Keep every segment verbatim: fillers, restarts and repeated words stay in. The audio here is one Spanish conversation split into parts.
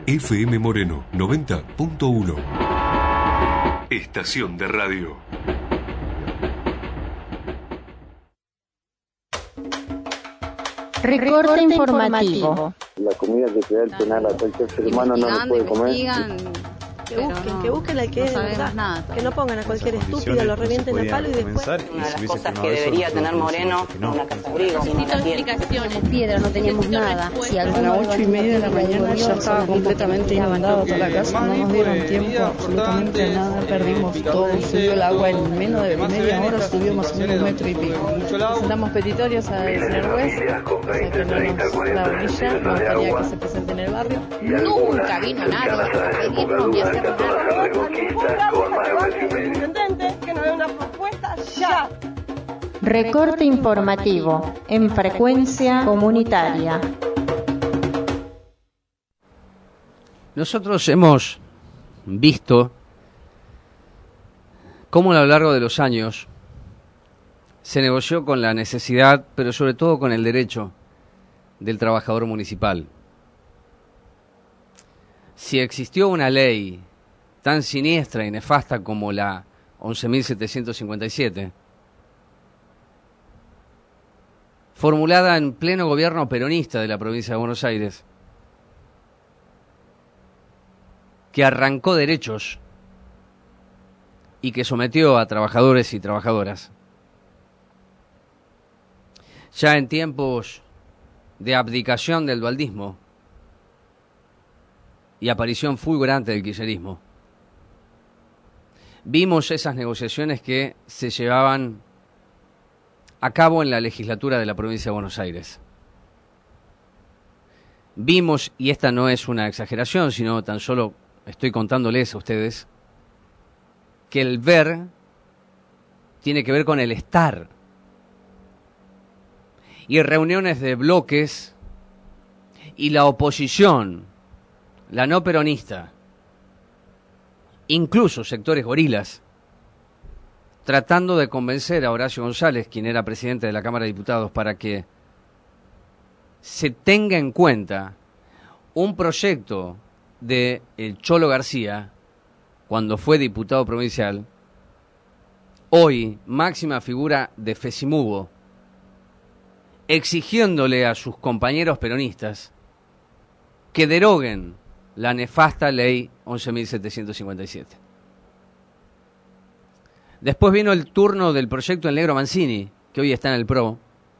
F M Moreno noventa punto uno. Estación de radio. Recorte informativo. La comida que te da el penal a cualquier ser humano no lo puede comer. Que busquen, que busquen al que no es verdad. Nada, que no pongan a cualquier estúpido, lo revienten a palo y después. Una de las cosas que debería tener Moreno, una casa abrigo, una explicaciones. Piedra, no teníamos nada. Si a las ocho y media de la mañana ya estaba completamente inundado toda la casa. No nos dieron tiempo absolutamente a nada. Perdimos todo. Subió el agua en menos de media hora, subió más o menos un metro y pico. Presentamos petitorios al señor juez, o sea que no nos la orilla, no quería que se presente en el barrio. Nunca vino nadie a pedirnos ni a hacer nada. Que nos dé una propuesta ya. Recorte informativo en frecuencia comunitaria. Nosotros hemos visto cómo a lo largo de los años se negoció con la necesidad, pero sobre todo con el derecho del trabajador municipal. Si existió una ley tan siniestra y nefasta como la once mil setecientos cincuenta y siete, formulada en pleno gobierno peronista de la provincia de Buenos Aires, que arrancó derechos y que sometió a trabajadores y trabajadoras, ya en tiempos de abdicación del dualdismo y aparición fulgurante del kirchnerismo, vimos esas negociaciones que se llevaban a cabo en la legislatura de la provincia de Buenos Aires. Vimos, y esta no es una exageración, sino tan solo estoy contándoles a ustedes, que el ver tiene que ver con el estar. Y reuniones de bloques y la oposición, la no peronista, incluso sectores gorilas, tratando de convencer a Horacio González, quien era presidente de la Cámara de Diputados, para que se tenga en cuenta un proyecto de el Cholo García, cuando fue diputado provincial, hoy máxima figura de Fesimubo, exigiéndole a sus compañeros peronistas que deroguen la nefasta ley once mil setecientos cincuenta y siete. Después vino el turno del proyecto del Negro Mancini, que hoy está en el P R O.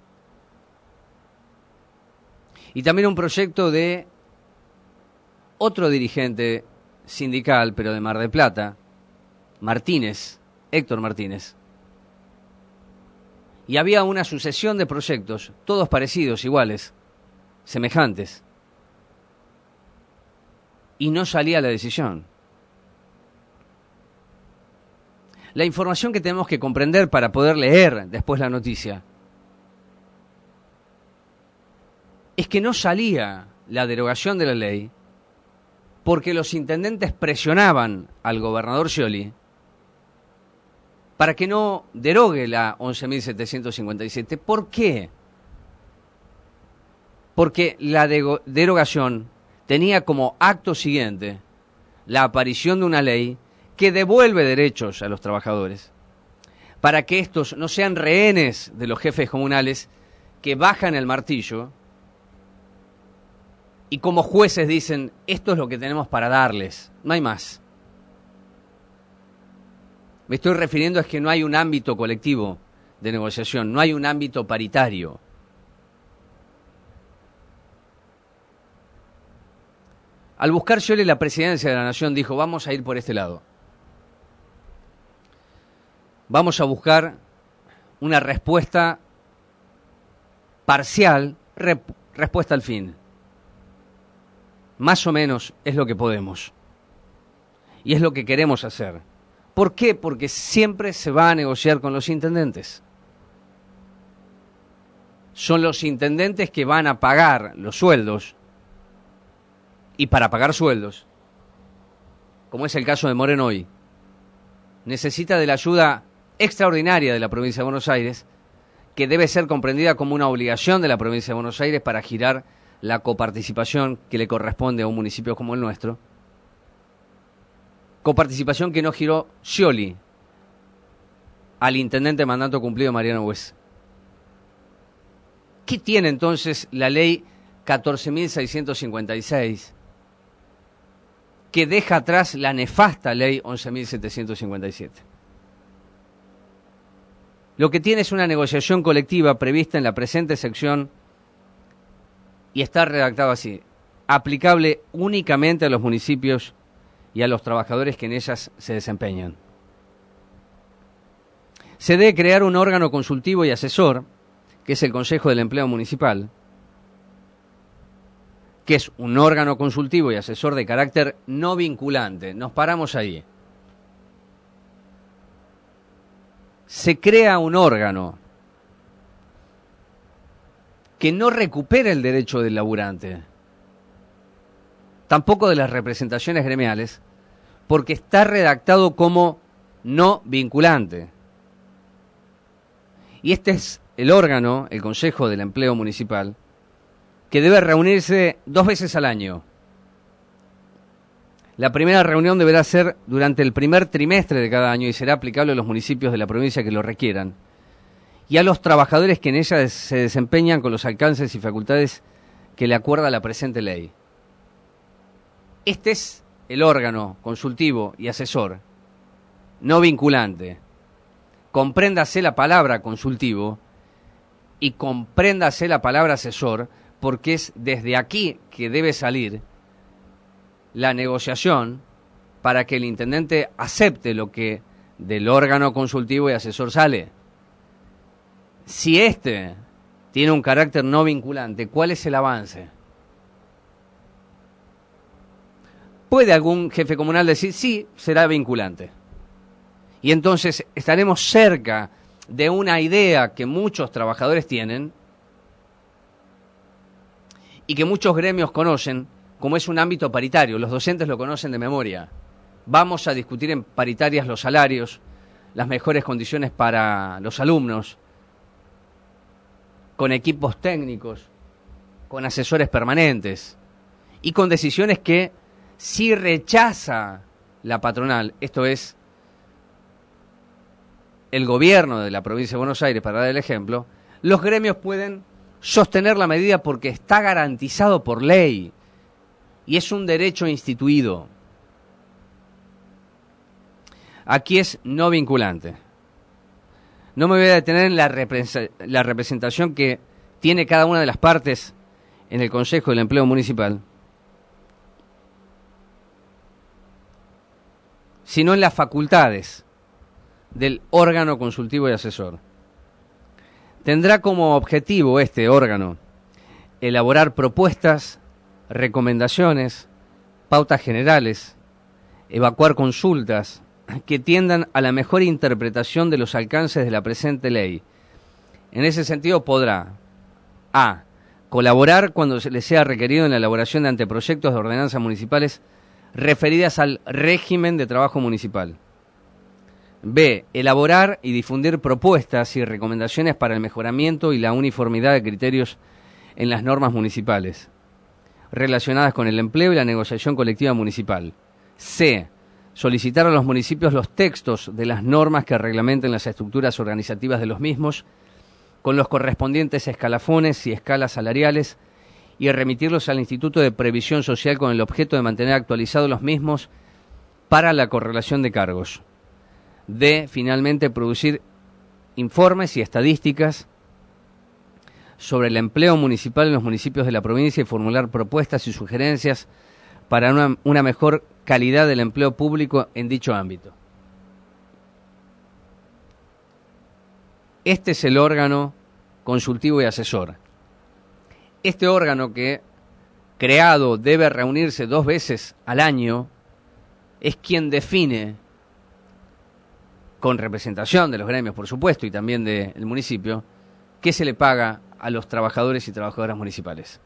Y también un proyecto de otro dirigente sindical, pero de Mar del Plata, Martínez, Héctor Martínez. Y había una sucesión de proyectos, todos parecidos, iguales, semejantes. Y no salía la decisión. La información que tenemos que comprender para poder leer después la noticia es que no salía la derogación de la ley porque los intendentes presionaban al gobernador Scioli para que no derogue la once mil setecientos cincuenta y siete. ¿Por qué? Porque la de- derogación tenía como acto siguiente la aparición de una ley que devuelve derechos a los trabajadores, para que estos no sean rehenes de los jefes comunales que bajan el martillo y como jueces dicen, esto es lo que tenemos para darles, no hay más. Me estoy refiriendo a que no hay un ámbito colectivo de negociación, no hay un ámbito paritario. Al buscar Scioli la presidencia de la Nación, dijo, vamos a ir por este lado. Vamos a buscar una respuesta parcial, rep- respuesta al fin. Más o menos es lo que podemos. Y es lo que queremos hacer. ¿Por qué? Porque siempre se va a negociar con los intendentes. Son los intendentes que van a pagar los sueldos. Y para pagar sueldos, como es el caso de Moreno hoy, necesita de la ayuda extraordinaria de la provincia de Buenos Aires, que debe ser comprendida como una obligación de la provincia de Buenos Aires para girar la coparticipación que le corresponde a un municipio como el nuestro. Coparticipación que no giró Scioli al intendente de mandato cumplido Mariano Bues. ¿Qué tiene entonces la ley catorce mil seiscientos cincuenta y seis que deja atrás la nefasta ley once mil setecientos cincuenta y siete? Lo que tiene es una negociación colectiva prevista en la presente sección y está redactado así: aplicable únicamente a los municipios y a los trabajadores que en ellas se desempeñan. Se debe crear un órgano consultivo y asesor, que es el Consejo del Empleo Municipal, que es un órgano consultivo y asesor de carácter no vinculante. Nos paramos ahí. Se crea un órgano que no recupera el derecho del laburante, tampoco de las representaciones gremiales, porque está redactado como no vinculante. Y este es el órgano, el Consejo del Empleo Municipal, que debe reunirse dos veces al año. La primera reunión deberá ser durante el primer trimestre de cada año y será aplicable a los municipios de la provincia que lo requieran y a los trabajadores que en ella se desempeñan con los alcances y facultades que le acuerda la presente ley. Este es el órgano consultivo y asesor, no vinculante. Compréndase la palabra consultivo y compréndase la palabra asesor, porque es desde aquí que debe salir la negociación para que el intendente acepte lo que del órgano consultivo y asesor sale. Si este tiene un carácter no vinculante, ¿cuál es el avance? ¿Puede algún jefe comunal decir, sí, será vinculante? Y entonces estaremos cerca de una idea que muchos trabajadores tienen y que muchos gremios conocen, como es un ámbito paritario. Los docentes lo conocen de memoria. Vamos a discutir en paritarias los salarios, las mejores condiciones para los alumnos, con equipos técnicos, con asesores permanentes y con decisiones que si rechaza la patronal, esto es, el gobierno de la provincia de Buenos Aires, para dar el ejemplo, los gremios pueden sostener la medida porque está garantizado por ley y es un derecho instituido. Aquí es no vinculante. No me voy a detener en la, repre- la representación que tiene cada una de las partes en el Consejo del Empleo Municipal, sino en las facultades del órgano consultivo y asesor. Tendrá como objetivo este órgano elaborar propuestas, recomendaciones, pautas generales, evacuar consultas que tiendan a la mejor interpretación de los alcances de la presente ley. En ese sentido podrá A. Colaborar cuando se le sea requerido en la elaboración de anteproyectos de ordenanzas municipales referidas al régimen de trabajo municipal. B. Elaborar y difundir propuestas y recomendaciones para el mejoramiento y la uniformidad de criterios en las normas municipales relacionadas con el empleo y la negociación colectiva municipal. C. Solicitar a los municipios los textos de las normas que reglamenten las estructuras organizativas de los mismos, con los correspondientes escalafones y escalas salariales, y remitirlos al Instituto de Previsión Social con el objeto de mantener actualizados los mismos para la correlación de cargos. D. Finalmente, producir informes y estadísticas sobre el empleo municipal en los municipios de la provincia y formular propuestas y sugerencias para una, una mejor calidad del empleo público en dicho ámbito. Este es el órgano consultivo y asesor. Este órgano, que creado debe reunirse dos veces al año, es quien define, con representación de los gremios, por supuesto, y también del municipio, qué se le paga a los trabajadores y trabajadoras municipales.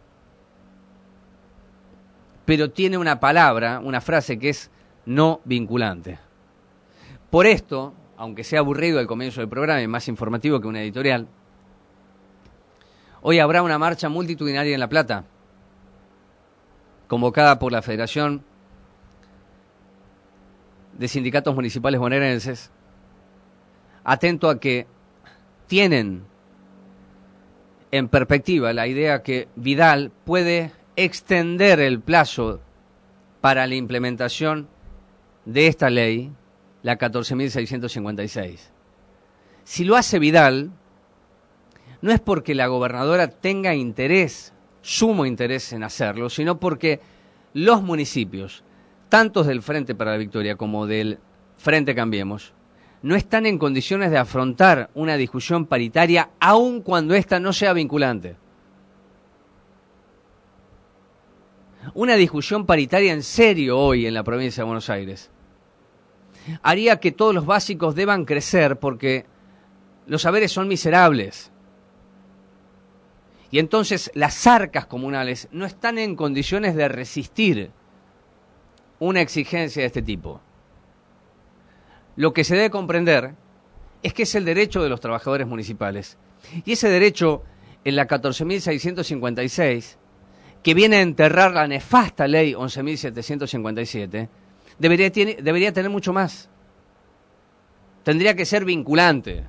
Pero tiene una palabra, una frase que es no vinculante. Por esto, aunque sea aburrido el comienzo del programa y más informativo que una editorial, hoy habrá una marcha multitudinaria en La Plata convocada por la Federación de Sindicatos Municipales Bonaerenses, atento a que tienen en perspectiva la idea que Vidal puede extender el plazo para la implementación de esta ley, la catorce mil seiscientos cincuenta y seis. Si lo hace Vidal, no es porque la gobernadora tenga interés, sumo interés en hacerlo, sino porque los municipios, tantos del Frente para la Victoria como del Frente Cambiemos, no están en condiciones de afrontar una discusión paritaria aun cuando ésta no sea vinculante. Una discusión paritaria en serio hoy en la provincia de Buenos Aires haría que todos los básicos deban crecer porque los saberes son miserables. Y entonces las arcas comunales no están en condiciones de resistir una exigencia de este tipo. Lo que se debe comprender es que es el derecho de los trabajadores municipales. Y ese derecho, en la catorce mil seiscientos cincuenta y seis, que viene a enterrar la nefasta ley once mil setecientos cincuenta y siete, debería, tiene, debería tener mucho más. Tendría que ser vinculante.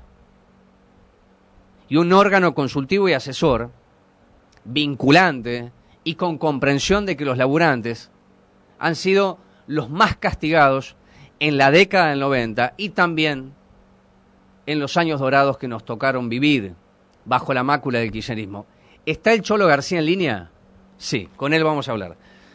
Y un órgano consultivo y asesor, vinculante y con comprensión de que los laburantes han sido los más castigados en la década del noventa y también en los años dorados que nos tocaron vivir bajo la mácula del kirchnerismo. ¿Está el Cholo García en línea? Sí, con él vamos a hablar.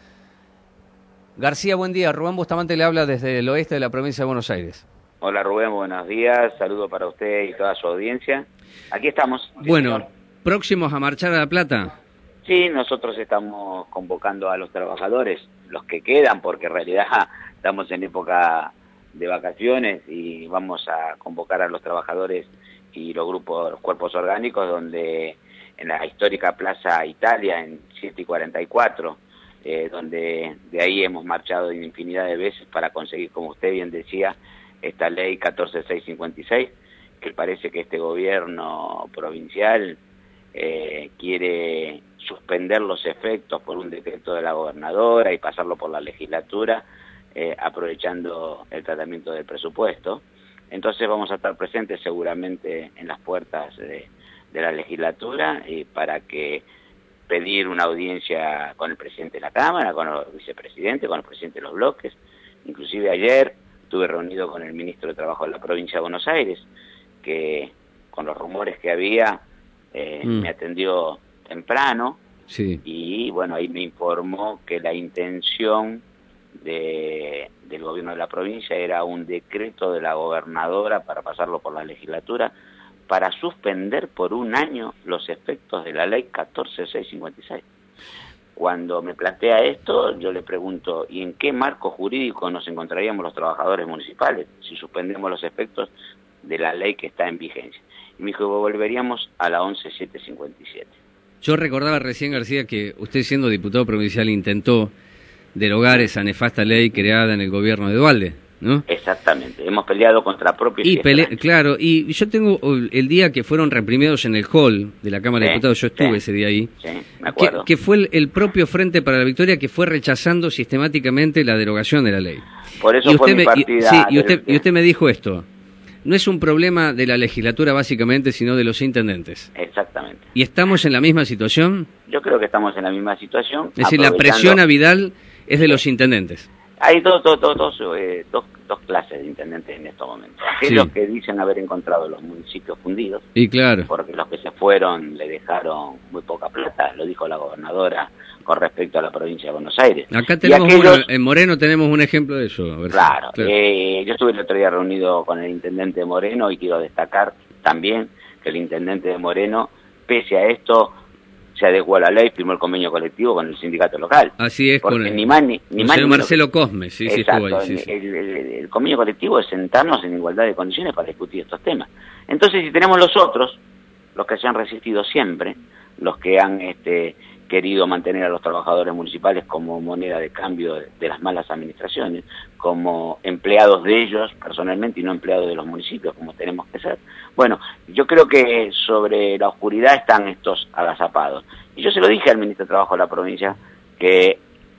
García, buen día. Rubén Bustamante le habla desde el oeste de la provincia de Buenos Aires. Hola Rubén, buenos días. Saludo para usted y toda su audiencia. Aquí estamos. Bueno, señor. ¿Próximos a marchar a La Plata? Sí, nosotros estamos convocando a los trabajadores, los que quedan, porque en realidad estamos en época de vacaciones y vamos a convocar a los trabajadores y los grupos, los cuerpos orgánicos, donde en la histórica Plaza Italia, en siete y cuarenta y cuatro, eh, donde de ahí hemos marchado infinidad de veces para conseguir, como usted bien decía, esta ley catorce mil seiscientos cincuenta y seis, que parece que este gobierno provincial eh, quiere suspender los efectos por un decreto de la gobernadora y pasarlo por la legislatura, eh, aprovechando el tratamiento del presupuesto. Entonces vamos a estar presentes seguramente en las puertas de, de la legislatura y para que pedir una audiencia con el presidente de la Cámara, con el vicepresidente, con el presidente de los bloques. Inclusive ayer estuve reunido con el ministro de Trabajo de la provincia de Buenos Aires, que con los rumores que había eh, mm. me atendió temprano, sí. Y bueno, ahí me informó que la intención de, del gobierno de la provincia era un decreto de la gobernadora para pasarlo por la legislatura para suspender por un año los efectos de la ley catorce mil seiscientos cincuenta y seis. Cuando me plantea esto, yo le pregunto, ¿y en qué marco jurídico nos encontraríamos los trabajadores municipales si suspendemos los efectos de la ley que está en vigencia? Y me dijo, volveríamos a la once mil setecientos cincuenta y siete. Yo recordaba recién, García, que usted siendo diputado provincial intentó derogar esa nefasta ley creada en el gobierno de Duhalde, ¿no? Exactamente, hemos peleado contra propios y pele Claro, y yo tengo el día que fueron reprimidos en el hall de la Cámara sí, de Diputados, yo estuve sí, ese día ahí, sí, me acuerdo. Que, que fue el, el propio Frente para la Victoria que fue rechazando sistemáticamente la derogación de la ley. Por eso y fue usted mi me, partida. Y, sí, y usted, y usted me dijo esto. No es un problema de la legislatura básicamente, sino de los intendentes. Exactamente. ¿Y estamos en la misma situación? Yo creo que estamos en la misma situación. Es decir, la presión a Vidal es de los intendentes. Hay dos, dos, dos, dos, eh, dos, dos clases de intendentes en estos momentos. Aquellos sí. que dicen haber encontrado los municipios fundidos. Y claro. Porque los que se fueron le dejaron muy poca plata, lo dijo la gobernadora con respecto a la provincia de Buenos Aires. Acá tenemos aquellos, uno, en Moreno tenemos un ejemplo de eso. A ver claro, si, claro. Eh, yo estuve el otro día reunido con el intendente de Moreno y quiero destacar también que el intendente de Moreno, pese a esto, se adecuó a la ley, firmó el convenio colectivo con el sindicato local. Así es, porque con el, ni más ni, ni más, Marcelo Cosme, sí, sí, exacto, estuvo ahí. Sí, sí. El, el, el convenio colectivo es sentarnos en igualdad de condiciones para discutir estos temas. Entonces, si tenemos los otros, los que se han resistido siempre, los que han este, querido mantener a los trabajadores municipales como moneda de cambio de, de las malas administraciones, como empleados de ellos personalmente y no empleados de los municipios, como tenemos que ser. Bueno, yo creo que sobre la oscuridad están estos agazapados. Y yo se lo dije al ministro de Trabajo de la provincia que, que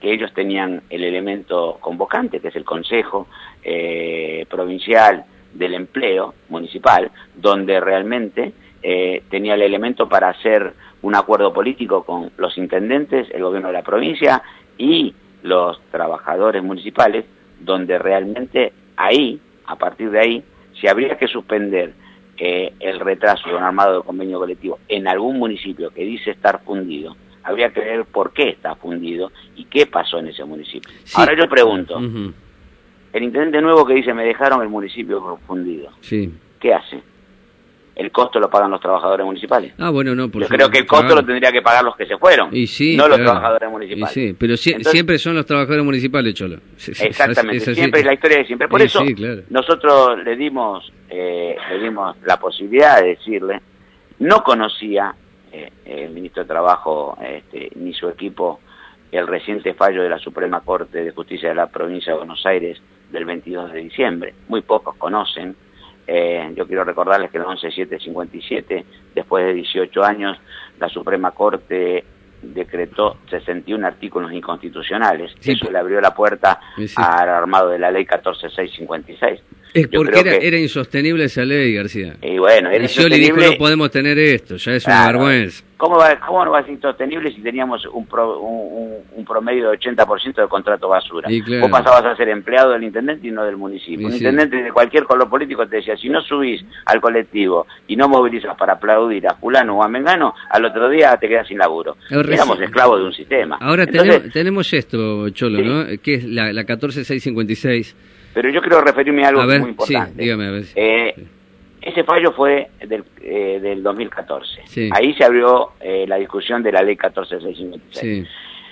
que ellos tenían el elemento convocante, que es el Consejo eh, Provincial del Empleo Municipal, donde realmente eh, tenía el elemento para hacer un acuerdo político con los intendentes, el gobierno de la provincia y los trabajadores municipales, donde realmente ahí, a partir de ahí, si habría que suspender eh, el retraso de un armado de convenio colectivo en algún municipio que dice estar fundido, habría que ver por qué está fundido y qué pasó en ese municipio. Sí. Ahora yo pregunto, uh-huh. el intendente nuevo que dice me dejaron el municipio fundido, sí. ¿qué hace? ¿El costo lo pagan los trabajadores municipales? Ah, bueno, no, por Yo creo que el costo claro. lo tendría que pagar los que se fueron, y sí, no claro. los trabajadores municipales. Y sí, pero si, Entonces, siempre son los trabajadores municipales, Cholo. Exactamente, es, es siempre es la historia de siempre. Por y eso sí, claro. nosotros le dimos, eh, le dimos la posibilidad de decirle, no conocía eh, el ministro de Trabajo este, ni su equipo el reciente fallo de la Suprema Corte de Justicia de la Provincia de Buenos Aires del veintidós de diciembre. Muy pocos conocen. Eh, yo quiero recordarles que en el once siete cincuenta y siete, después de dieciocho años, la Suprema Corte decretó sesenta y un artículos inconstitucionales. Sí. Eso le abrió la puerta sí. al armado de la ley catorce mil seiscientos cincuenta y seis. Es yo porque era, que... era insostenible esa ley, García. Y bueno, era y yo le dijo, no podemos tener esto, ya es claro. una vergüenza. ¿Cómo, va, ¿Cómo no va a ser insostenible si teníamos un, pro, un, un promedio de ochenta por ciento de contrato basura? Claro. Vos pasabas a ser empleado del intendente y no del municipio. Y un sí. intendente de cualquier color político te decía, si no subís al colectivo y no movilizas para aplaudir a fulano o a mengano, al otro día te quedas sin laburo. Ahora, éramos esclavos de un sistema. Ahora Entonces, tenemos, tenemos esto, Cholo, sí. ¿no? Que es la, la catorce mil seiscientos cincuenta y seis. Pero yo quiero referirme a algo a ver, muy importante. Sí, dígame, a ver. Eh, sí. Ese fallo fue del, eh, del dos mil catorce. Sí. Ahí se abrió eh, la discusión de la ley catorce mil seiscientos cincuenta y seis. Sí.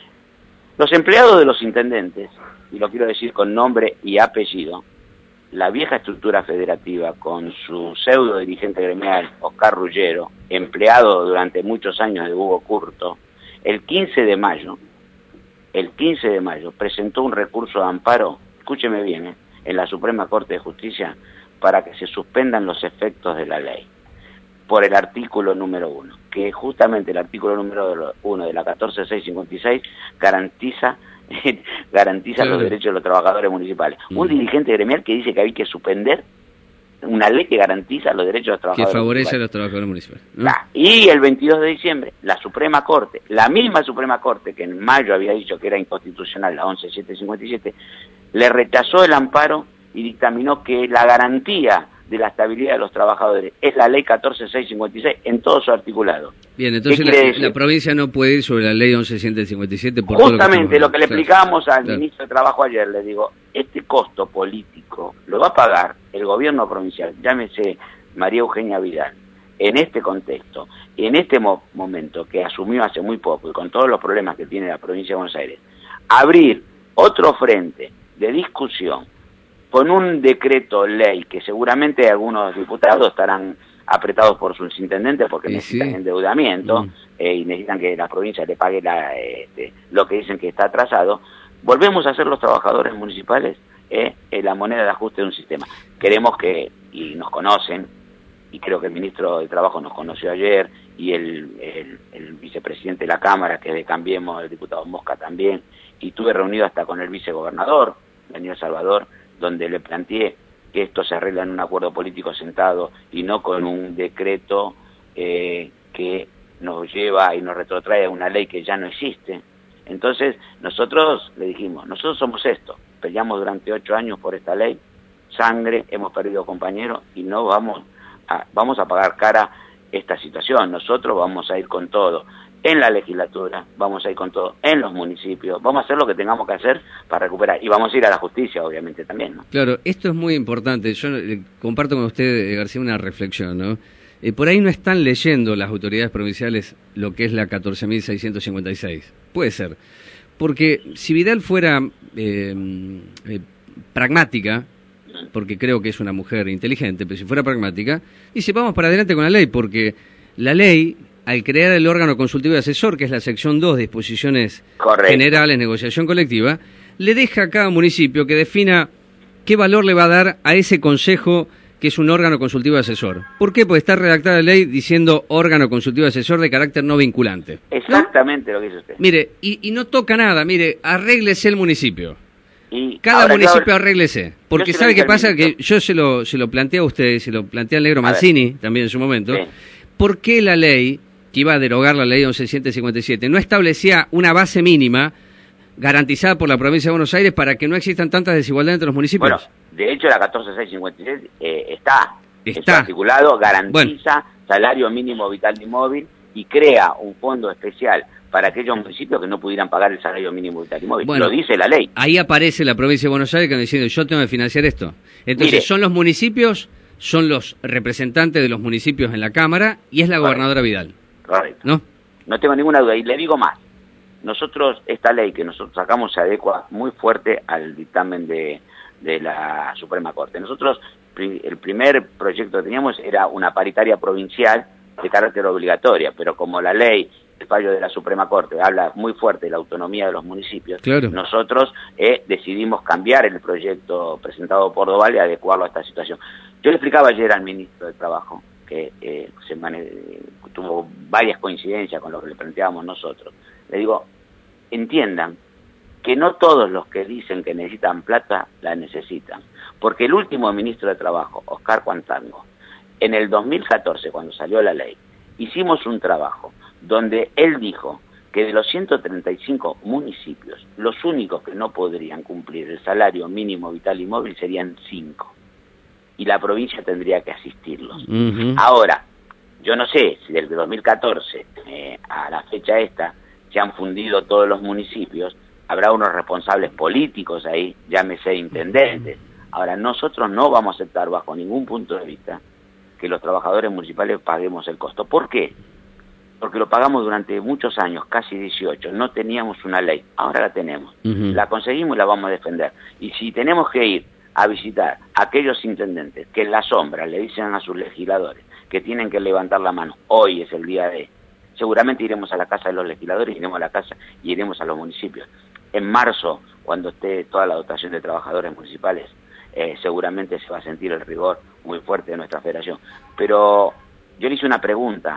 Los empleados de los intendentes, y lo quiero decir con nombre y apellido, la vieja estructura federativa con su pseudo dirigente gremial, Oscar Ruggero, empleado durante muchos años de Hugo Curto, el quince de mayo, el quince de mayo presentó un recurso de amparo, escúcheme bien, eh, en la Suprema Corte de Justicia para que se suspendan los efectos de la ley por el artículo número uno, que justamente el artículo número uno de la catorce mil seiscientos cincuenta y seis garantiza garantiza sí, los sí. derechos de los trabajadores municipales. Mm. Un dirigente gremial que dice que hay que suspender una ley que garantiza los derechos de los trabajadores que favorece municipales. a los trabajadores municipales, ¿no? Ah, y el veintidós de diciembre, la Suprema Corte, la misma Suprema Corte que en mayo había dicho que era inconstitucional la once mil setecientos cincuenta y siete, le rechazó el amparo y dictaminó que la garantía de la estabilidad de los trabajadores es la ley catorce mil seiscientos cincuenta y seis en todo su articulado. Bien, entonces la, la provincia no puede ir sobre la ley once mil setecientos cincuenta y siete por justamente todo lo que, lo que le explicábamos al claro. ministro de Trabajo ayer, le digo, este costo político lo va a pagar el gobierno provincial, llámese María Eugenia Vidal, en este contexto, en este mo momento que asumió hace muy poco y con todos los problemas que tiene la provincia de Buenos Aires, abrir otro frente de discusión con un decreto ley que seguramente algunos diputados estarán apretados por sus intendentes porque y necesitan sí. endeudamiento mm. eh, y necesitan que la provincia le pague la, eh, lo que dicen que está atrasado, volvemos a ser los trabajadores municipales eh, eh, la moneda de ajuste de un sistema. Queremos que, y nos conocen, y creo que el ministro de Trabajo nos conoció ayer, y el, el, el vicepresidente de la Cámara, que es de Cambiemos, el diputado Mosca también, y estuve reunido hasta con el vicegobernador, Daniel Salvador, donde le planteé que esto se arregla en un acuerdo político sentado y no con un decreto eh, que nos lleva y nos retrotrae a una ley que ya no existe. Entonces, nosotros le dijimos, nosotros somos esto, peleamos durante ocho años por esta ley, sangre, hemos perdido compañeros y no vamos a, vamos a pagar cara esta situación. Nosotros vamos a ir con todo en la legislatura, vamos a ir con todo en los municipios, vamos a hacer lo que tengamos que hacer para recuperar, y vamos a ir a la justicia, obviamente, también, ¿no? Claro, esto es muy importante. Yo eh, comparto con usted, García, una reflexión, ¿no? Eh, por ahí no están leyendo las autoridades provinciales lo que es la catorce mil seiscientos cincuenta y seis. Puede ser. Porque si Vidal fuera eh, eh, pragmática, porque creo que es una mujer inteligente, pero si fuera pragmática, dice, vamos para adelante con la ley, porque la ley, al crear el órgano consultivo y asesor, que es la sección dos, disposiciones Correcto. generales, negociación colectiva, le deja a cada municipio que defina qué valor le va a dar a ese consejo que es un órgano consultivo asesor. ¿Por qué? Porque está redactada la ley diciendo órgano consultivo asesor de carácter no vinculante. Exactamente ¿no? Lo que dice usted. Mire, y, y no toca nada, mire, arréglese el municipio. Y Cada ahora, municipio claro, arréglese. Porque yo ¿sabe qué pasa? ministro. Que yo se lo, se lo planteé a usted, se lo planteé al negro Mancini también en su momento. Sí. ¿Por qué la ley, que iba a derogar la ley once mil ciento cincuenta y siete, no establecía una base mínima garantizada por la provincia de Buenos Aires para que no existan tantas desigualdades entre los municipios? Bueno, de hecho la catorce mil seiscientos cincuenta y seis eh, está, Está. está articulado, garantiza Bueno. salario mínimo vital y móvil y crea un fondo especial para aquellos municipios que no pudieran pagar el salario mínimo vital y móvil. Bueno, lo dice la ley. Ahí aparece la provincia de Buenos Aires que diciendo yo tengo que financiar esto. Entonces Mire. son los municipios, son los representantes de los municipios en la Cámara y es la Correcto. gobernadora Vidal. Correcto. ¿No? No tengo ninguna duda. Y le digo más. Nosotros, esta ley que nosotros sacamos se adecua muy fuerte al dictamen de, de la Suprema Corte. Nosotros, pri- el primer proyecto que teníamos era una paritaria provincial de carácter obligatoria, pero como la ley, el fallo de la Suprema Corte habla muy fuerte de la autonomía de los municipios, Claro. nosotros eh, decidimos cambiar el proyecto presentado por Doval y adecuarlo a esta situación. Yo le explicaba ayer al ministro de Trabajo que eh, se mane- tuvo varias coincidencias con lo que le planteábamos nosotros. Le digo, entiendan que no todos los que dicen que necesitan plata la necesitan, porque el último ministro de Trabajo, Oscar Cuantango, en el dos mil catorce, cuando salió la ley, hicimos un trabajo donde él dijo que de los ciento treinta y cinco municipios, los únicos que no podrían cumplir el salario mínimo vital y móvil serían cinco, y la provincia tendría que asistirlos. Ujú. Ahora, yo no sé si desde dos mil catorce eh, a la fecha esta se han fundido todos los municipios, habrá unos responsables políticos ahí, llámese intendentes. Ahora, nosotros no vamos a aceptar bajo ningún punto de vista que los trabajadores municipales paguemos el costo. ¿Por qué? Porque lo pagamos durante muchos años, casi dieciocho, no teníamos una ley, ahora la tenemos, Ujú. la conseguimos y la vamos a defender. Y si tenemos que ir a visitar a aquellos intendentes que en la sombra le dicen a sus legisladores que tienen que levantar la mano, hoy es el día de, seguramente iremos a la casa de los legisladores, iremos a la casa y iremos a los municipios. En marzo, cuando esté toda la dotación de trabajadores municipales, eh, seguramente se va a sentir el rigor muy fuerte de nuestra federación. Pero yo le hice una pregunta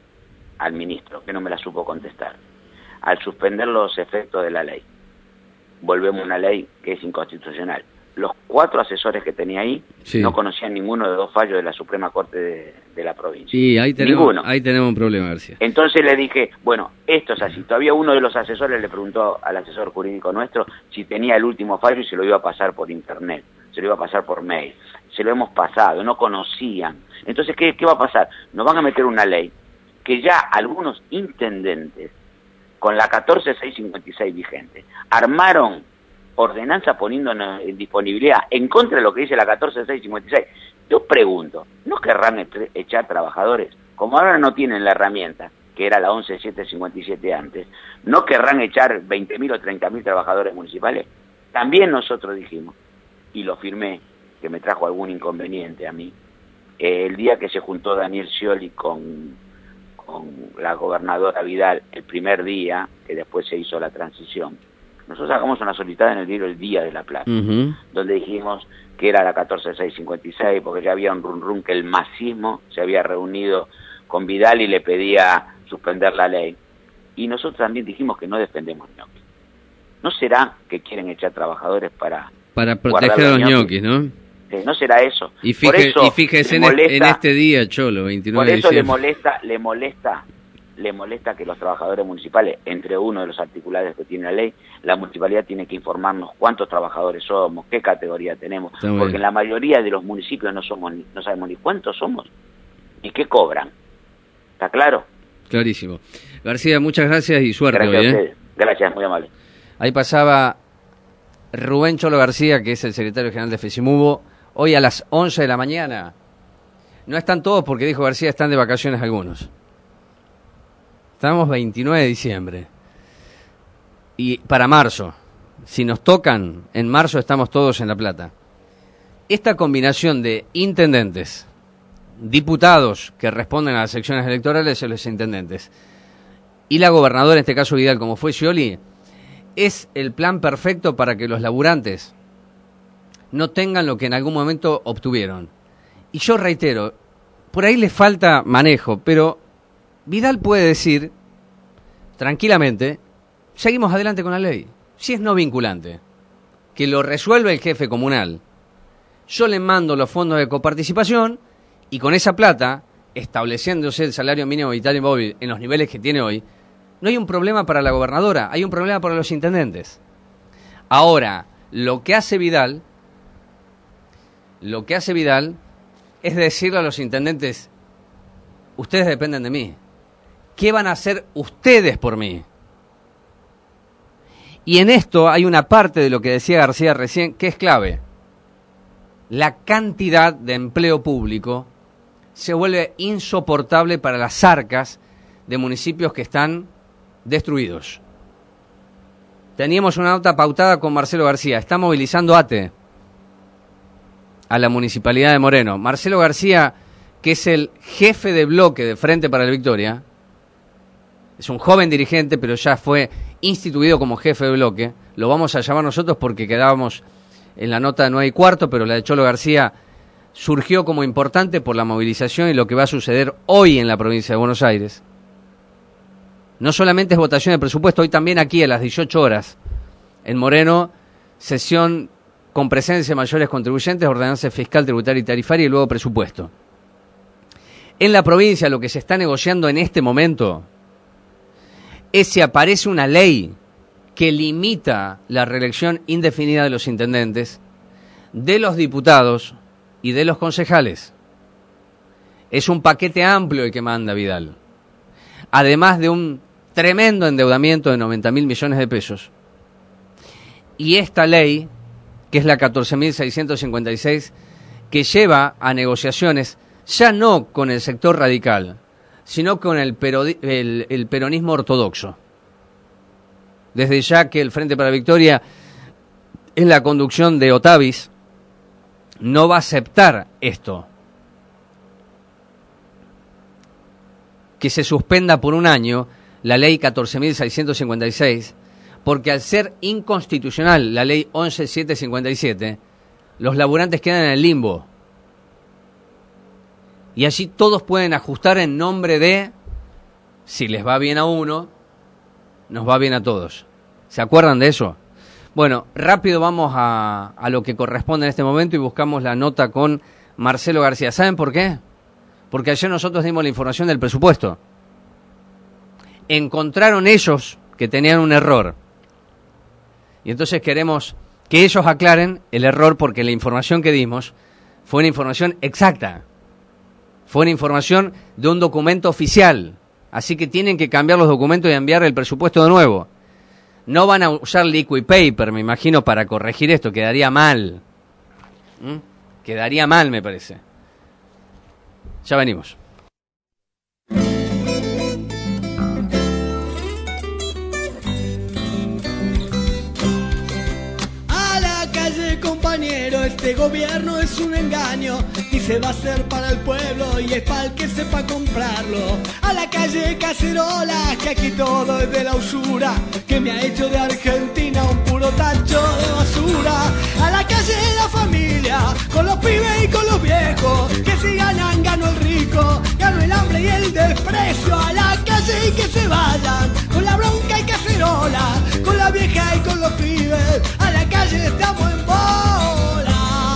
al ministro, que no me la supo contestar. Al suspender los efectos de la ley, volvemos a una ley que es inconstitucional. Los cuatro asesores que tenía ahí Sí. no conocían ninguno de dos fallos de la Suprema Corte de, de la provincia. Sí, ahí tenemos, Ninguno. ahí tenemos un problema, García. Entonces le dije, bueno, esto es así. Todavía uno de los asesores le preguntó al asesor jurídico nuestro si tenía el último fallo y se lo iba a pasar por internet, se lo iba a pasar por mail. Se lo hemos pasado, no conocían. Entonces, ¿qué, qué va a pasar? Nos van a meter una ley que ya algunos intendentes, con la catorce mil seiscientos cincuenta y seis vigente, armaron ordenanza poniéndonos en disponibilidad en contra de lo que dice la catorce mil seiscientos cincuenta y seis. Yo pregunto, ¿no querrán e- echar trabajadores? Como ahora no tienen la herramienta, que era la once mil setecientos cincuenta y siete antes, ¿no querrán echar veinte mil o treinta mil trabajadores municipales? También nosotros dijimos, y lo firmé, que me trajo algún inconveniente a mí, eh, el día que se juntó Daniel Scioli con, con la gobernadora Vidal, el primer día, que después se hizo la transición, nosotros sacamos una solicitud en el diario El Día de la Plata, Ujú. donde dijimos que era la catorce mil seiscientos cincuenta y seis, porque ya había un run run que el masismo se había reunido con Vidal y le pedía suspender la ley. Y nosotros también dijimos que no defendemos ñoquis. ¿No será que quieren echar trabajadores para Para guardar proteger a los los ñoquis, ¿no? Eh, ¿No será eso? Y, Por fije- eso y fíjese le en, este- molesta- en este día, Cholo, Por veintinueve de eso le diciembre. molesta, le molesta, le molesta que los trabajadores municipales, entre uno de los articulados que tiene la ley, la municipalidad tiene que informarnos cuántos trabajadores somos, qué categoría tenemos, Está muy porque bien. en la mayoría de los municipios no somos, ni- no sabemos ni cuántos somos, ni qué cobran. ¿Está claro? Clarísimo. García, muchas gracias y suerte Gracias hoy, a ¿eh? ustedes. Gracias, muy amable. Ahí pasaba Rubén Cholo García, que es el secretario general de FESIMUBO, hoy a las once de la mañana. No están todos porque, dijo García, están de vacaciones algunos. Estamos veintinueve de diciembre. Y para marzo, si nos tocan, en marzo estamos todos en La Plata. Esta combinación de intendentes, diputados que responden a las secciones electorales de los intendentes, y la gobernadora, en este caso Vidal, como fue Scioli, es el plan perfecto para que los laburantes no tengan lo que en algún momento obtuvieron. Y yo reitero, por ahí le falta manejo, pero Vidal puede decir tranquilamente, seguimos adelante con la ley. Si es no vinculante, que lo resuelve el jefe comunal, yo le mando los fondos de coparticipación y con esa plata, estableciéndose el salario mínimo vital y móvil en los niveles que tiene hoy, no hay un problema para la gobernadora, hay un problema para los intendentes. Ahora, lo que hace Vidal, lo que hace Vidal es decirle a los intendentes, ustedes dependen de mí. ¿Qué van a hacer ustedes por mí? Y en esto hay una parte de lo que decía García recién que es clave. La cantidad de empleo público se vuelve insoportable para las arcas de municipios que están destruidos. Teníamos una nota pautada con Marcelo García. Está movilizando A T E a la Municipalidad de Moreno. Marcelo García, que es el jefe de bloque de Frente para la Victoria, es un joven dirigente, pero ya fue instituido como jefe de bloque. Lo vamos a llamar nosotros porque quedábamos en la nota de nueve y cuarto, pero la de Cholo García surgió como importante por la movilización y lo que va a suceder hoy en la provincia de Buenos Aires. No solamente es votación de presupuesto, hoy también aquí a las dieciocho horas, en Moreno, sesión con presencia de mayores contribuyentes, ordenanza fiscal, tributaria y tarifaria y luego presupuesto. En la provincia lo que se está negociando en este momento es si aparece una ley que limita la reelección indefinida de los intendentes, de los diputados y de los concejales. Es un paquete amplio el que manda Vidal, además de un tremendo endeudamiento de noventa mil millones de pesos. Y esta ley, que es la catorce mil seiscientos cincuenta y seis, que lleva a negociaciones ya no con el sector radical, sino con el, perodi- el, el peronismo ortodoxo. Desde ya que el Frente para la Victoria, en la conducción de Otavis, no va a aceptar esto. Que se suspenda por un año la ley catorce mil seiscientos cincuenta y seis, porque al ser inconstitucional la ley once mil setecientos cincuenta y siete, los laburantes quedan en el limbo. Y allí todos pueden ajustar en nombre de, si les va bien a uno, nos va bien a todos. ¿Se acuerdan de eso? Bueno, rápido vamos a, a lo que corresponde en este momento y buscamos la nota con Marcelo García. ¿Saben por qué? Porque ayer nosotros dimos la información del presupuesto. Encontraron ellos que tenían un error. Y entonces queremos que ellos aclaren el error porque la información que dimos fue una información exacta. Fue una información de un documento oficial. Así que tienen que cambiar los documentos y enviar el presupuesto de nuevo. No van a usar liquid paper, me imagino, para corregir esto. Quedaría mal. ¿Mm? Quedaría mal, me parece. Ya venimos. A la calle, compañero, este gobierno es un engaño. Dice va a ser para el pueblo y es para el que sepa comprarlo. A la calle, cacerola, que aquí todo es de la usura, que me ha hecho de Argentina un puro tacho de basura. A la calle, la familia, con los pibes y con los viejos, que si ganan, ganó el rico, ganó el hambre y el desprecio. A la calle y que se vayan, con la bronca y cacerola, con la vieja y con los pibes. A la calle estamos en bolas.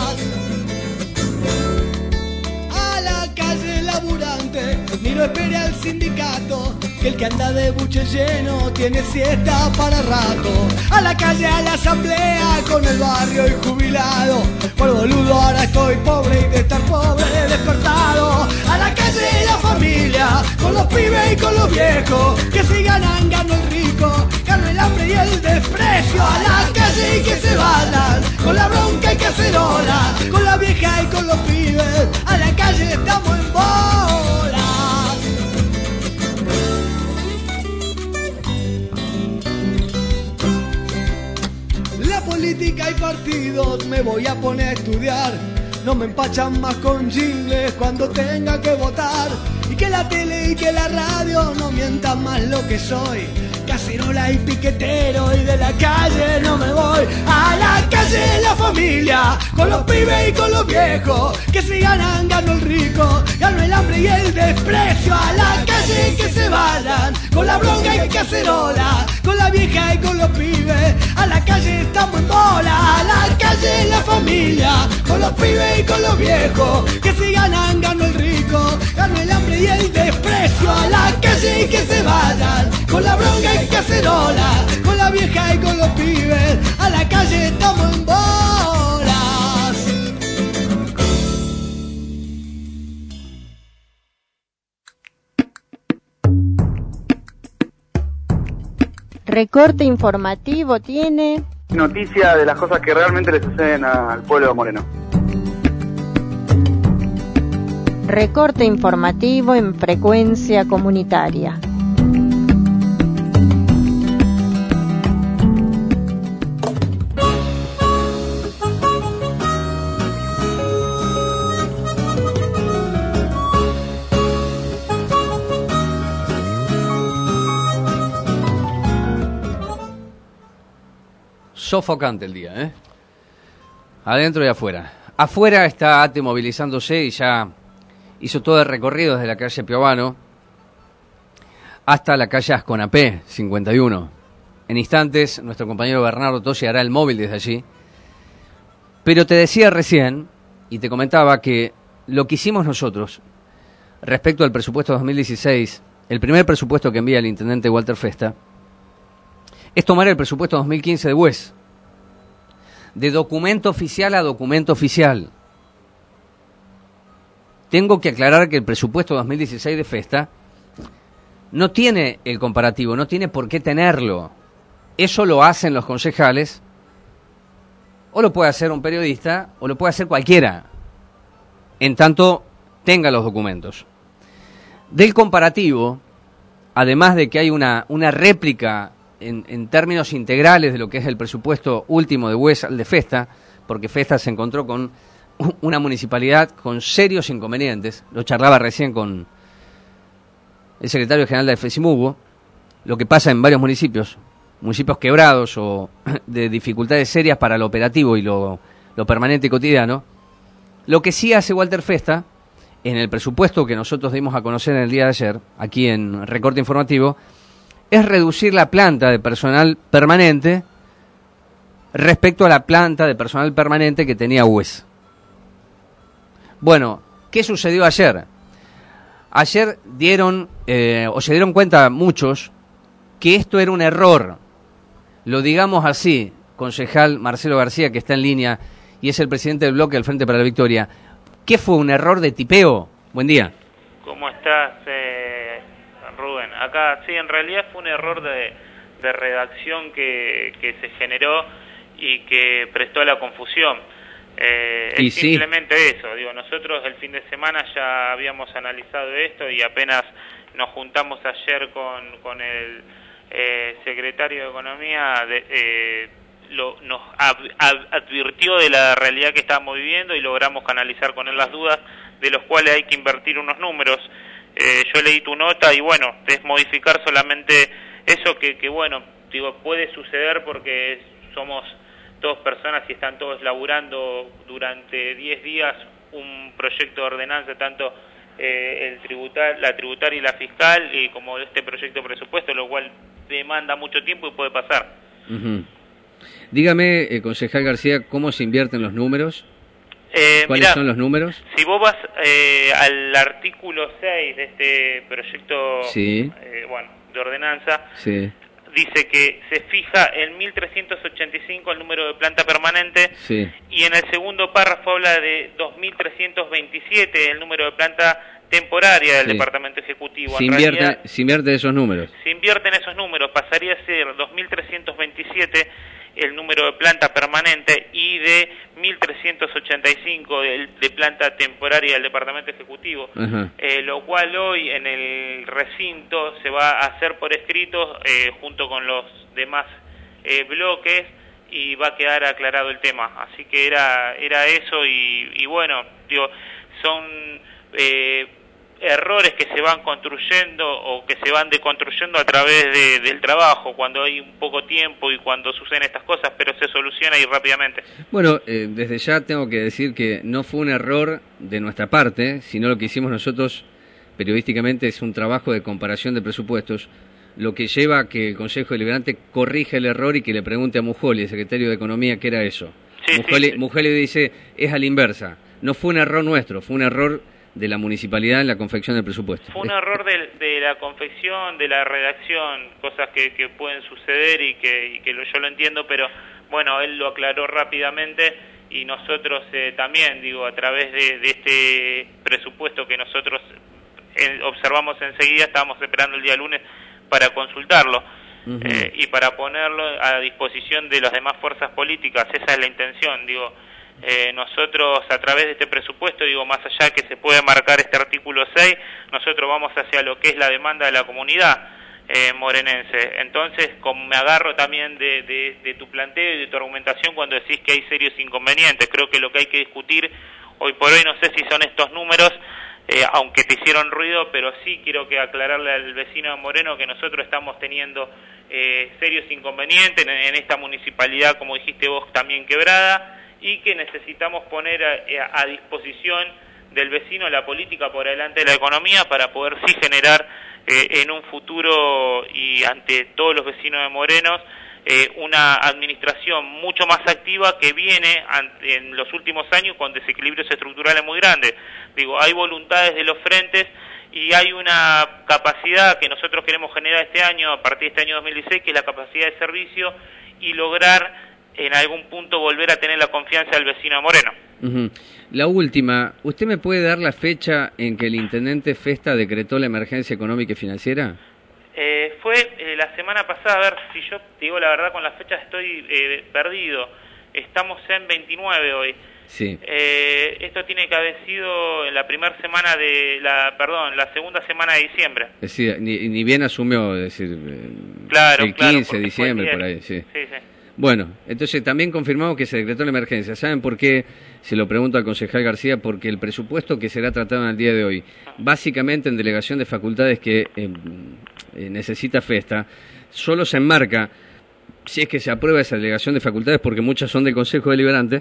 A la calle laburante, ni lo espere al sindicato, que el que anda de buche lleno tiene siesta para rato. A la calle, a la asamblea, con el barrio y jubilado, por boludo ahora estoy pobre y de estar pobre despertado. A la calle, la familia, con los pibes y con los viejos, que si ganan, ganó el rico, ganó el hambre y el desprecio. A la calle y que se vayan, con la bronca y cacerola, con la vieja y con los pibes. A la calle estamos en bolas. La política y partidos me voy a poner a estudiar. No me empachan más con jingles cuando tenga que votar. Y que la tele y que la radio no mientan más lo que soy. Cacerola y piquetero y de la calle no me voy. A la calle, la familia. familia, con los pibes y con los viejos, que si ganan, ganó el rico, ganó el hambre y el desprecio. A la calle que se vayan, con la bronca y cacerola, con la vieja y con los pibes, a la calle estamos en bola. A la calle la familia, con los pibes y con los viejos, que si ganan, ganó el rico, ganó el hambre y el desprecio. A la calle y que se vayan, con la bronca y cacerola, con la vieja y con los pibes, a la calle estamos en bolas. Recorte informativo tiene... Noticia de las cosas que realmente le suceden al pueblo de Moreno. Recorte informativo en frecuencia comunitaria. Sofocante el día, ¿eh? Adentro y afuera. Afuera está ATE movilizándose y ya hizo todo el recorrido desde la calle Piovano hasta la calle Asconapé, cincuenta y uno. En instantes, nuestro compañero Bernardo Tosi hará el móvil desde allí. Pero te decía recién, y te comentaba, que lo que hicimos nosotros respecto al presupuesto dos mil dieciséis, el primer presupuesto que envía el intendente Walter Festa, es tomar el presupuesto dos mil quince de B U E S, de documento oficial a documento oficial. Tengo que aclarar que el presupuesto dos mil dieciséis de Festa no tiene el comparativo, no tiene por qué tenerlo. Eso lo hacen los concejales, o lo puede hacer un periodista, o lo puede hacer cualquiera, en tanto tenga los documentos. Del comparativo, además de que hay una, una réplica En, en términos integrales de lo que es el presupuesto último de B U E S al de Festa, porque Festa se encontró con una municipalidad con serios inconvenientes, lo charlaba recién con el secretario general de FESIMUGO, lo que pasa en varios municipios, municipios quebrados o de dificultades serias para lo operativo y lo, lo permanente y cotidiano. Lo que sí hace Walter Festa, en el presupuesto que nosotros dimos a conocer en el día de ayer, aquí en Recorte Informativo, es reducir la planta de personal permanente respecto a la planta de personal permanente que tenía B U E S. Bueno, ¿qué sucedió ayer? Ayer dieron, eh, o se dieron cuenta muchos, que esto era un error. Lo digamos así, concejal Marcelo García, que está en línea y es el presidente del bloque del Frente para la Victoria. ¿Qué fue, un error de tipeo? Buen día. ¿Cómo estás, eh, Rubén? Acá sí, en realidad fue un error de, de redacción que, que se generó y que prestó a la confusión. Eh, es sí. simplemente eso. Digo, nosotros el fin de semana ya habíamos analizado esto y apenas nos juntamos ayer con, con el eh, secretario de Economía, de, eh, lo, nos ab, ab, advirtió de la realidad que estábamos viviendo y logramos canalizar con él las dudas, de los cuales hay que invertir unos números. Eh, yo leí tu nota y bueno, es modificar solamente eso que, que bueno, digo, puede suceder porque somos dos personas y están todos laburando durante diez días un proyecto de ordenanza, tanto eh, el tributar, la tributaria y la fiscal, y como este proyecto de presupuesto, lo cual demanda mucho tiempo y puede pasar. Uh-huh. Dígame, eh, concejal García, ¿cómo se invierten los números? Eh, ¿Cuáles mirá, son los números? Si vos vas eh, al artículo seis de este proyecto sí. eh, bueno, de ordenanza, sí. dice que se fija en mil trescientos ochenta y cinco el número de planta permanente, sí. y en el segundo párrafo habla de dos mil trescientos veintisiete el número de planta temporaria del sí. Departamento Ejecutivo. Se en invierte, realidad, se invierte esos números. Se invierten esos números, pasaría a ser dos mil trescientos veintisiete el número de planta permanente y de mil trescientos ochenta y cinco de, de planta temporaria del Departamento Ejecutivo, uh-huh. eh, lo cual hoy en el recinto se va a hacer por escrito eh, junto con los demás eh, bloques y va a quedar aclarado el tema. Así que era era eso y, y bueno, digo, son eh, errores que se van construyendo o que se van deconstruyendo a través de, del trabajo, cuando hay un poco tiempo y cuando suceden estas cosas, pero se soluciona y rápidamente. Bueno, eh, desde ya tengo que decir que no fue un error de nuestra parte, sino lo que hicimos nosotros periodísticamente es un trabajo de comparación de presupuestos, lo que lleva a que el Consejo Deliberante corrija el error y que le pregunte a Mujoli, el secretario de Economía, qué era eso. Sí, Mujoli, sí, sí. Mujoli dice, es a la inversa. No fue un error nuestro, fue un error de la municipalidad en la confección del presupuesto. Fue un error de, de la confección, de la redacción, cosas que, que pueden suceder y que, y que lo, yo lo entiendo, pero bueno, él lo aclaró rápidamente y nosotros eh, también, digo, a través de, de este presupuesto que nosotros eh, observamos enseguida, estábamos esperando el día lunes para consultarlo uh-huh. eh, y para ponerlo a disposición de las demás fuerzas políticas. Esa es la intención, digo. Eh, nosotros a través de este presupuesto, digo, más allá que se puede marcar este artículo seis, nosotros vamos hacia lo que es la demanda de la comunidad eh, morenense. Entonces, como me agarro también de, de, de tu planteo y de tu argumentación cuando decís que hay serios inconvenientes, creo que lo que hay que discutir hoy por hoy, no sé si son estos números, eh, aunque te hicieron ruido, pero sí quiero que aclararle al vecino de Moreno que nosotros estamos teniendo eh, serios inconvenientes en, en esta municipalidad, como dijiste vos, también quebrada, y que necesitamos poner a, a disposición del vecino la política por delante de la economía para poder sí generar eh, en un futuro y ante todos los vecinos de Morenos eh, una administración mucho más activa que viene ante, en los últimos años con desequilibrios estructurales muy grandes. Digo, hay voluntades de los frentes y hay una capacidad que nosotros queremos generar este año, a partir de este año dos mil dieciséis, que es la capacidad de servicio y lograr en algún punto volver a tener la confianza del vecino de Moreno. Uh-huh. La última, ¿usted me puede dar la fecha en que el intendente Festa decretó la emergencia económica y financiera? Eh, fue eh, la semana pasada, a ver si yo te digo la verdad, con las fechas estoy eh, perdido. Estamos en veintinueve hoy. Sí. Eh, esto tiene que haber sido en la primera semana de la, perdón, la segunda semana de diciembre. Es decir, ni, ni bien asumió, es decir, claro, el claro, quince de diciembre, por ahí, sí. Sí, sí. Bueno, entonces también confirmamos que se decretó la emergencia. ¿Saben por qué? Se lo pregunto al concejal García, porque el presupuesto que será tratado en el día de hoy, básicamente en delegación de facultades que eh, eh, necesita Festa, solo se enmarca, si es que se aprueba esa delegación de facultades, porque muchas son del Consejo Deliberante,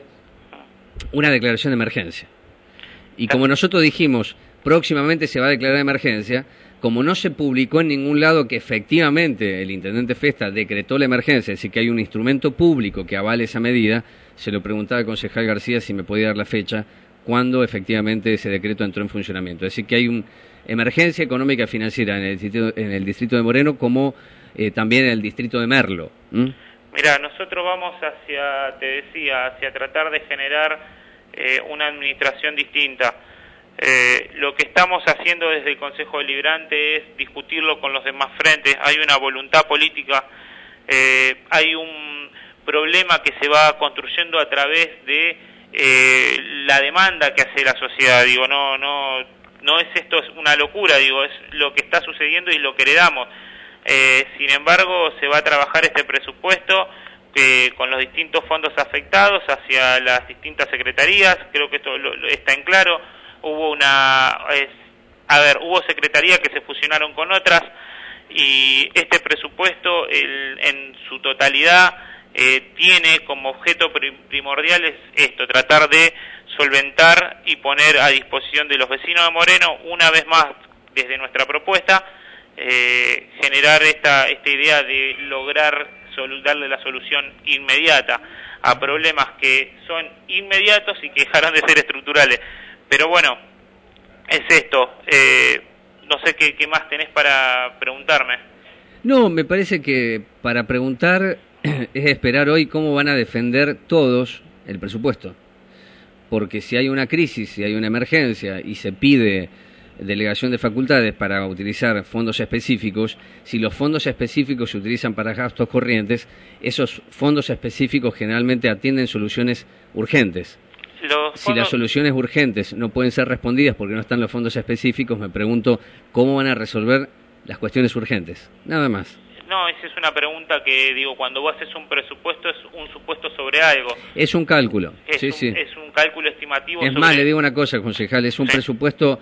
una declaración de emergencia. Y como nosotros dijimos, próximamente se va a declarar emergencia, como no se publicó en ningún lado que efectivamente el intendente Festa decretó la emergencia, es decir, que hay un instrumento público que avale esa medida, se lo preguntaba al concejal García si me podía dar la fecha, cuando efectivamente ese decreto entró en funcionamiento. Es decir, que hay una emergencia económica y financiera en el distrito, en el distrito de Moreno, como eh, también en el distrito de Merlo. ¿Mm? Mira, nosotros vamos hacia, te decía, hacia tratar de generar eh, una administración distinta. Eh, lo que estamos haciendo desde el Consejo Deliberante es discutirlo con los demás frentes. Hay una voluntad política, eh, hay un problema que se va construyendo a través de eh, la demanda que hace la sociedad. Digo, no, no, no es esto es una locura, digo, es lo que está sucediendo y lo que heredamos. Eh, sin embargo, se va a trabajar este presupuesto que con los distintos fondos afectados hacia las distintas secretarías. Creo que esto lo, lo, está en claro. Hubo una, es, a ver, hubo secretarías que se fusionaron con otras y este presupuesto el, en su totalidad eh, tiene como objeto primordial es esto, tratar de solventar y poner a disposición de los vecinos de Moreno, una vez más desde nuestra propuesta, eh, generar esta, esta idea de lograr sol, darle la solución inmediata a problemas que son inmediatos y que dejaron de ser estructurales. Pero bueno, es esto. Eh, no sé qué, qué más tenés para preguntarme. No, me parece que para preguntar es esperar hoy cómo van a defender todos el presupuesto. Porque si hay una crisis, si hay una emergencia y se pide delegación de facultades para utilizar fondos específicos, si los fondos específicos se utilizan para gastos corrientes, esos fondos específicos generalmente atienden soluciones urgentes. Los si las soluciones urgentes no pueden ser respondidas porque no están los fondos específicos, me pregunto cómo van a resolver las cuestiones urgentes. Nada más. No, esa es una pregunta que, digo, cuando vos haces un presupuesto es un supuesto sobre algo. Es un cálculo. Es, sí, un, sí. es un cálculo estimativo. Es sobre... más, le digo una cosa, concejal, es un sí. presupuesto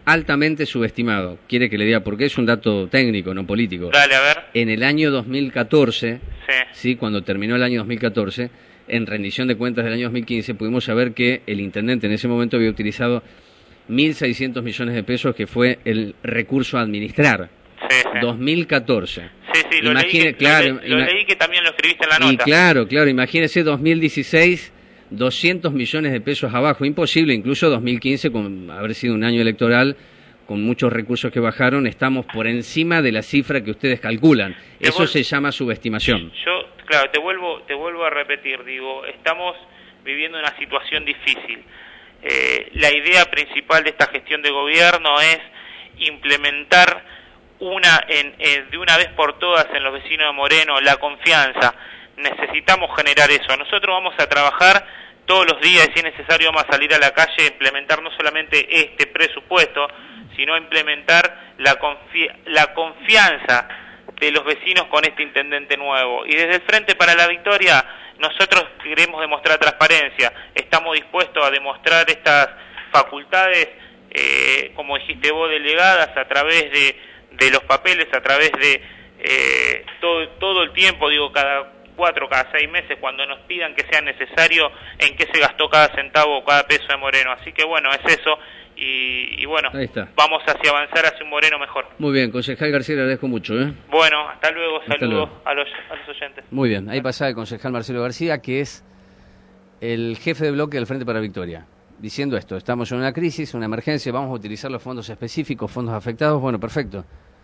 altamente subestimado. ¿Quiere que le diga por qué? Es un dato técnico, no político. Dale, a ver. En el año dos mil catorce, sí. ¿sí? Cuando terminó el año dos mil catorce, en rendición de cuentas del año dos mil quince, pudimos saber que el intendente en ese momento había utilizado mil seiscientos millones de pesos, que fue el recurso a administrar. Sí, sí. dos mil catorce. Sí, sí, lo, Imagine, leí, que, claro, lo, le, lo leí que también lo escribiste en la nota. Y claro, claro, imagínese dos mil dieciséis, doscientos millones de pesos abajo. Imposible, incluso dos mil quince, con haber sido un año electoral, con muchos recursos que bajaron, estamos por encima de la cifra que ustedes calculan. Te Eso vol- se llama subestimación. Yo, claro, te vuelvo, te vuelvo a repetir, digo, estamos viviendo una situación difícil. Eh, la idea principal de esta gestión de gobierno es implementar una en, eh, de una vez por todas en los vecinos de Moreno la confianza. Necesitamos generar eso. Nosotros vamos a trabajar todos los días, y si es necesario vamos a salir a la calle a implementar no solamente este presupuesto, sino implementar la, confi- la confianza de los vecinos con este intendente nuevo. Y desde el Frente para la Victoria nosotros queremos demostrar transparencia, estamos dispuestos a demostrar estas facultades, eh, como dijiste vos, delegadas a través de, de los papeles, a través de eh, todo, todo el tiempo, digo, cada cuatro, cada seis meses, cuando nos pidan que sea necesario, en qué se gastó cada centavo o cada peso de Moreno. Así que bueno, es eso, y, y bueno, vamos hacia avanzar hacia un Moreno mejor. Muy bien, concejal García, le agradezco mucho, ¿eh? Bueno, hasta luego, Hasta saludos luego. A, los, a los oyentes. Muy bien, ahí pasa el concejal Marcelo García, que es el jefe de bloque del Frente para Victoria, diciendo esto: estamos en una crisis, una emergencia, vamos a utilizar los fondos específicos, fondos afectados. Bueno, perfecto.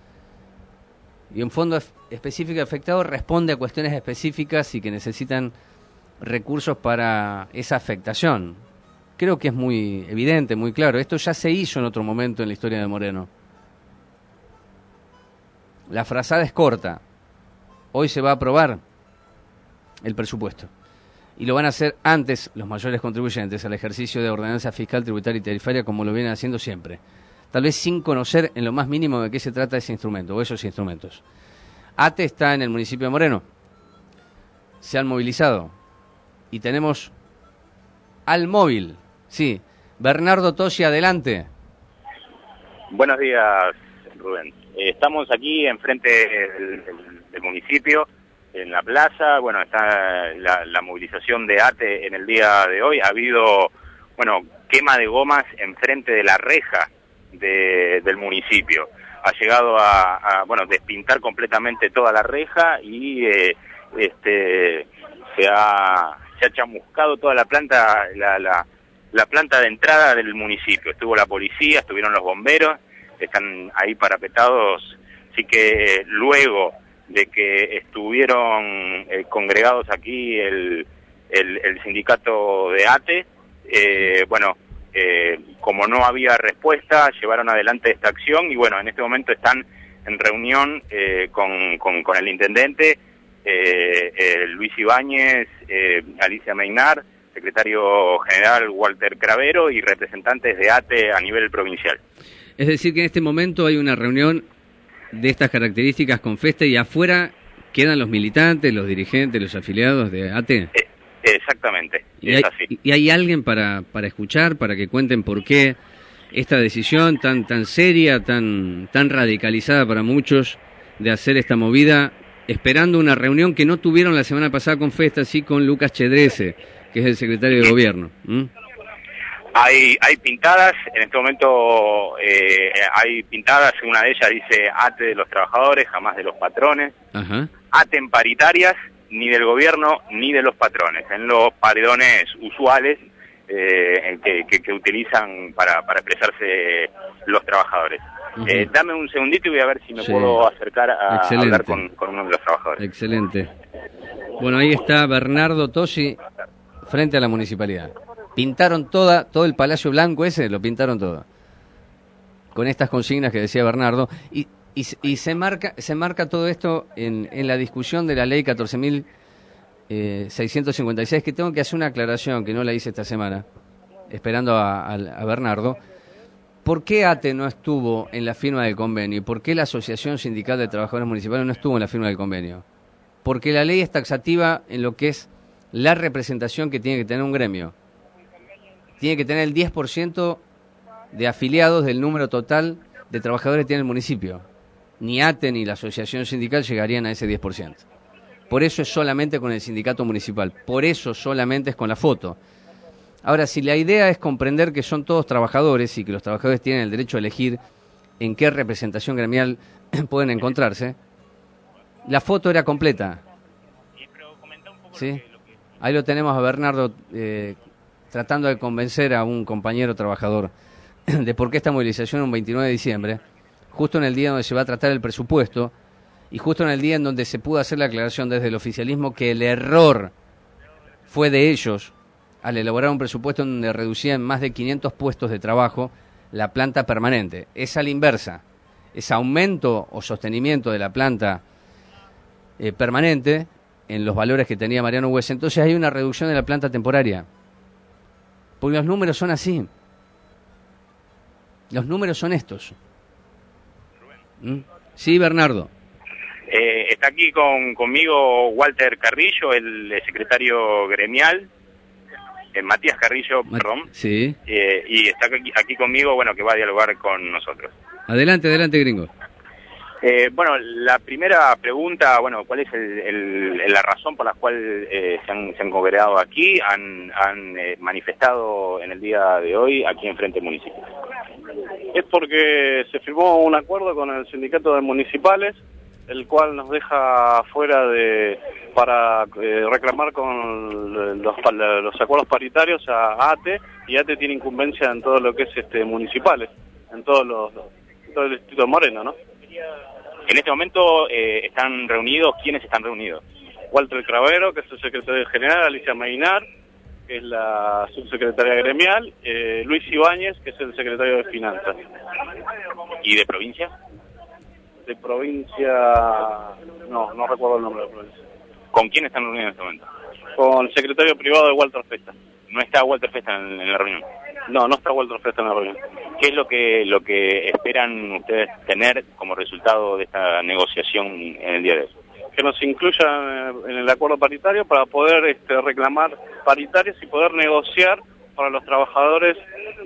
Y un fondo específico afectado responde a cuestiones específicas y que necesitan recursos para esa afectación. Creo que es muy evidente, muy claro. Esto ya se hizo en otro momento en la historia de Moreno. La frazada es corta. Hoy se va a aprobar el presupuesto. Y lo van a hacer antes los mayores contribuyentes al ejercicio de ordenanza fiscal, tributaria y tarifaria, como lo vienen haciendo siempre. Tal vez sin conocer en lo más mínimo de qué se trata ese instrumento o esos instrumentos. ATE está en el municipio de Moreno. Se han movilizado. Y tenemos al móvil. Sí. Bernardo Tosi, adelante. Buenos días, Rubén. Eh, estamos aquí enfrente del, del, del municipio, en la plaza. Bueno, está la, la movilización de ATE en el día de hoy. Ha habido, bueno, quema de gomas enfrente de la reja de, del municipio. Ha llegado a, a, bueno, despintar completamente toda la reja y eh, este se ha, se ha chamuscado toda la planta, la, la, la planta de entrada del municipio. Estuvo la policía, estuvieron los bomberos, están ahí parapetados. Así que luego de que estuvieron eh, congregados aquí el, el, el sindicato de ATE, eh, bueno, eh, como no había respuesta, llevaron adelante esta acción y bueno, en este momento están en reunión eh, con, con, con el intendente, eh, eh, Luis Ibáñez, eh, Alicia Meinar, secretario general Walter Cravero y representantes de ATE a nivel provincial. Es decir, que en este momento hay una reunión de estas características con Feste y afuera quedan los militantes, los dirigentes, los afiliados de ATE. Eh, exactamente, ¿Y es hay, así. ¿Y hay alguien para, para escuchar, para que cuenten por qué esta decisión tan tan seria, tan tan radicalizada para muchos de hacer esta movida, esperando una reunión que no tuvieron la semana pasada con Feste, sí con Lucas Chedrese, que es el secretario de gobierno? ¿Mm? Hay hay pintadas, en este momento eh, hay pintadas, una de ellas dice ATE de los trabajadores, jamás de los patrones. Ajá. ATE en paritarias, ni del gobierno ni de los patrones, en los paredones usuales eh, que, que, que utilizan para, para expresarse los trabajadores. Uh-huh. eh, dame un segundito y voy a ver si me sí. puedo acercar a Excelente. hablar con, con uno de los trabajadores. Excelente. Bueno, ahí está Bernardo Tosi frente a la municipalidad. Pintaron toda, todo el Palacio Blanco ese, lo pintaron todo. Con estas consignas que decía Bernardo. Y, y, y se marca se marca todo esto en, en la discusión de la ley catorce mil seiscientos cincuenta y seis, que tengo que hacer una aclaración que no la hice esta semana, esperando a, a, a Bernardo. ¿Por qué ATE no estuvo en la firma del convenio? ¿Y por qué la Asociación Sindical de Trabajadores Municipales no estuvo en la firma del convenio? Porque la ley es taxativa en lo que es la representación que tiene que tener un gremio. Tiene que tener el diez por ciento de afiliados del número total de trabajadores que tiene el municipio. Ni ATE ni la asociación sindical llegarían a ese diez por ciento. Por eso es solamente con el sindicato municipal, por eso solamente es con la foto. Ahora, si la idea es comprender que son todos trabajadores y que los trabajadores tienen el derecho a elegir en qué representación gremial pueden encontrarse, la foto era completa. ¿Sí? Ahí lo tenemos a Bernardo eh, tratando de convencer a un compañero trabajador de por qué esta movilización un veintinueve de diciembre, justo en el día donde se va a tratar el presupuesto y justo en el día en donde se pudo hacer la aclaración desde el oficialismo que el error fue de ellos al elaborar un presupuesto en donde reducían más de quinientos puestos de trabajo la planta permanente. Es a la inversa, es aumento o sostenimiento de la planta eh, permanente en los valores que tenía Mariano Hues. Entonces hay una reducción de la planta temporaria, porque los números son así. Los números son estos. ¿Mm? Sí, Bernardo. Eh, está aquí con, conmigo Walter Carrillo, el secretario gremial, eh, Matías Carrillo, Ma perdón. Sí. Eh, y está aquí, aquí conmigo, bueno, que va a dialogar con nosotros. Adelante, adelante, gringo. Eh, bueno, la primera pregunta, bueno, ¿cuál es el, el, la razón por la cual eh, se, han, se han congregado aquí, han, han eh, manifestado en el día de hoy aquí en frente del municipio? Es porque se firmó un acuerdo con el sindicato de municipales, el cual nos deja fuera de para eh, reclamar con los, los acuerdos paritarios a ATE, y ATE tiene incumbencia en todo lo que es este municipales, en todos los, todo el distrito de Moreno, ¿no? En este momento eh, están reunidos, ¿quiénes están reunidos? Walter Cravero, que es el secretario general, Alicia Meinar, que es la subsecretaria gremial, eh, Luis Ibáñez, que es el secretario de Finanzas. ¿Y de provincia? De provincia, no, no recuerdo el nombre de la provincia. ¿Con quién están reunidos en este momento? Con el secretario privado de Walter Festa. ¿No está Walter Festa en, en la reunión? No, no está Walter Festa en la reunión. ¿Qué es lo que lo que esperan ustedes tener como resultado de esta negociación en el día de hoy? Que nos incluyan en el acuerdo paritario para poder este, reclamar paritarias y poder negociar para los trabajadores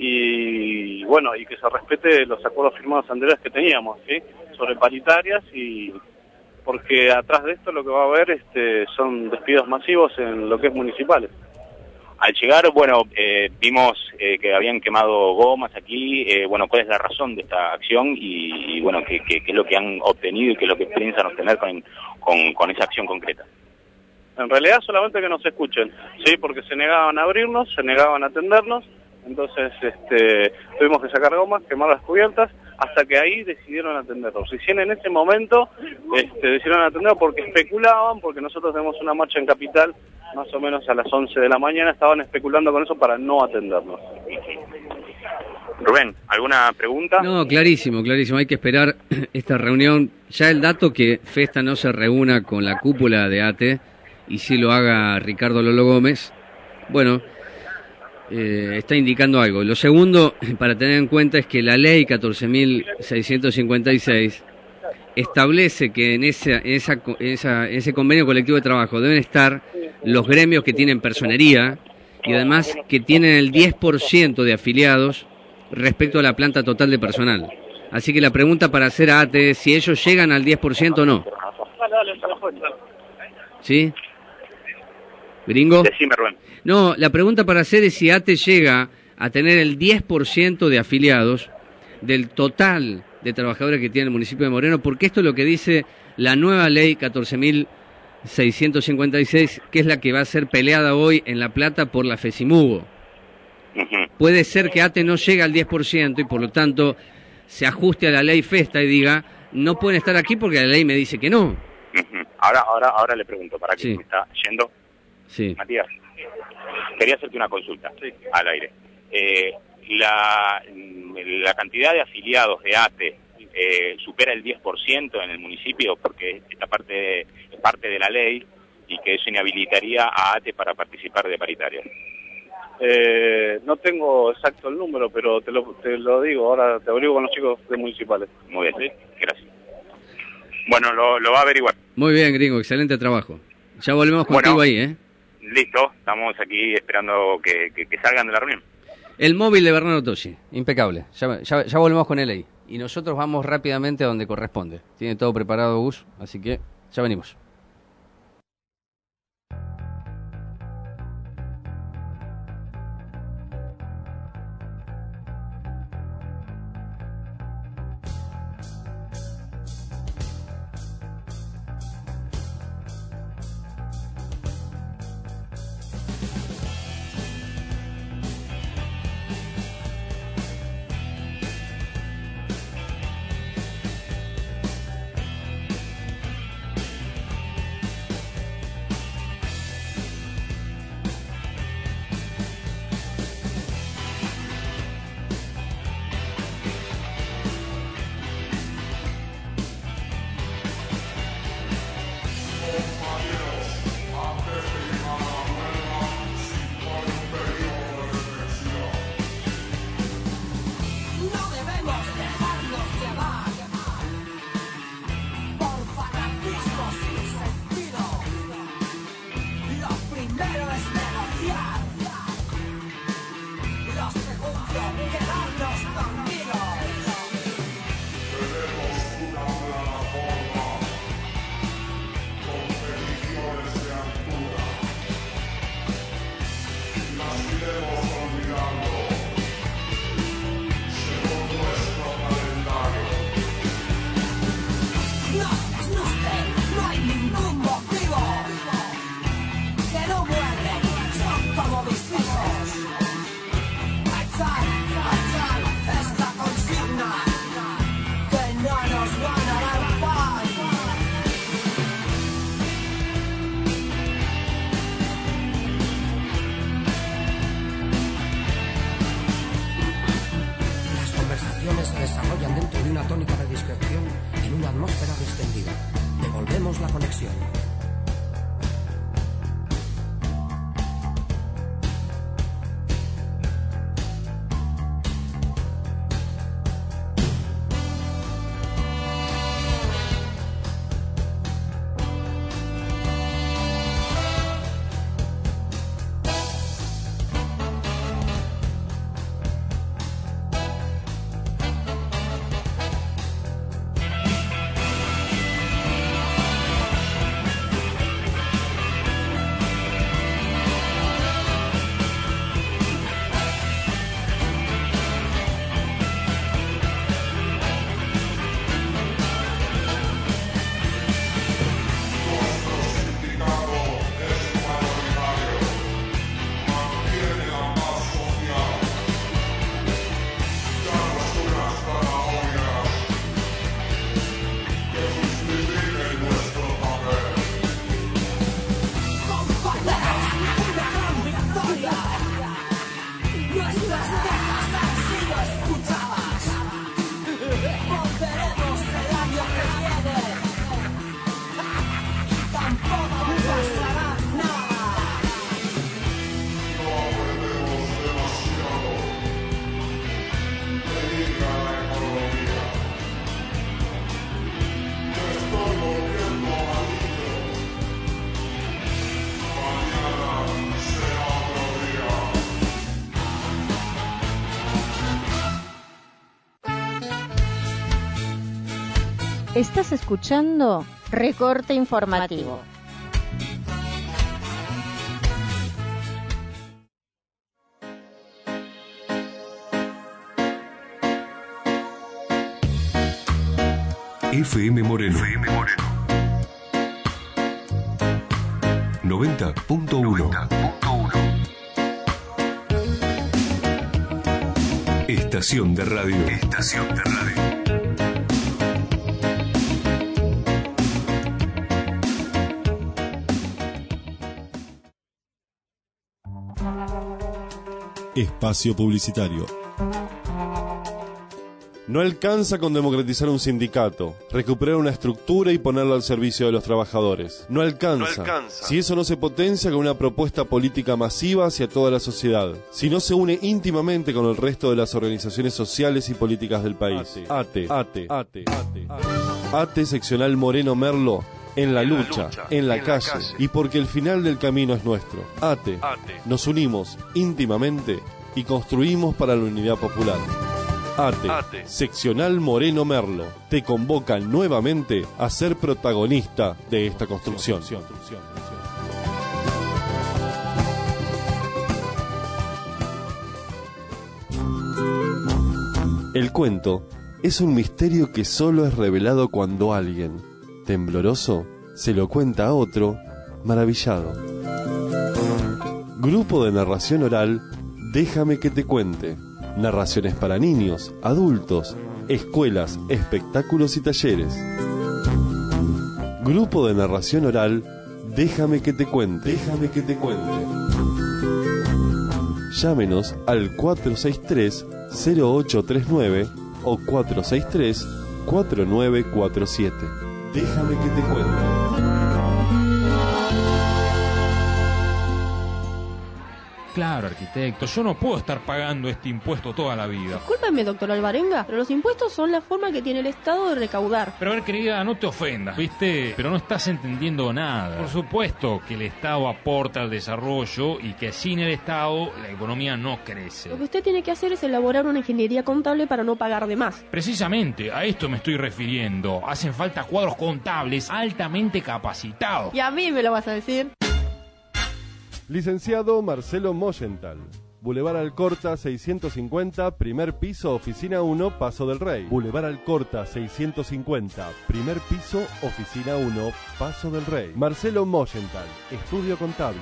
y bueno, y que se respete los acuerdos firmados anteriores que teníamos, ¿sí? Sobre paritarias, y porque atrás de esto lo que va a haber este, son despidos masivos en lo que es municipales. Al llegar, bueno, eh, vimos eh, que habían quemado gomas aquí, eh, bueno, ¿cuál es la razón de esta acción y, y bueno, qué, qué, qué es lo que han obtenido y qué es lo que piensan obtener con, con, con esa acción concreta? En realidad solamente que nos escuchen, sí, porque se negaban a abrirnos, se negaban a atendernos, entonces este, tuvimos que sacar gomas, quemar las cubiertas, hasta que ahí decidieron atendernos. Recién en ese momento este, decidieron atendernos porque especulaban, porque nosotros tenemos una marcha en Capital más o menos a las once de la mañana, estaban especulando con eso para no atendernos. Rubén, ¿alguna pregunta? No, clarísimo, clarísimo. Hay que esperar esta reunión. Ya el dato que Festa no se reúna con la cúpula de ATE y sí lo haga Ricardo Lolo Gómez, bueno, eh, está indicando algo. Lo segundo, para tener en cuenta, es que la ley catorce mil seiscientos cincuenta y seis establece que en, esa, en, esa, en esa, ese convenio colectivo de trabajo deben estar los gremios que tienen personería y además que tienen el diez por ciento de afiliados respecto a la planta total de personal. Así que la pregunta para hacer a ATE es si ellos llegan al diez por ciento o no. ¿Sí? ¿Gringo? Decime, Rubén. No, la pregunta para hacer es si ATE llega a tener el diez por ciento de afiliados del total de trabajadores que tiene el municipio de Moreno, porque esto es lo que dice la nueva ley catorce mil seiscientos cincuenta y seis, que es la que va a ser peleada hoy en La Plata por la FESIMUGO. Uh-huh. Puede ser que ATE no llegue al diez por ciento y por lo tanto se ajuste a la ley Festa y diga, no pueden estar aquí porque la ley me dice que no. Uh-huh. Ahora, ahora, ahora le pregunto, ¿para qué sí. me está yendo? Sí. Matías, quería hacerte una consulta sí. al aire. Eh, la, la cantidad de afiliados de ATE eh, supera el diez por ciento en el municipio, porque esta parte es parte de la ley y que eso inhabilitaría a ATE para participar de paritarias. Eh, no tengo exacto el número, pero te lo, te lo digo, ahora te averiguo con los chicos de municipales. Muy bien, ¿sí? Gracias. Bueno, lo, lo va a averiguar. Muy bien, gringo, excelente trabajo. Ya volvemos contigo bueno, ahí, ¿eh? Listo, estamos aquí esperando que, que, que salgan de la reunión. El móvil de Bernardo Toggi, impecable. Ya, ya, ya volvemos con él ahí. Y nosotros vamos rápidamente a donde corresponde. Tiene todo preparado Gus, así que ya venimos. Estás escuchando Recorte Informativo. F M Moreno. F M Moreno. noventa punto uno. Estación de radio. Estación de radio. Espacio publicitario. No alcanza con democratizar un sindicato, recuperar una estructura y ponerla al servicio de los trabajadores. No alcanza, no alcanza. Si eso no se potencia con una propuesta política masiva hacia toda la sociedad, si no se une íntimamente con el resto de las organizaciones sociales y políticas del país. ATE, ATE, ATE, ATE, ATE seccional Moreno Merlo. En la, en lucha, la lucha, en la en calle, la calle, y porque el final del camino es nuestro. ATE, ATE. Nos unimos íntimamente y construimos para la unidad popular. ATE, ATE, Seccional Moreno Merlo, te convoca nuevamente a ser protagonista de esta construcción. El cuento es un misterio que solo es revelado cuando alguien, tembloroso, se lo cuenta a otro, maravillado. Grupo de narración oral, Déjame que te cuente. Narraciones para niños, adultos, escuelas, espectáculos y talleres. Grupo de narración oral, Déjame que te cuente. Déjame que te cuente. Llámenos al cuatro seis tres, cero ocho tres nueve o cuatro seis tres, cuatro nueve cuatro siete. Déjame que te cuente. Claro, arquitecto, yo no puedo estar pagando este impuesto toda la vida. Discúlpeme, doctor Alvarenga, pero los impuestos son la forma que tiene el Estado de recaudar. Pero a ver, querida, no te ofendas, ¿viste? Pero no estás entendiendo nada. Por supuesto que el Estado aporta al desarrollo y que sin el Estado la economía no crece. Lo que usted tiene que hacer es elaborar una ingeniería contable para no pagar de más. Precisamente, a esto me estoy refiriendo. Hacen falta cuadros contables altamente capacitados. ¿Y a mí me lo vas a decir? Licenciado Marcelo Moyenthal, Boulevard Alcorta seiscientos cincuenta, primer piso, oficina uno, Paso del Rey. Boulevard Alcorta seiscientos cincuenta, primer piso, oficina uno, Paso del Rey. Marcelo Moyenthal, estudio contable.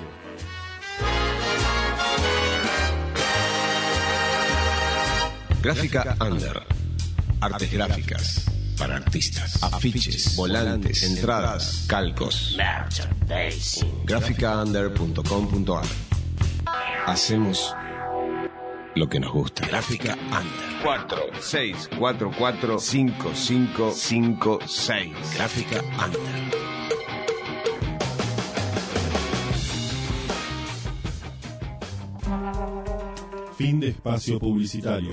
Gráfica Under. Artes gráficas. Para artistas, afiches, volantes, entradas, calcos. gráfica under punto com punto ar. Hacemos lo que nos gusta. Gráfica Under. cuatro seis cuatro cuatro cinco cinco cinco seis. Gráfica Under. Fin de espacio publicitario.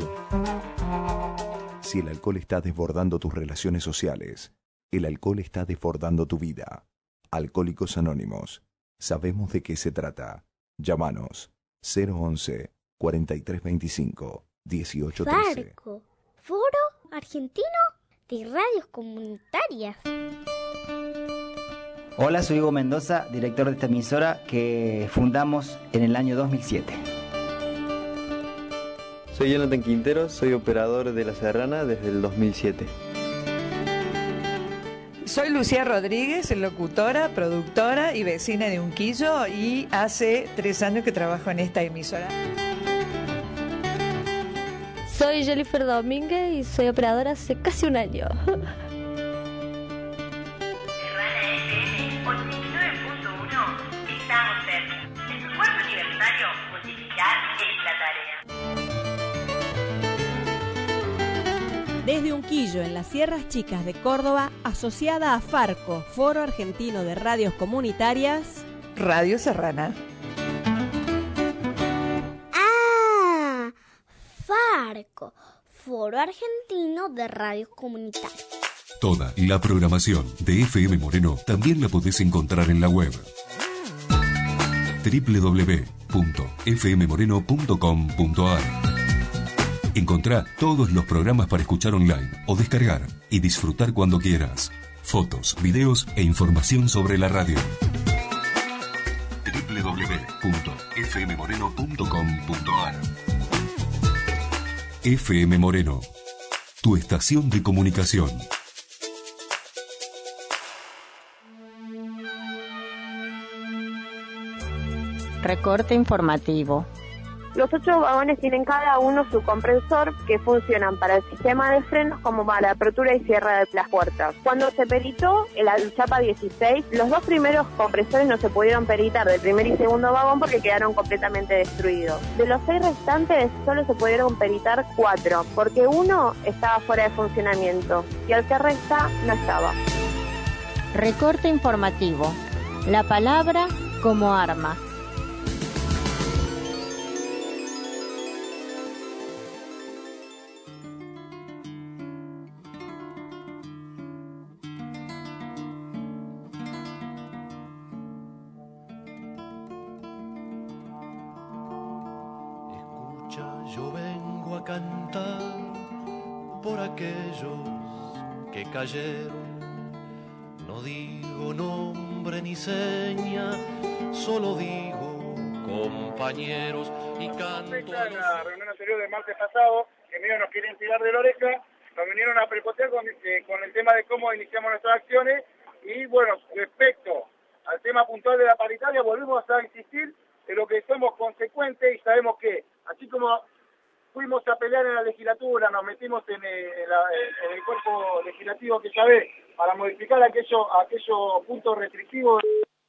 Si el alcohol está desbordando tus relaciones sociales, el alcohol está desbordando tu vida. Alcohólicos Anónimos. Sabemos de qué se trata. Llámanos cero once, cuarenta y tres veinticinco, dieciocho trece. Farco, Foro Argentino de Radios Comunitarias. Hola, soy Hugo Mendoza, director de esta emisora que fundamos en el año dos mil siete. Soy Jonathan Quintero, soy operador de La Serrana desde el dos mil siete. Soy Lucía Rodríguez, locutora, productora y vecina de Unquillo, y hace tres años que trabajo en esta emisora. Soy Jennifer Domínguez y soy operadora hace casi un año. ochenta y nueve punto uno estamos cerca. En su cuarto aniversario, multiplicar es la tarea. Desde Unquillo, en las Sierras Chicas de Córdoba, asociada a Farco, Foro Argentino de Radios Comunitarias, Radio Serrana. ¡Ah! Farco, Foro Argentino de Radios Comunitarias. Toda la programación de F M Moreno también la podés encontrar en la web doble u doble u doble u punto f m moreno punto com punto a r. Encontrá todos los programas para escuchar online o descargar y disfrutar cuando quieras. Fotos, videos e información sobre la radio. doble u doble u doble u punto f m moreno punto com punto a r. F M Moreno, tu estación de comunicación. Recorte informativo. Los ocho vagones tienen cada uno su compresor que funcionan para el sistema de frenos como para la apertura y cierre de las puertas. Cuando se peritó el Chapa dieciséis, los dos primeros compresores no se pudieron peritar del primer y segundo vagón porque quedaron completamente destruidos. De los seis restantes solo se pudieron peritar cuatro porque uno estaba fuera de funcionamiento y el que resta no estaba. Recorte informativo. La palabra como arma. Escucha Yo vengo a cantar por aquellos que cayeron. No digo nombre ni seña, solo digo compañeros y canto. En la reunión anterior del martes pasado, que medio nos quieren tirar de la oreja, nos vinieron a prepotear con, eh, con el tema de cómo iniciamos nuestras acciones y bueno, respecto al tema puntual de la paritaria, volvemos a insistir en lo que somos consecuentes y sabemos que, así como fuimos a pelear en la legislatura, nos metimos en, eh, en, la, en el cuerpo legislativo que ya ve, para modificar aquellos aquello puntos restrictivos.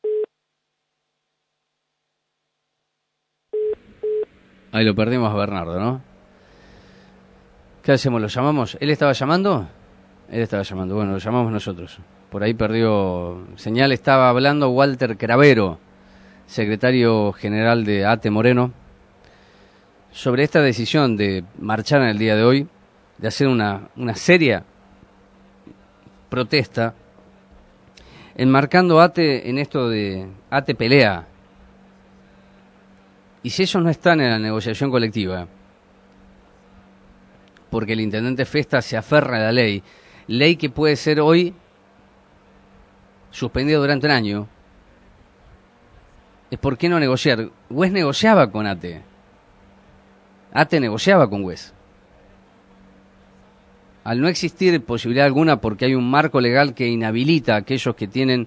Ahí lo perdimos a Bernardo, ¿no? ¿Qué hacemos? ¿Lo llamamos? ¿Él estaba llamando? Él estaba llamando, bueno, lo llamamos nosotros. Por ahí perdió señal, estaba hablando Walter Cravero, secretario general de A T E Moreno, sobre esta decisión de marchar en el día de hoy, de hacer una, una seria protesta, enmarcando A T E en esto de A T E pelea. Y si ellos no están en la negociación colectiva, porque el intendente Festa se aferra a la ley, ley que puede ser hoy suspendida durante un año, es por qué no negociar. Wes negociaba con A T E. A T E negociaba con Wes. Al no existir posibilidad alguna porque hay un marco legal que inhabilita a aquellos que tienen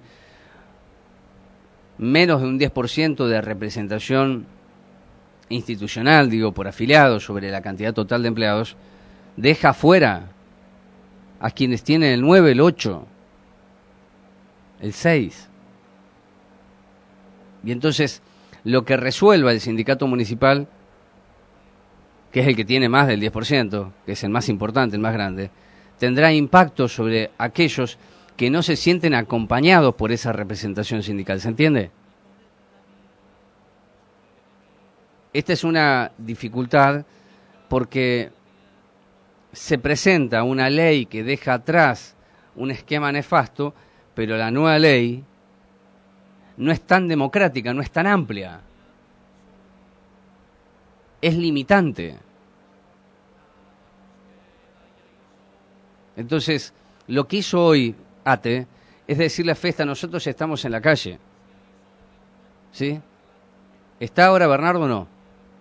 menos de un diez por ciento de representación institucional, digo, por afiliados sobre la cantidad total de empleados, deja fuera a quienes tienen el nueve, el ocho, el seis. Y entonces, lo que resuelva el sindicato municipal, que es el que tiene más del diez por ciento, que es el más importante, el más grande, tendrá impacto sobre aquellos que no se sienten acompañados por esa representación sindical. ¿Se entiende? Esta es una dificultad porque se presenta una ley que deja atrás un esquema nefasto, pero la nueva ley no es tan democrática, no es tan amplia. Es limitante. Entonces, lo que hizo hoy A T E es decirle a Festa, nosotros estamos en la calle. ¿Sí? ¿Está ahora Bernardo o no?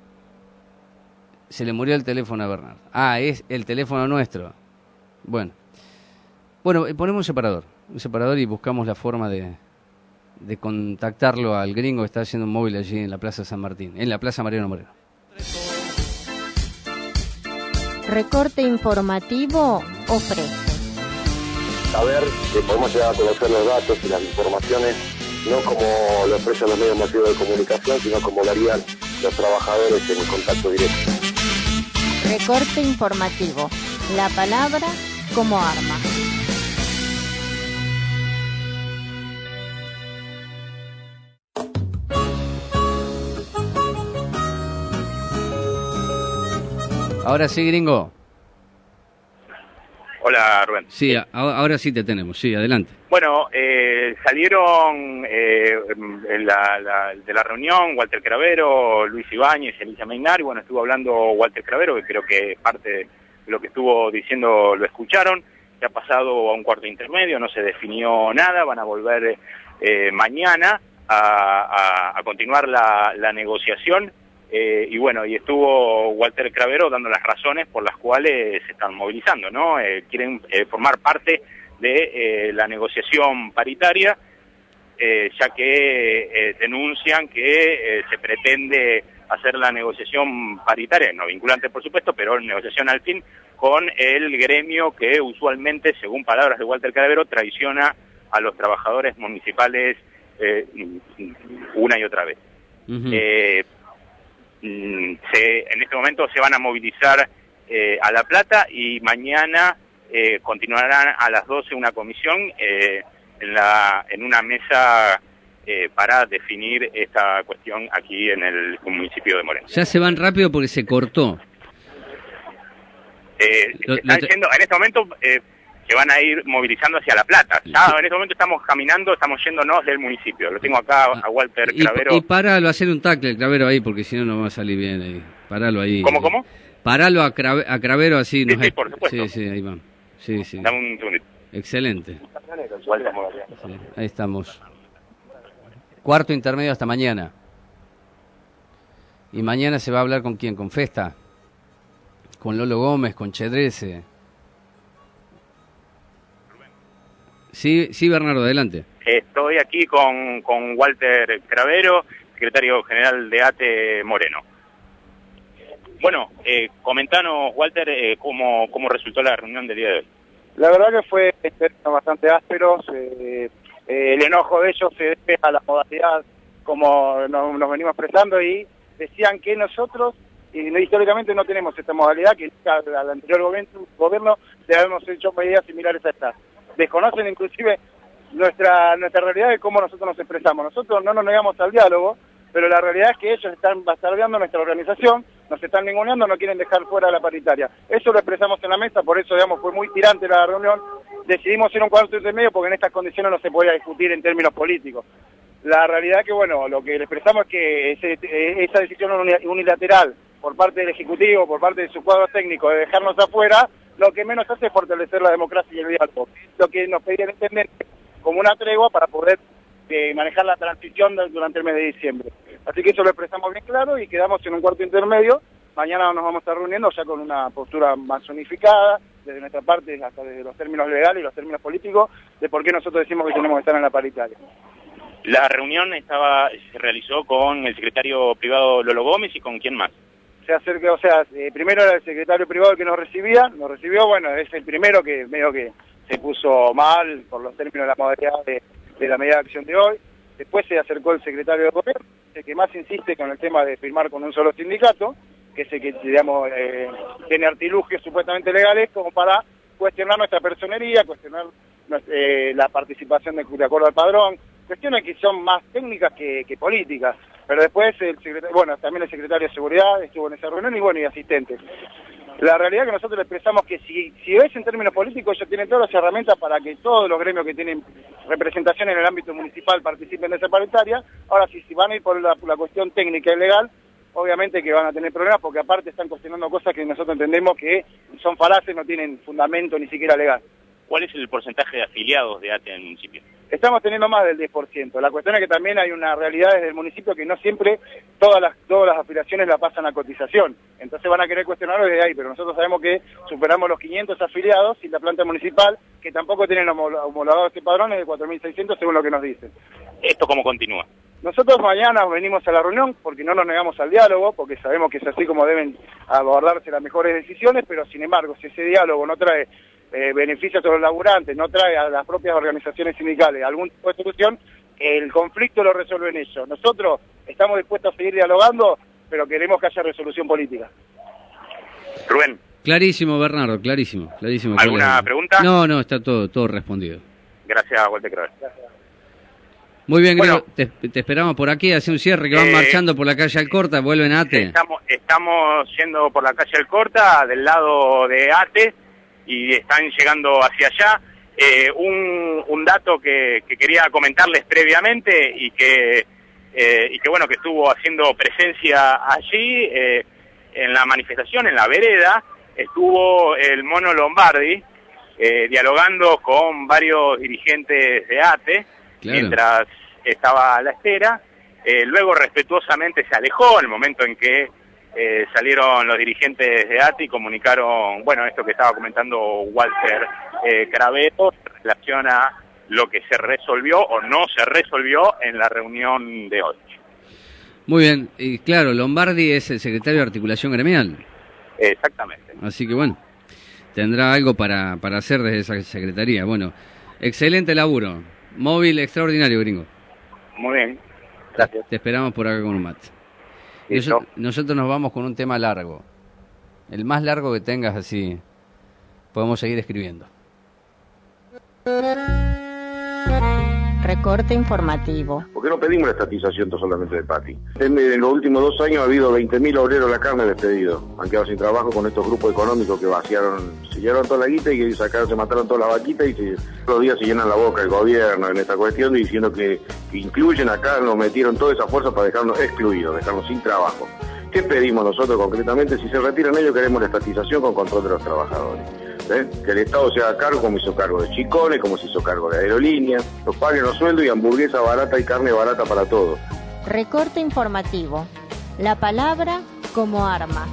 Se le murió el teléfono a Bernardo. Ah, es el teléfono nuestro. Bueno. Bueno, ponemos un separador. Un separador y buscamos la forma de, de contactarlo al gringo que está haciendo un móvil allí en la Plaza San Martín, en la Plaza Mariano Moreno. Recorte informativo ofrece. Saber que podemos llegar a conocer los datos y las informaciones, no como lo expresan los medios masivos de comunicación, sino como lo harían los trabajadores en contacto directo. Recorte informativo. La palabra como arma. Ahora sí, gringo. Hola, Rubén. Sí, a- ahora sí te tenemos. Sí, adelante. Bueno, eh, salieron eh, en la, la- de la reunión Walter Cravero, Luis Ibáñez, Elisa Meinar, y bueno, estuvo hablando Walter Cravero, que creo que parte de lo que estuvo diciendo lo escucharon. Ya ha pasado a un cuarto intermedio, no se definió nada, van a volver eh, mañana a, a, a continuar la, la negociación. Eh, y bueno, y estuvo Walter Cravero dando las razones por las cuales se están movilizando, ¿no? Eh, quieren eh, formar parte de eh, la negociación paritaria, eh, ya que eh, denuncian que eh, se pretende hacer la negociación paritaria, no vinculante por supuesto, pero negociación al fin, con el gremio que usualmente, según palabras de Walter Cravero, traiciona a los trabajadores municipales eh, una y otra vez. Uh-huh. eh, Se, en este momento se van a movilizar eh, a La Plata y mañana eh, continuarán a las doce una comisión eh, en, la, en una mesa eh, para definir esta cuestión aquí en el municipio de Moreno. Ya se van rápido porque se cortó. Eh, Lo- lo están te- yendo, en este momento eh, se van a ir movilizando hacia La Plata. Ya en este momento estamos caminando, estamos yéndonos del municipio. Lo tengo acá a Walter Y, Cravero. y para lo hacer un tackle, el Cravero ahí, porque si no, no va a salir bien ahí. Paralo ahí. ¿Cómo, cómo? Paralo a, Crave, a Cravero así. Sí, nos sí, por supuesto. Sí, sí, ahí va. Sí, sí. Dame un segundito. Excelente. Sí. Sí, ahí estamos. Cuarto intermedio hasta mañana. Y mañana se va a hablar con quién, con Festa, con Lolo Gómez, con Chedrese. Sí, sí, Bernardo, adelante. Estoy aquí con, con Walter Cravero, secretario general de ATE Moreno. Bueno, eh, comentanos, Walter, eh, cómo, cómo resultó la reunión del día de hoy. La verdad que fue bastante ásperos. Eh, eh, el enojo de ellos se debe a la modalidad como nos, nos venimos expresando, y decían que nosotros y no, históricamente no tenemos esta modalidad, que al, al anterior gobierno, gobierno le habíamos hecho medidas similares a estas. Desconocen inclusive nuestra nuestra realidad de cómo nosotros nos expresamos. Nosotros no nos negamos al diálogo, pero la realidad es que ellos están bastardeando nuestra organización, nos están ninguneando, no quieren dejar fuera la paritaria. Eso lo expresamos en la mesa, por eso, digamos, fue muy tirante la reunión. Decidimos ir un cuarto de medio porque en estas condiciones no se podía discutir en términos políticos. La realidad es que, bueno, lo que le expresamos es que ese, esa decisión unilateral por parte del Ejecutivo, por parte de su cuadro técnico, de dejarnos afuera, lo que menos hace es fortalecer la democracia y el diálogo. Lo que nos pedían entender como una tregua para poder eh, manejar la transición durante el mes de diciembre. Así que eso lo expresamos bien claro y quedamos en un cuarto intermedio. Mañana nos vamos a estar reuniendo ya con una postura más unificada, desde nuestra parte, hasta desde los términos legales y los términos políticos, de por qué nosotros decimos que tenemos que estar en la paritaria. La reunión estaba se realizó con el secretario privado Lolo Gómez y con quién más. Se acerca, o sea, eh, primero era el secretario privado el que nos recibía, nos recibió, bueno, es el primero que medio que se puso mal por los términos de la modalidad de, de la medida de acción de hoy. Después se acercó el secretario de gobierno, el que más insiste con el tema de firmar con un solo sindicato, que es el que, digamos, eh, tiene artilugios supuestamente legales como para cuestionar nuestra personería, cuestionar eh, la participación de, de acuerdo al padrón, cuestiones que son más técnicas que, que políticas. Pero después el secretario, bueno, también el secretario de Seguridad estuvo en esa reunión y bueno, y asistentes. La realidad es que nosotros le expresamos que si, si ves en términos políticos, ellos tienen todas las herramientas para que todos los gremios que tienen representación en el ámbito municipal participen de esa paritaria. Ahora, si, si van a ir por la, por la cuestión técnica y legal, obviamente que van a tener problemas porque aparte están cuestionando cosas que nosotros entendemos que son falaces, no tienen fundamento ni siquiera legal. ¿Cuál es el porcentaje de afiliados de ATE en el municipio? Estamos teniendo más del diez por ciento. La cuestión es que también hay una realidad desde el municipio que no siempre todas las todas las afiliaciones la pasan a cotización. Entonces van a querer cuestionarlo desde ahí, pero nosotros sabemos que superamos los quinientos afiliados y la planta municipal, que tampoco tienen homologados este padrón, es de cuatro mil seiscientos según lo que nos dicen. ¿Esto cómo continúa? Nosotros mañana venimos a la reunión porque no nos negamos al diálogo, porque sabemos que es así como deben abordarse las mejores decisiones, pero sin embargo, si ese diálogo no trae Eh, beneficia a todos los laburantes, no trae a las propias organizaciones sindicales algún tipo de solución, el conflicto lo resuelven ellos. Nosotros estamos dispuestos a seguir dialogando, pero queremos que haya resolución política. Rubén. Clarísimo, Bernardo, clarísimo. clarísimo ¿Alguna pregunta? No, no, está todo todo respondido. Gracias, Walter Cravero. Muy bien, bueno, te, te esperamos por aquí, hace un cierre, que van eh, marchando por la calle Alcorta, vuelven a ATE. Estamos, estamos yendo por la calle Alcorta, del lado de ATE, y están llegando hacia allá. Eh, un, un dato que, que quería comentarles previamente y que, eh, y que bueno, que estuvo haciendo presencia allí, eh, en la manifestación, en la vereda, estuvo el Mono Lombardi, eh, dialogando con varios dirigentes de ATE, claro, mientras estaba a la espera. Eh, luego respetuosamente se alejó en el momento en que Eh, salieron los dirigentes de ATE y comunicaron, bueno, esto que estaba comentando Walter eh, Cravero en relación a lo que se resolvió o no se resolvió en la reunión de hoy. Muy bien, y claro, Lombardi es el secretario de Articulación Gremial. Exactamente. Así que bueno, tendrá algo para, para hacer desde esa secretaría. Bueno, excelente laburo, móvil extraordinario, gringo. Muy bien, gracias. Te esperamos por acá con un mate. Nosotros, nosotros nos vamos con un tema largo. El más largo que tengas, así podemos seguir escribiendo. Recorte informativo. ¿Por qué no pedimos la estatización solamente de Pati? En, en los últimos dos años ha habido veinte mil obreros de la carne despedidos. Han quedado sin trabajo con estos grupos económicos que vaciaron, se llevaron toda la guita y que sacaron, se mataron todas las vaquitas y se, todos los días se llenan la boca el gobierno en esta cuestión diciendo que, que incluyen acá, nos metieron toda esa fuerza para dejarnos excluidos, dejarnos sin trabajo. ¿Qué pedimos nosotros concretamente? Si se retiran ellos, queremos la estatización con control de los trabajadores. ¿Eh? Que el Estado se haga cargo, como hizo cargo de Chicones, como se hizo cargo de Aerolíneas, los paguen los sueldos y hamburguesa barata y carne barata para todos. Recorte informativo. La palabra como arma.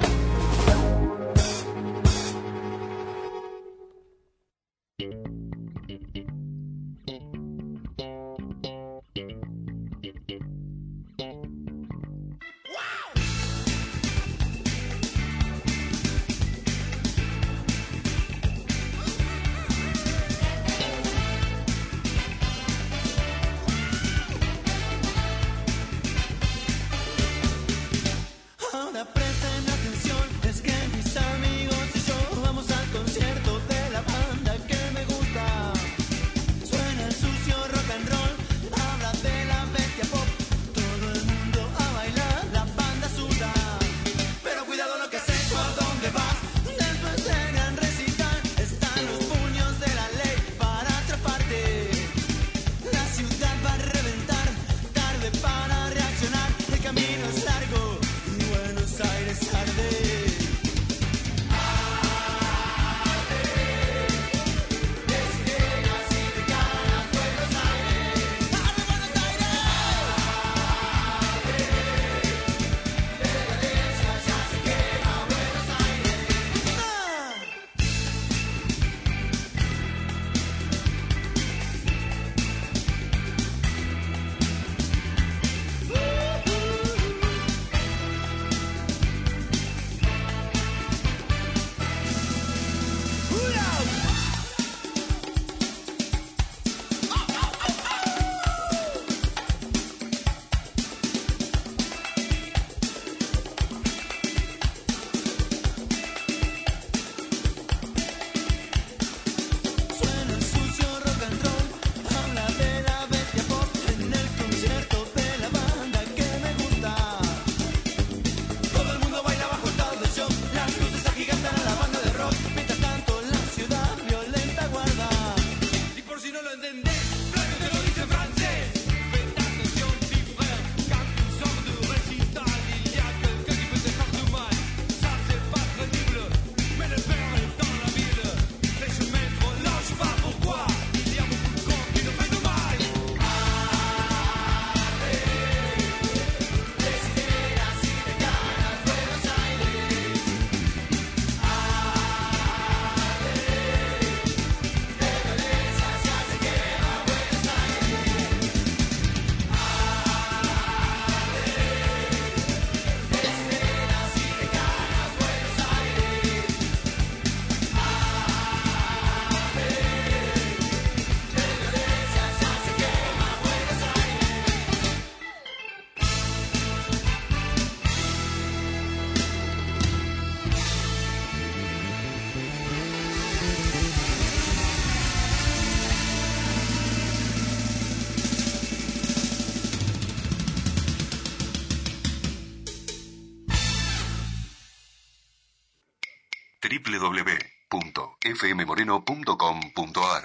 doble u doble u doble u punto f m moreno punto com punto a r.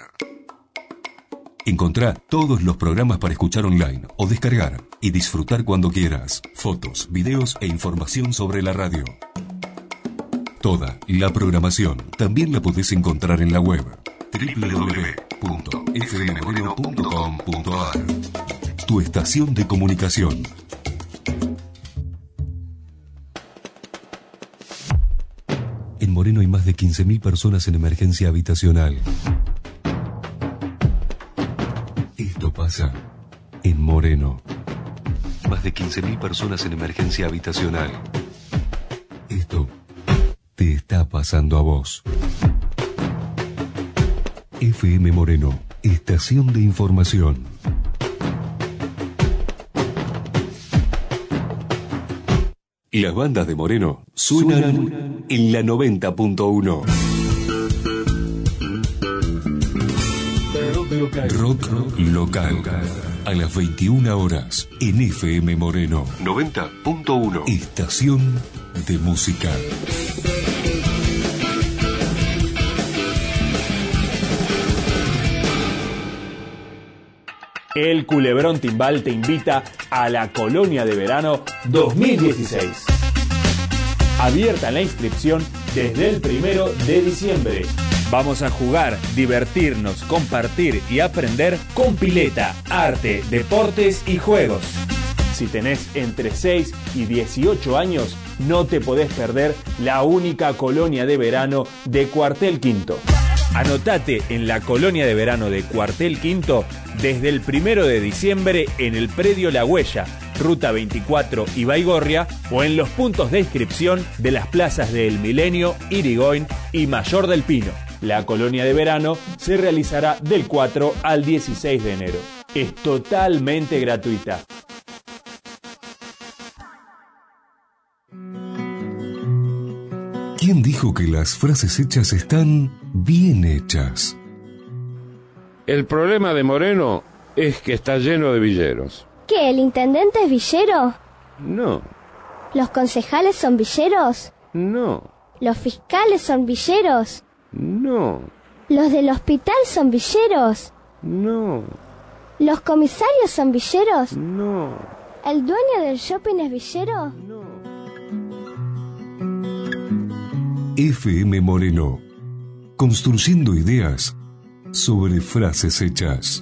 Encontrá todos los programas para escuchar online o descargar y disfrutar cuando quieras. Fotos, videos e información sobre la radio. Toda la programación también la podés encontrar en la web doble u doble u doble u punto f m moreno punto com punto a r. Tu estación de comunicación. En Moreno hay más de quince mil personas en emergencia habitacional. Esto pasa en Moreno. Más de quince mil personas en emergencia habitacional. Esto te está pasando a vos. F M Moreno, estación de información. Las bandas de Moreno suenan en la noventa punto uno. Rock local. A las veintiuna horas en F M Moreno. noventa punto uno. Estación de música. El Culebrón Timbal te invita a la Colonia de Verano dos mil dieciséis. Abierta la inscripción desde el primero de diciembre. Vamos a jugar, divertirnos, compartir y aprender con pileta, arte, deportes y juegos. Si tenés entre seis y dieciocho años, no te podés perder la única colonia de verano de Cuartel Quinto. Anotate en la colonia de verano de Cuartel Quinto desde el primero de diciembre en el predio La Huella, Ruta veinticuatro y Baigorria, o en los puntos de inscripción de las plazas de El Milenio, Irigoyen y Mayor del Pino. La colonia de verano se realizará del cuatro al dieciséis de enero. Es totalmente gratuita. ¿Quién dijo que las frases hechas están bien hechas? El problema de Moreno es que está lleno de villeros. ¿Qué, el intendente es villero? No. ¿Los concejales son villeros? No. ¿Los fiscales son villeros? No. ¿Los del hospital son villeros? No. ¿Los comisarios son villeros? No. ¿El dueño del shopping es villero? No. F M Moreno, construyendo ideas sobre frases hechas.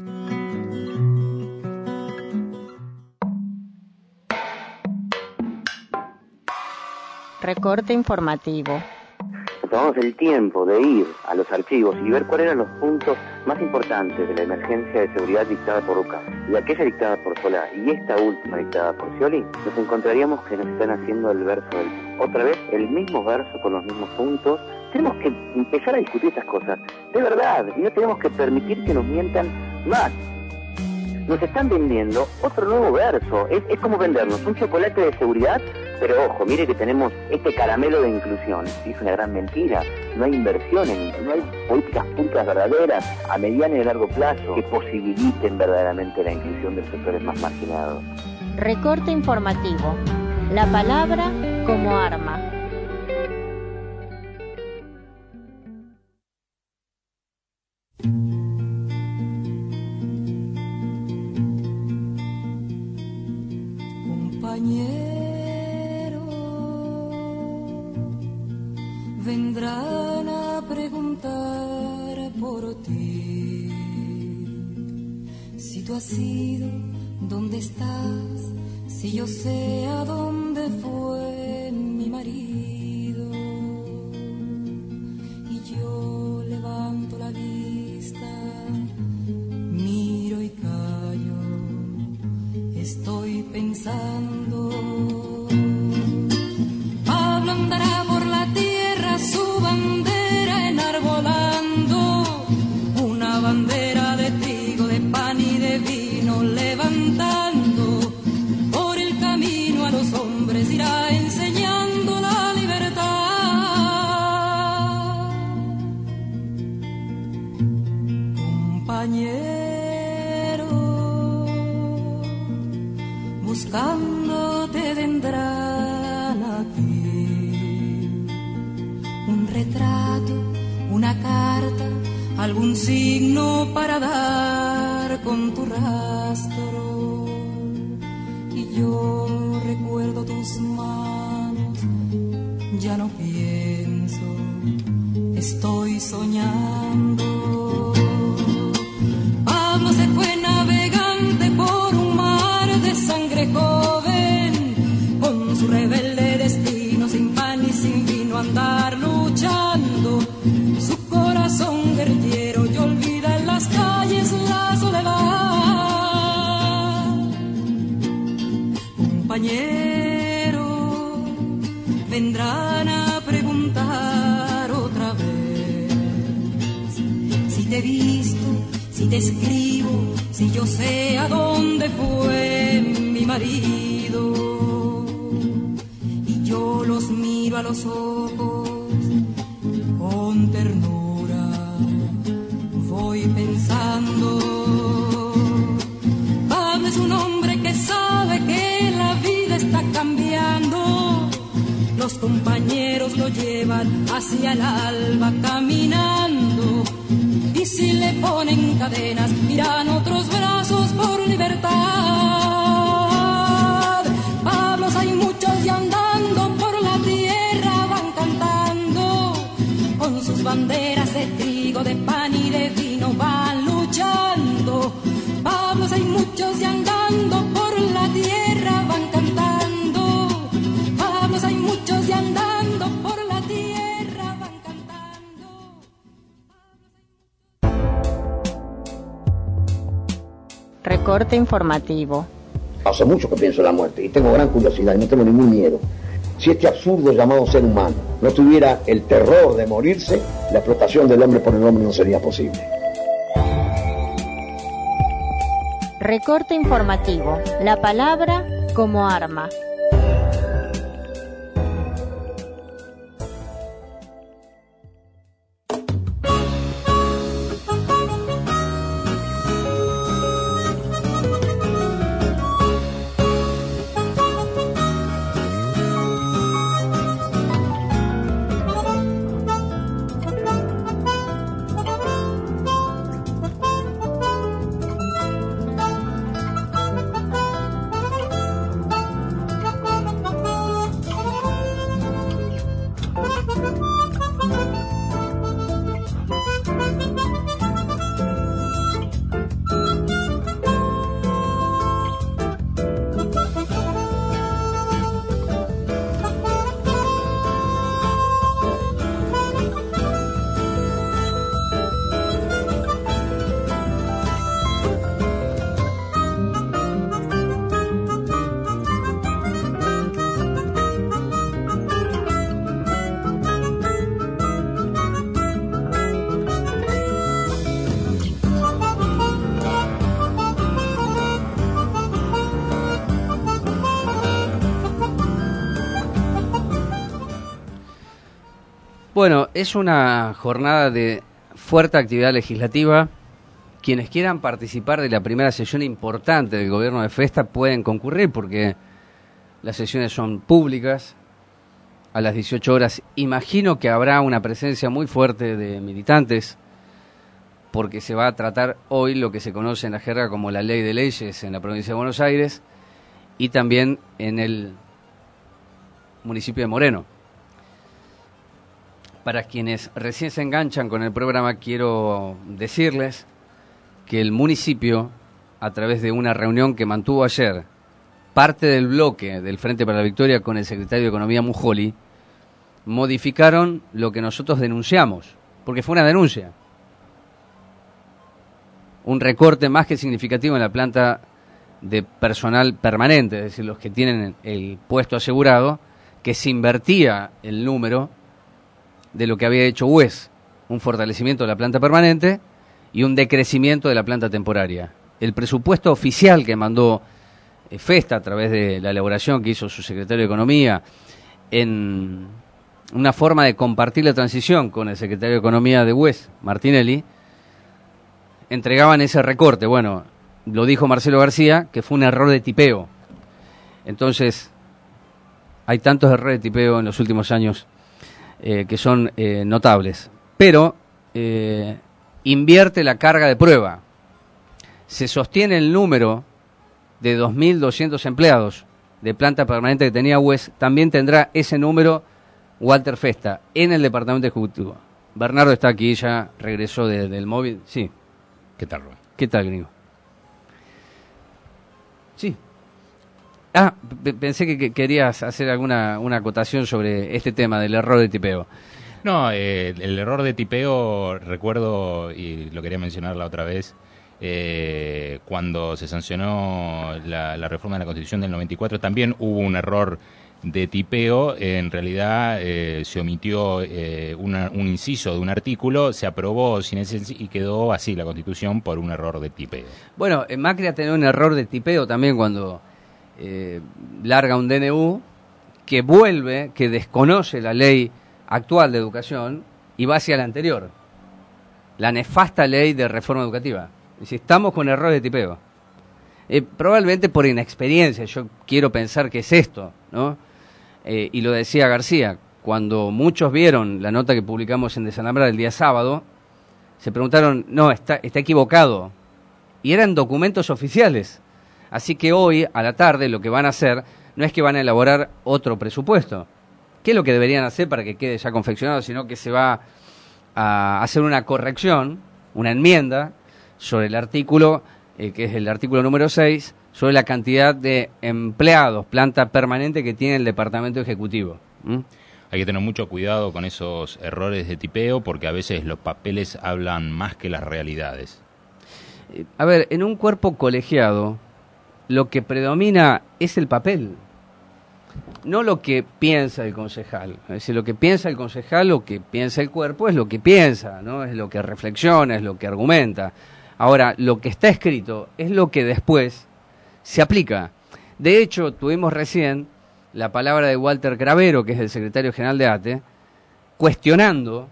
Recorte informativo. Nos tomamos el tiempo de ir a los archivos y ver cuáles eran los puntos más importantes de la emergencia de seguridad dictada por Lucas, y aquella dictada por Solá y esta última dictada por Scioli, nos encontraríamos que nos están haciendo el verso del... Otra vez, el mismo verso con los mismos puntos. Tenemos que empezar a discutir estas cosas, de verdad, y no tenemos que permitir que nos mientan más. Nos están vendiendo otro nuevo verso, es, es como vendernos un chocolate de seguridad, pero ojo, mire que tenemos este caramelo de inclusión, y es una gran mentira. No hay inversión, en, no hay políticas públicas verdaderas a mediano y a largo plazo que posibiliten verdaderamente la inclusión de los sectores más marginados. Recorte informativo. La palabra como arma. Compañero, vendrán a preguntar por ti. Si tú has ido, ¿dónde estás? Si yo sé a dónde fue mi marido. Y yo levanto la vista, miro y callo, estoy pensando. Pablo andará por la tierra, su bandera enarbolando, una bandera de trigo, de pan y de vino, levantando por el camino a los hombres, irá enseñando la libertad. Compañero, buscándote vendrán a ti, un retrato, una carta, algún signo para dar con tu rastro. Y yo recuerdo tus manos, ya no pienso, estoy soñando. Pablo se fue navegante por un mar de sangre joven, con su rebelde destino, sin pan y sin vino, andar luchando. Su corazón guerrillero y olvida en las calles la soledad. Compañero, vendrán a preguntar otra vez si te he visto, si te escribo, si yo sé a dónde fue mi marido. Y yo los miro a los ojos con ternura, voy pensando. Pablo es un hombre que sabe que la vida está cambiando. Los compañeros lo llevan hacia el alba caminando. Y si le ponen cadenas, irán otros brazos por libertad. Pablos hay muchos y andando por la tierra banderas de trigo, de pan y de vino van luchando. Vamos, hay muchos y andando por la tierra van cantando. Vamos, hay muchos y andando por la tierra van cantando. Recorte informativo. Hace mucho que pienso en la muerte y tengo gran curiosidad y no tengo ningún miedo. Si este absurdo llamado ser humano no tuviera el terror de morirse, la explotación del hombre por el hombre no sería posible. Recorte informativo. La palabra como arma. Bueno, es una jornada de fuerte actividad legislativa. Quienes quieran participar de la primera sesión importante del gobierno de Festa pueden concurrir porque las sesiones son públicas a las dieciocho horas. Imagino que habrá una presencia muy fuerte de militantes porque se va a tratar hoy lo que se conoce en la jerga como la ley de leyes en la provincia de Buenos Aires y también en el municipio de Moreno. Para quienes recién se enganchan con el programa, quiero decirles que el municipio, a través de una reunión que mantuvo ayer, parte del bloque del Frente para la Victoria con el secretario de Economía Mujoli, modificaron lo que nosotros denunciamos, porque fue una denuncia. Un recorte más que significativo en la planta de personal permanente, es decir, los que tienen el puesto asegurado, que se invertía el número de lo que había hecho U E S, un fortalecimiento de la planta permanente y un decrecimiento de la planta temporaria. El presupuesto oficial que mandó eh, Festa a través de la elaboración que hizo su secretario de Economía en una forma de compartir la transición con el secretario de Economía de U E S, Martinelli, entregaban ese recorte. Bueno, lo dijo Marcelo García, que fue un error de tipeo. Entonces, hay tantos errores de tipeo en los últimos años Eh, que son eh, notables, pero eh, invierte la carga de prueba. Se sostiene el número de dos mil doscientos empleados de planta permanente que tenía U E S, también tendrá ese número Walter Festa en el departamento ejecutivo. Bernardo está aquí, ya regresó de, del móvil. Sí. ¿Qué tal, Rubén? ¿Qué tal, gringo? Sí. Ah, pensé que querías hacer alguna una acotación sobre este tema del error de tipeo. No, eh, el error de tipeo, recuerdo, y lo quería mencionar la otra vez, eh, cuando se sancionó la, la reforma de la Constitución del noventa y cuatro, también hubo un error de tipeo. En realidad eh, se omitió eh, una, un inciso de un artículo, se aprobó sin ese y quedó así la Constitución por un error de tipeo. Bueno, Macri ha tenido un error de tipeo también cuando Eh, larga un D N U que vuelve, que desconoce la ley actual de educación y va hacia la anterior, la nefasta ley de reforma educativa. Si estamos con errores de tipeo, eh, probablemente por inexperiencia, yo quiero pensar que es esto, ¿no? Eh, y lo decía García, cuando muchos vieron la nota que publicamos en Desalambrar el día sábado, se preguntaron, no, está, está equivocado, y eran documentos oficiales. Así que hoy, a la tarde, lo que van a hacer no es que van a elaborar otro presupuesto, que es lo que deberían hacer para que quede ya confeccionado, sino que se va a hacer una corrección, una enmienda, sobre el artículo, eh, que es el artículo número seis, sobre la cantidad de empleados, planta permanente que tiene el Departamento Ejecutivo. ¿Mm? Hay que tener mucho cuidado con esos errores de tipeo porque a veces los papeles hablan más que las realidades. A ver, en un cuerpo colegiado lo que predomina es el papel, no lo que piensa el concejal. Es decir, lo que piensa el concejal, lo que piensa el cuerpo es lo que piensa, ¿no? Es lo que reflexiona, es lo que argumenta. Ahora, lo que está escrito es lo que después se aplica. De hecho, tuvimos recién la palabra de Walter Cravero, que es el secretario general de ATE, cuestionando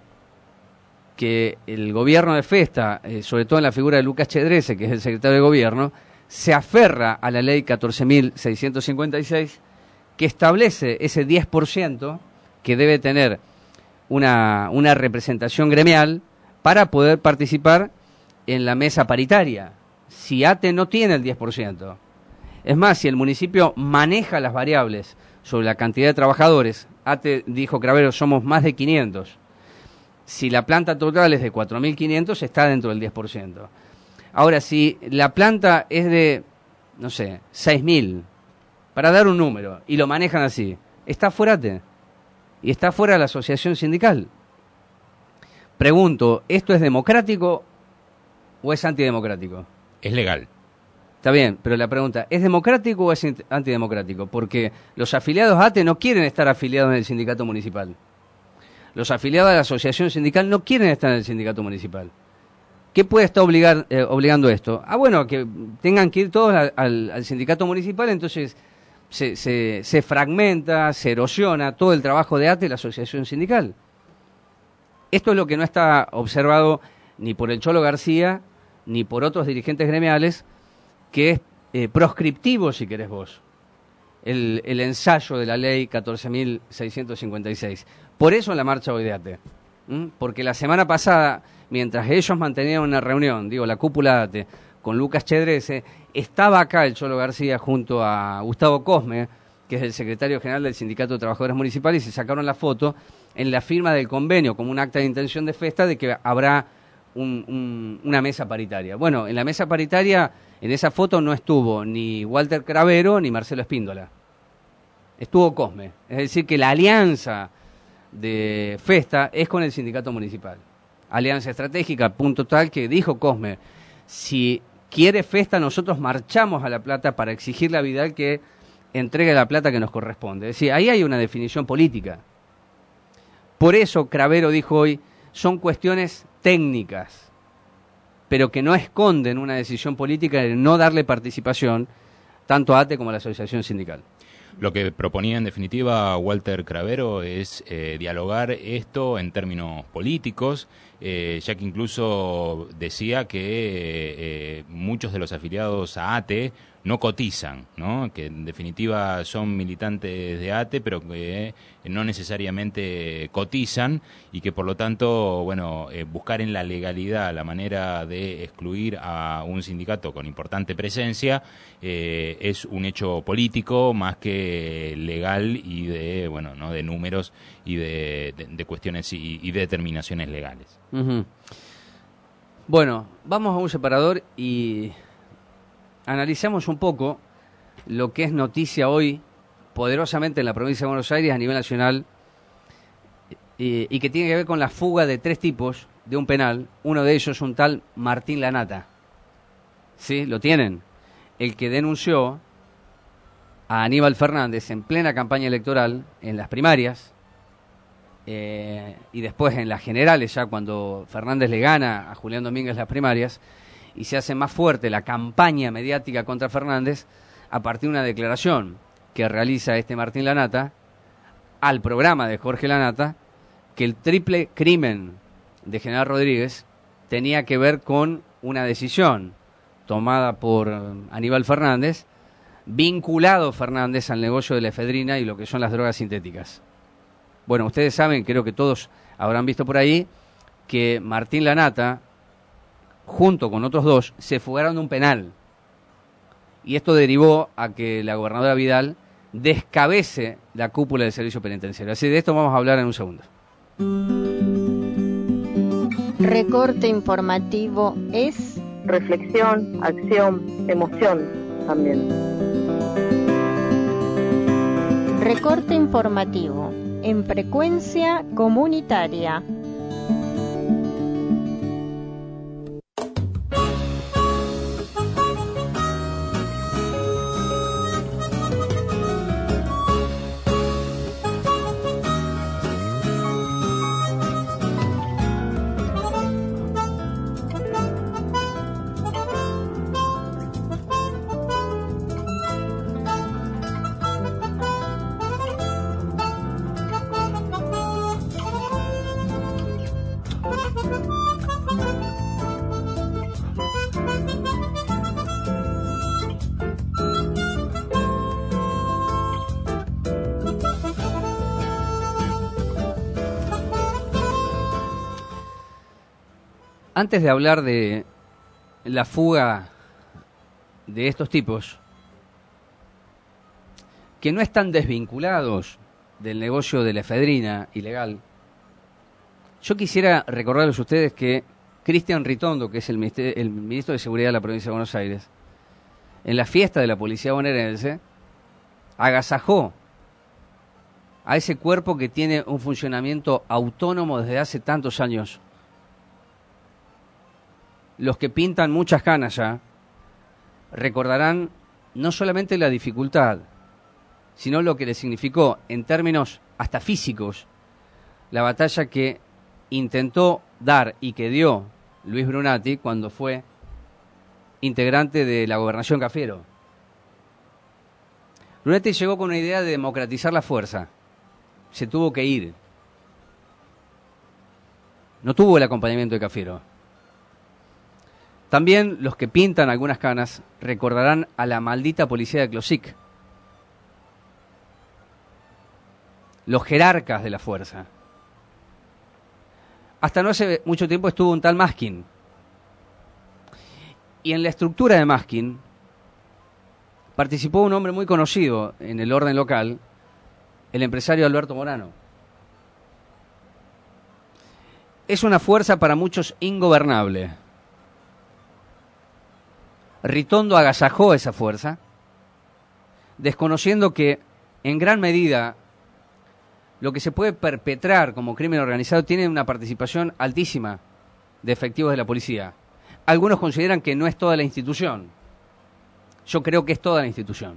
que el gobierno de Festa, eh, sobre todo en la figura de Lucas Chedrese, que es el secretario de gobierno, se aferra a la ley catorce mil seiscientos cincuenta y seis, que establece ese diez por ciento que debe tener una, una representación gremial para poder participar en la mesa paritaria. Si ATE no tiene el diez por ciento, es más, si el municipio maneja las variables sobre la cantidad de trabajadores, ATE, dijo Cravero, somos más de quinientos. Si la planta total es de cuatro mil quinientos, está dentro del diez por ciento. Ahora, si la planta es de, no sé, seis mil, para dar un número, y lo manejan así, está fuera ATE, y está fuera la asociación sindical. Pregunto, ¿esto es democrático o es antidemocrático? Es legal. Está bien, pero la pregunta, ¿es democrático o es antidemocrático? Porque los afiliados a ATE no quieren estar afiliados en el sindicato municipal. Los afiliados a la asociación sindical no quieren estar en el sindicato municipal. ¿Qué puede estar obligar, eh, obligando esto? Ah, bueno, que tengan que ir todos al, al, al sindicato municipal, entonces se, se, se fragmenta, se erosiona todo el trabajo de ATE, la asociación sindical. Esto es lo que no está observado ni por el Cholo García, ni por otros dirigentes gremiales, que es eh, proscriptivo, si querés vos, el, el ensayo de la ley catorce mil seiscientos cincuenta y seis. Por eso la marcha hoy de ATE. ¿Mm? Porque la semana pasada, mientras ellos mantenían una reunión, digo, la cúpula de ATE, con Lucas Chedrese, estaba acá el Cholo García junto a Gustavo Cosme, que es el secretario general del Sindicato de Trabajadores Municipales, y se sacaron la foto en la firma del convenio, como un acta de intención de Festa, de que habrá un, un, una mesa paritaria. Bueno, en la mesa paritaria, en esa foto no estuvo ni Walter Cravero ni Marcelo Espíndola. Estuvo Cosme. Es decir, que la alianza de Festa es con el sindicato municipal. Alianza estratégica, punto tal que dijo Cosme, si quiere Festa, nosotros marchamos a La Plata para exigirle a Vidal que entregue la plata que nos corresponde. Es decir, ahí hay una definición política. Por eso Cravero dijo hoy, son cuestiones técnicas, pero que no esconden una decisión política de no darle participación tanto a ATE como a la asociación sindical. Lo que proponía en definitiva Walter Cravero es eh, dialogar esto en términos políticos, eh, ya que incluso decía que eh, muchos de los afiliados a ATE no cotizan, ¿no? Que en definitiva son militantes de ATE, pero que eh, no necesariamente cotizan y que por lo tanto, bueno, eh, buscar en la legalidad la manera de excluir a un sindicato con importante presencia eh, es un hecho político más que legal y de, bueno, no de números y de, de, de cuestiones y, y de determinaciones legales. Uh-huh. Bueno, vamos a un separador y analizamos un poco lo que es noticia hoy poderosamente en la provincia de Buenos Aires a nivel nacional y, y que tiene que ver con la fuga de tres tipos de un penal. Uno de ellos un tal Martín Lanata. ¿Sí? ¿Lo tienen? El que denunció a Aníbal Fernández en plena campaña electoral, en las primarias, eh, y después en las generales, ya cuando Fernández le gana a Julián Domínguez las primarias, y se hace más fuerte la campaña mediática contra Fernández a partir de una declaración que realiza este Martín Lanata al programa de Jorge Lanata, que el triple crimen de General Rodríguez tenía que ver con una decisión tomada por Aníbal Fernández, vinculado Fernández al negocio de la efedrina y lo que son las drogas sintéticas. Bueno, ustedes saben, creo que todos habrán visto por ahí, que Martín Lanata, junto con otros dos, se fugaron de un penal. Y esto derivó a que la gobernadora Vidal descabece la cúpula del servicio penitenciario. Así de esto vamos a hablar en un segundo. Recorte informativo es reflexión, acción, emoción también. Recorte informativo en frecuencia comunitaria. Antes de hablar de la fuga de estos tipos, que no están desvinculados del negocio de la efedrina ilegal, yo quisiera recordarles a ustedes que Cristian Ritondo, que es el, ministro, el ministro de Seguridad de la provincia de Buenos Aires, en la fiesta de la policía bonaerense, agasajó a ese cuerpo que tiene un funcionamiento autónomo desde hace tantos años. Los que pintan muchas canas ya recordarán no solamente la dificultad, sino lo que le significó en términos hasta físicos la batalla que intentó dar y que dio Luis Brunati cuando fue integrante de la gobernación Cafiero. Brunati llegó con una idea de democratizar la fuerza. Se tuvo que ir. No tuvo el acompañamiento de Cafiero. También los que pintan algunas canas recordarán a la maldita policía de Closic. Los jerarcas de la fuerza. Hasta no hace mucho tiempo estuvo un tal Maskin. Y en la estructura de Maskin participó un hombre muy conocido en el orden local, el empresario Alberto Morano. Es una fuerza para muchos ingobernable. Ritondo agasajó esa fuerza, desconociendo que en gran medida lo que se puede perpetrar como crimen organizado tiene una participación altísima de efectivos de la policía. Algunos consideran que no es toda la institución. Yo creo que es toda la institución.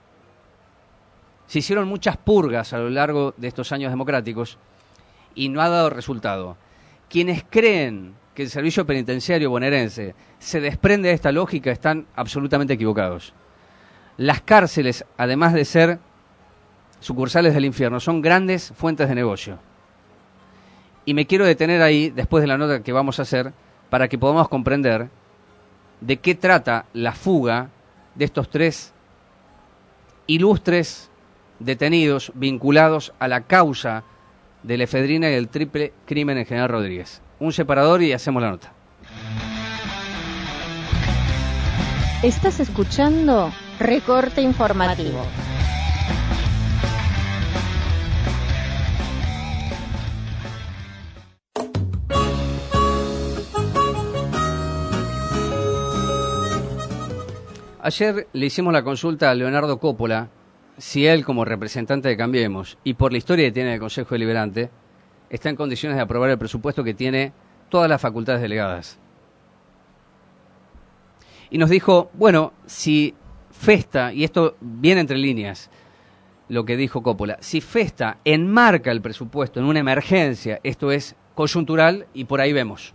Se hicieron muchas purgas a lo largo de estos años democráticos y no ha dado resultado. Quienes creen que el servicio penitenciario bonaerense se desprende de esta lógica están absolutamente equivocados. Las cárceles, además de ser sucursales del infierno, son grandes fuentes de negocio. Y me quiero detener ahí, después de la nota que vamos a hacer, para que podamos comprender de qué trata la fuga de estos tres ilustres detenidos vinculados a la causa de la efedrina y del triple crimen en General Rodríguez. Un separador y hacemos la nota. Estás escuchando Recorte Informativo. Ayer le hicimos la consulta a Leonardo Coppola si él, como representante de Cambiemos y por la historia que tiene el Consejo Deliberante, está en condiciones de aprobar el presupuesto que tiene todas las facultades delegadas. Y nos dijo, bueno, si Festa, y esto viene entre líneas, lo que dijo Coppola, si Festa enmarca el presupuesto en una emergencia, esto es coyuntural, y por ahí vemos.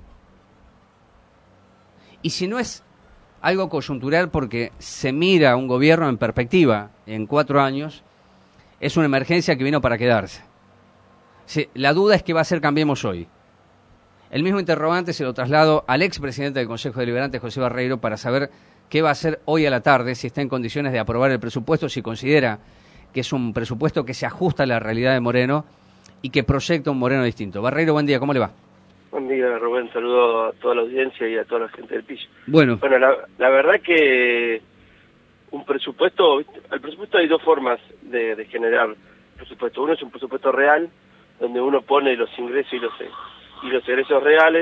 Y si no es algo coyuntural porque se mira un gobierno en perspectiva en cuatro años, es una emergencia que vino para quedarse. Sí, la duda es qué va a hacer Cambiemos hoy. El mismo interrogante se lo traslado al expresidente del Consejo Deliberante, José Barreiro, para saber qué va a hacer hoy a la tarde, si está en condiciones de aprobar el presupuesto, si considera que es un presupuesto que se ajusta a la realidad de Moreno y que proyecta un Moreno distinto. Barreiro, buen día, ¿cómo le va? Buen día, Rubén, saludo a toda la audiencia y a toda la gente del piso. Bueno, bueno la, la verdad que un presupuesto, el presupuesto hay dos formas de, de generar presupuesto. Uno es un presupuesto real, donde uno pone los ingresos y los y los egresos reales,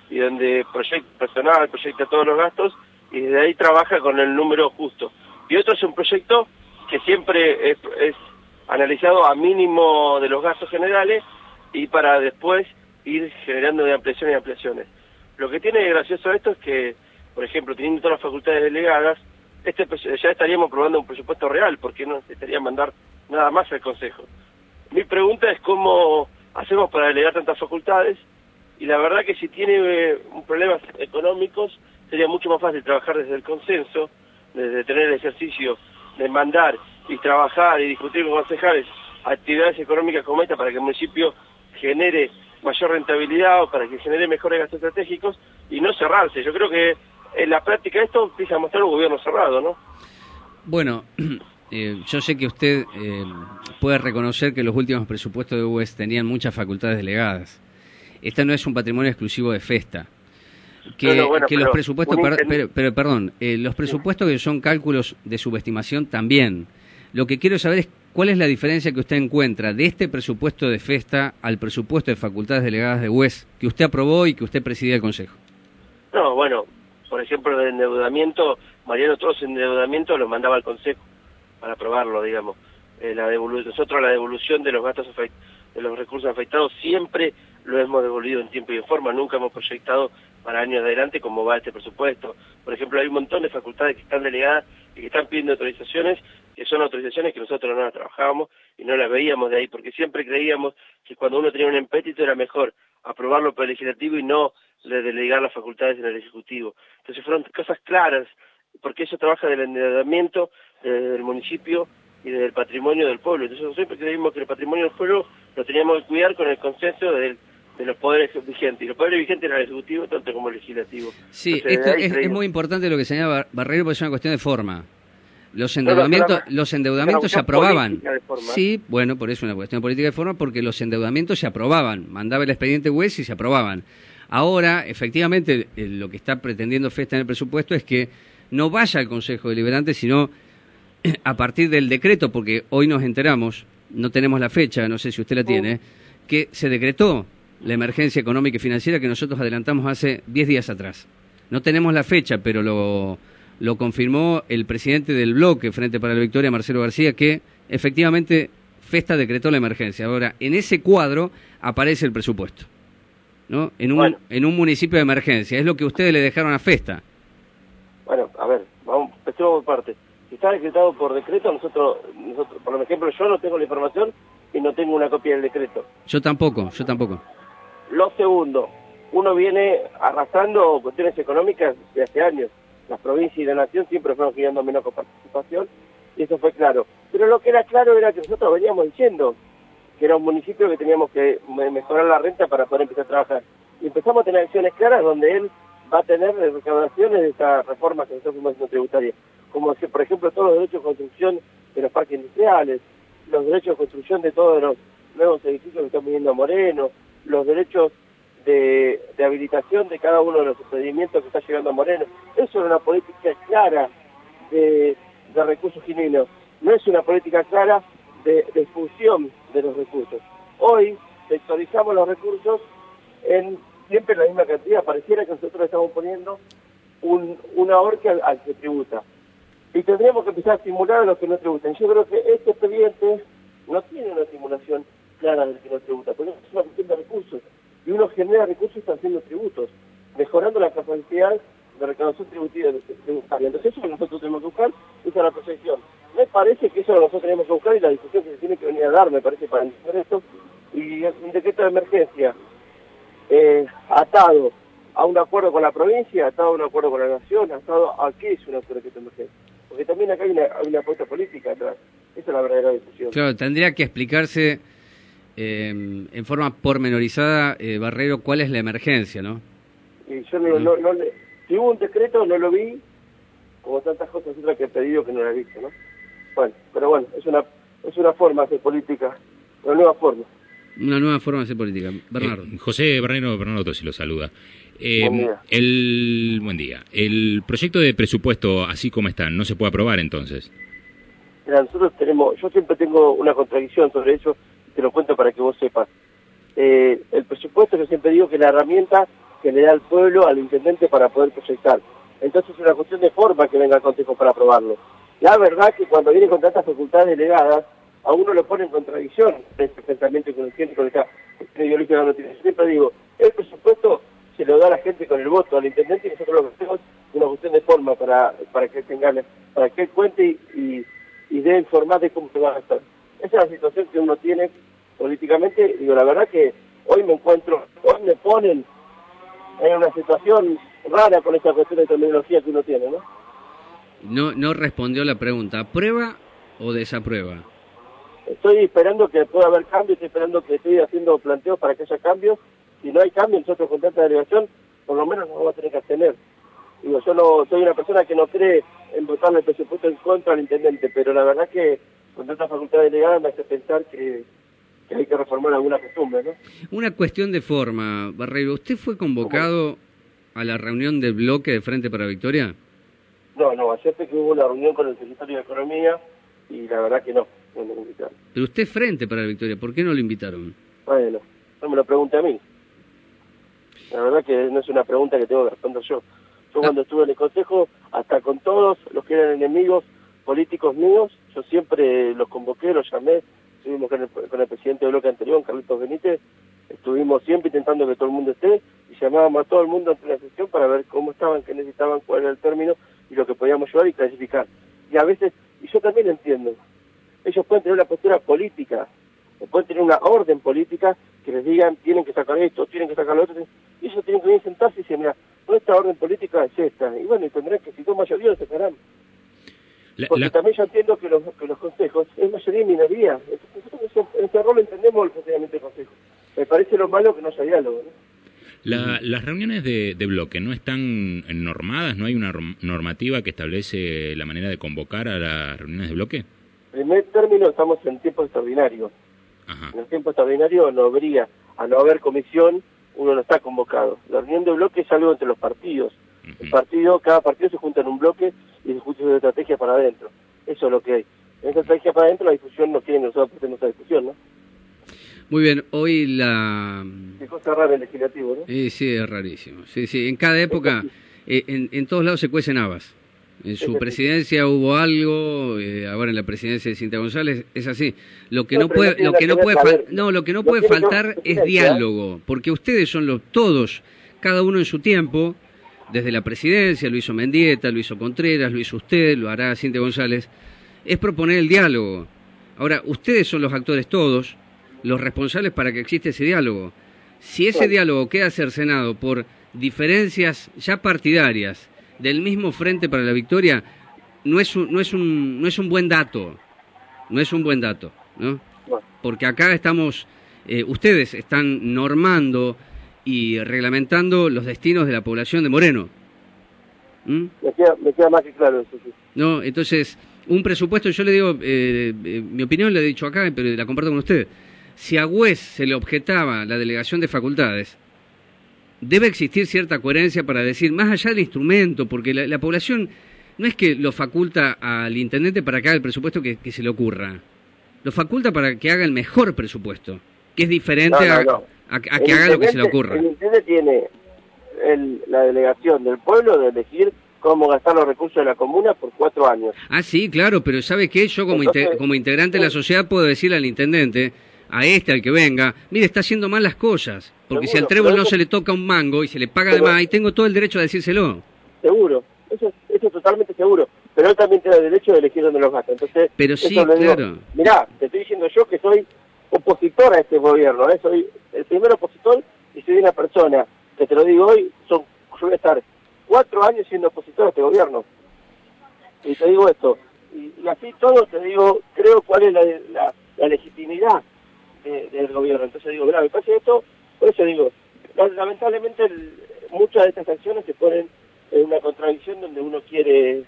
y donde proyecta personal, proyecta todos los gastos y desde ahí trabaja con el número justo. Y otro es un proyecto que siempre es, es analizado a mínimo de los gastos generales y para después ir generando de ampliaciones y ampliaciones. Lo que tiene de gracioso esto es que, por ejemplo, teniendo todas las facultades delegadas, este ya estaríamos probando un presupuesto real, porque no necesitaría mandar nada más al Consejo. Mi pregunta es cómo hacemos para delegar tantas facultades, y la verdad que si tiene eh, problemas económicos, sería mucho más fácil trabajar desde el consenso, desde tener el ejercicio de mandar y trabajar y discutir con concejales actividades económicas como esta para que el municipio genere mayor rentabilidad o para que genere mejores gastos estratégicos y no cerrarse. Yo creo que en la práctica esto empieza a mostrar un gobierno cerrado, ¿no? Bueno, eh, yo sé que usted eh, puede reconocer que los últimos presupuestos de U E S tenían muchas facultades delegadas. Este no es un patrimonio exclusivo de Festa. Que, no, no, bueno, que los presupuestos, per, pero, pero perdón, eh, los presupuestos que son cálculos de subestimación también. Lo que quiero saber es cuál es la diferencia que usted encuentra de este presupuesto de Festa al presupuesto de facultades delegadas de U E S que usted aprobó y que usted presidía el Consejo. No, bueno, por ejemplo, el endeudamiento, Mariano, todos los endeudamientos los mandaba al Consejo para aprobarlo, digamos. Eh, la devolu- nosotros la devolución de los gastos afect- de los recursos afectados siempre lo hemos devolvido en tiempo y en forma, nunca hemos proyectado para años adelante cómo va este presupuesto. Por ejemplo, hay un montón de facultades que están delegadas y que están pidiendo autorizaciones, que son autorizaciones que nosotros no las trabajábamos y no las veíamos de ahí, porque siempre creíamos que cuando uno tenía un empétito era mejor aprobarlo por el legislativo y no de delegar las facultades en el ejecutivo. Entonces fueron cosas claras, porque eso trabaja del endeudamiento del municipio y del patrimonio del pueblo. Entonces nosotros siempre creímos que el patrimonio del pueblo lo teníamos que cuidar con el consenso del de los poderes vigentes, y los poderes vigentes eran el ejecutivo tanto como el legislativo. Sí, Entonces, esto es, creímos... es muy importante lo que señala Barrero, porque es una cuestión de forma. Los endeudamientos, no, no, los endeudamientos se aprobaban. Forma. Sí, bueno, por eso es una cuestión política de forma, porque los endeudamientos se aprobaban. Mandaba el expediente U E S y se aprobaban. Ahora, efectivamente, eh, lo que está pretendiendo Festa en el presupuesto es que no vaya al Consejo Deliberante, sino eh, a partir del decreto, porque hoy nos enteramos, no tenemos la fecha, no sé si usted la tiene, uh. que se decretó la emergencia económica y financiera que nosotros adelantamos hace diez días atrás. No tenemos la fecha, pero lo, lo confirmó el presidente del bloque Frente para la Victoria, Marcelo García, que efectivamente Festa decretó la emergencia. Ahora, en ese cuadro aparece el presupuesto, ¿no? En un, bueno. en un municipio de emergencia. Es lo que ustedes le dejaron a Festa. Bueno, a ver, vamos, empecemos por parte. Si está decretado por decreto, nosotros, nosotros, por ejemplo, yo no tengo la información y no tengo una copia del decreto. Yo tampoco, yo tampoco. Lo segundo, uno viene arrastrando cuestiones económicas de hace años. Las provincias y la nación siempre fueron generando menos participación y eso fue claro. Pero lo que era claro era que nosotros veníamos diciendo que era un municipio que teníamos que mejorar la renta para poder empezar a trabajar. Y empezamos a tener acciones claras donde él va a tener recaudaciones de esta reforma que nosotros fuimos haciendo tributaria. Como que, por ejemplo, todos los derechos de construcción de los parques industriales, los derechos de construcción de todos los nuevos edificios que están viniendo a Moreno, los derechos de, de habilitación de cada uno de los procedimientos que está llegando a Moreno. Eso es una política clara de, de recursos genuinos. No es una política clara de, de función de los recursos. Hoy sectorizamos los recursos en siempre la misma cantidad. Pareciera que nosotros estamos poniendo un, una horca al, al que tributa. Y tendríamos que empezar a estimular a los que no tributan. Yo creo que este expediente no tiene una estimulación clara del que no tributa, porque es una cuestión de recursos. Y uno genera recursos haciendo tributos, mejorando la capacidad de recaudación tributiva. Entonces eso es lo que nosotros tenemos que buscar, esa es la proyección. Me parece que eso es lo que nosotros tenemos que buscar y la discusión que se tiene que venir a dar, me parece, para entender esto. Y un decreto de emergencia eh, atado a un acuerdo con la provincia, atado a un acuerdo con la nación, atado a qué es un decreto de emergencia. Porque también acá hay una, hay una apuesta política atrás. Esa es la verdadera discusión. Claro, tendría que explicarse eh, en forma pormenorizada, eh, Barrero, cuál es la emergencia, ¿no? Y yo no, no, no, no si hubo un decreto, no lo vi, como tantas cosas otras que he pedido que no la he visto, ¿no? Bueno, pero bueno, es una es una forma de hacer política, una nueva forma. Una nueva forma de hacer política. Bernardo. Eh, José Barrero, Bernardo Tosi lo saluda. Eh, buen día. El, buen día. El proyecto de presupuesto, así como está, ¿no se puede aprobar entonces? Mira, nosotros tenemos, yo siempre tengo una contradicción sobre eso, te lo cuento para que vos sepas. Eh, el presupuesto, yo siempre digo que la herramienta que le da el pueblo al intendente para poder proyectar. Entonces es una cuestión de forma que venga al Consejo para aprobarlo. La verdad que cuando viene con tantas facultades delegadas, a uno lo pone en contradicción este pensamiento que uno tiene con esta ideología que no tiene. Yo siempre digo, el presupuesto se lo da a la gente con el voto, al intendente, y nosotros lo que hacemos es una cuestión de forma para, para que tenga, para que él cuente y, y, y dé informar de cómo se va a gastar. Esa es la situación que uno tiene políticamente. Digo, la verdad que hoy me encuentro, hoy me ponen en una situación rara con esta cuestión de terminología que uno tiene, ¿no? No, no respondió la pregunta. ¿Aprueba o desaprueba? Estoy esperando que pueda haber cambios, estoy esperando que estoy haciendo planteos para que haya cambios. Si no hay cambios, nosotros con tanta delegación, por lo menos nos vamos a tener que abstener. Digo, yo no soy una persona que no cree en votarle el presupuesto en contra al intendente, pero la verdad que con tanta facultad delegada me hace pensar que, que hay que reformar alguna costumbre, ¿no? Una cuestión de forma, Barreiro. ¿Usted fue convocado a la reunión del bloque de Frente para Victoria? No, no, ayer sé que hubo una reunión con el secretario de Economía y la verdad que no, no me invitaron. Pero usted es Frente para Victoria, ¿por qué no lo invitaron? Bueno, no me lo pregunte a mí. La verdad que no es una pregunta que tengo que responder yo. Yo cuando estuve en el Consejo, hasta con todos los que eran enemigos políticos míos, yo siempre los convoqué, los llamé, estuvimos con el, con el presidente del bloque anterior, Carlitos Benítez, estuvimos siempre intentando que todo el mundo esté, y llamábamos a todo el mundo ante la sesión para ver cómo estaban, qué necesitaban, cuál era el término, y lo que podíamos llevar y clasificar. Y a veces, y yo también entiendo, ellos pueden tener una postura política, pueden tener una orden política que les digan, tienen que sacar esto, tienen que sacar lo otro, y ellos tienen que venir a sentarse y decir, mira, nuestra orden política es esta, y bueno, y tendrán que, si son mayoría, lo sacarán. La, Porque la... también yo entiendo que los, que los consejos es mayoría y minoría. Nosotros en ese rol entendemos el funcionamiento del consejo. Me parece lo malo que no haya diálogo, ¿no? La, las reuniones de, de bloque no están normadas, no hay una normativa que establece la manera de convocar a las reuniones de bloque. En primer término, estamos en tiempo extraordinario. Ajá. En el tiempo extraordinario no habría, a no haber comisión, uno no está convocado. La reunión de bloque es algo entre los partidos. Uh-huh. El partido, cada partido se junta en un bloque y se discute una estrategia para adentro. Eso es lo que hay. En esa estrategia para adentro la discusión no quiere que nosotros aportemos esa discusión, ¿no? Muy bien, hoy la... Qué cosa rara el legislativo, ¿no? Eh, sí, es rarísimo. Sí, sí, en cada época, eh, en, en todos lados se cuecen habas. En su presidencia hubo algo, eh, ahora en la presidencia de Cintia González es así. Lo que no, no puede, lo que no puede, fal- no, lo que no puede faltar es diálogo, porque ustedes son los todos, cada uno en su tiempo, desde la presidencia, lo hizo Mendieta, lo hizo Contreras, lo hizo usted, lo hará Cintia González, es proponer el diálogo. Ahora, ustedes son los actores todos, los responsables para que exista ese diálogo. Si ese bueno. diálogo queda cercenado por diferencias ya partidarias del mismo Frente para la Victoria, no es un, no es un, no es un buen dato, no es un buen dato, ¿no? Bueno. Porque acá estamos, eh, ustedes están normando y reglamentando los destinos de la población de Moreno. ¿Mm? Me queda, me queda más que claro eso, sí. No, entonces, un presupuesto, yo le digo, eh, eh, mi opinión la he dicho acá, pero la comparto con usted. Si a Güez se le objetaba la delegación de facultades, debe existir cierta coherencia para decir, más allá del instrumento, porque la, la población no es que lo faculta al intendente para que haga el presupuesto que, que se le ocurra, lo faculta para que haga el mejor presupuesto, que es diferente no, no, no. A, a, a que haga lo que se le ocurra. El intendente tiene el, la delegación del pueblo de elegir cómo gastar los recursos de la comuna por cuatro años. Ah, sí, claro, pero ¿sabe qué? Yo como, Entonces, inte- como integrante sí. de la sociedad puedo decirle al intendente, a este, al que venga, mire, está haciendo mal las cosas, porque seguro, si al trébol no eso, se le toca un mango y se le paga de más, y tengo todo el derecho a decírselo. Seguro, eso, eso es totalmente seguro, pero él también tiene el derecho de elegir dónde los gasta. Entonces, pero sí, claro. Digo, mirá, te estoy diciendo yo que soy opositor a este gobierno, ¿eh? Soy el primer opositor y soy una persona, que te lo digo hoy, son, yo voy a estar cuatro años siendo opositor a este gobierno. Y te digo esto, y, y así todo te digo, creo cuál es la, la, la legitimidad De, del gobierno. Entonces digo, mira, me parece esto, por eso digo, lamentablemente el, muchas de estas acciones se ponen en una contradicción donde uno quiere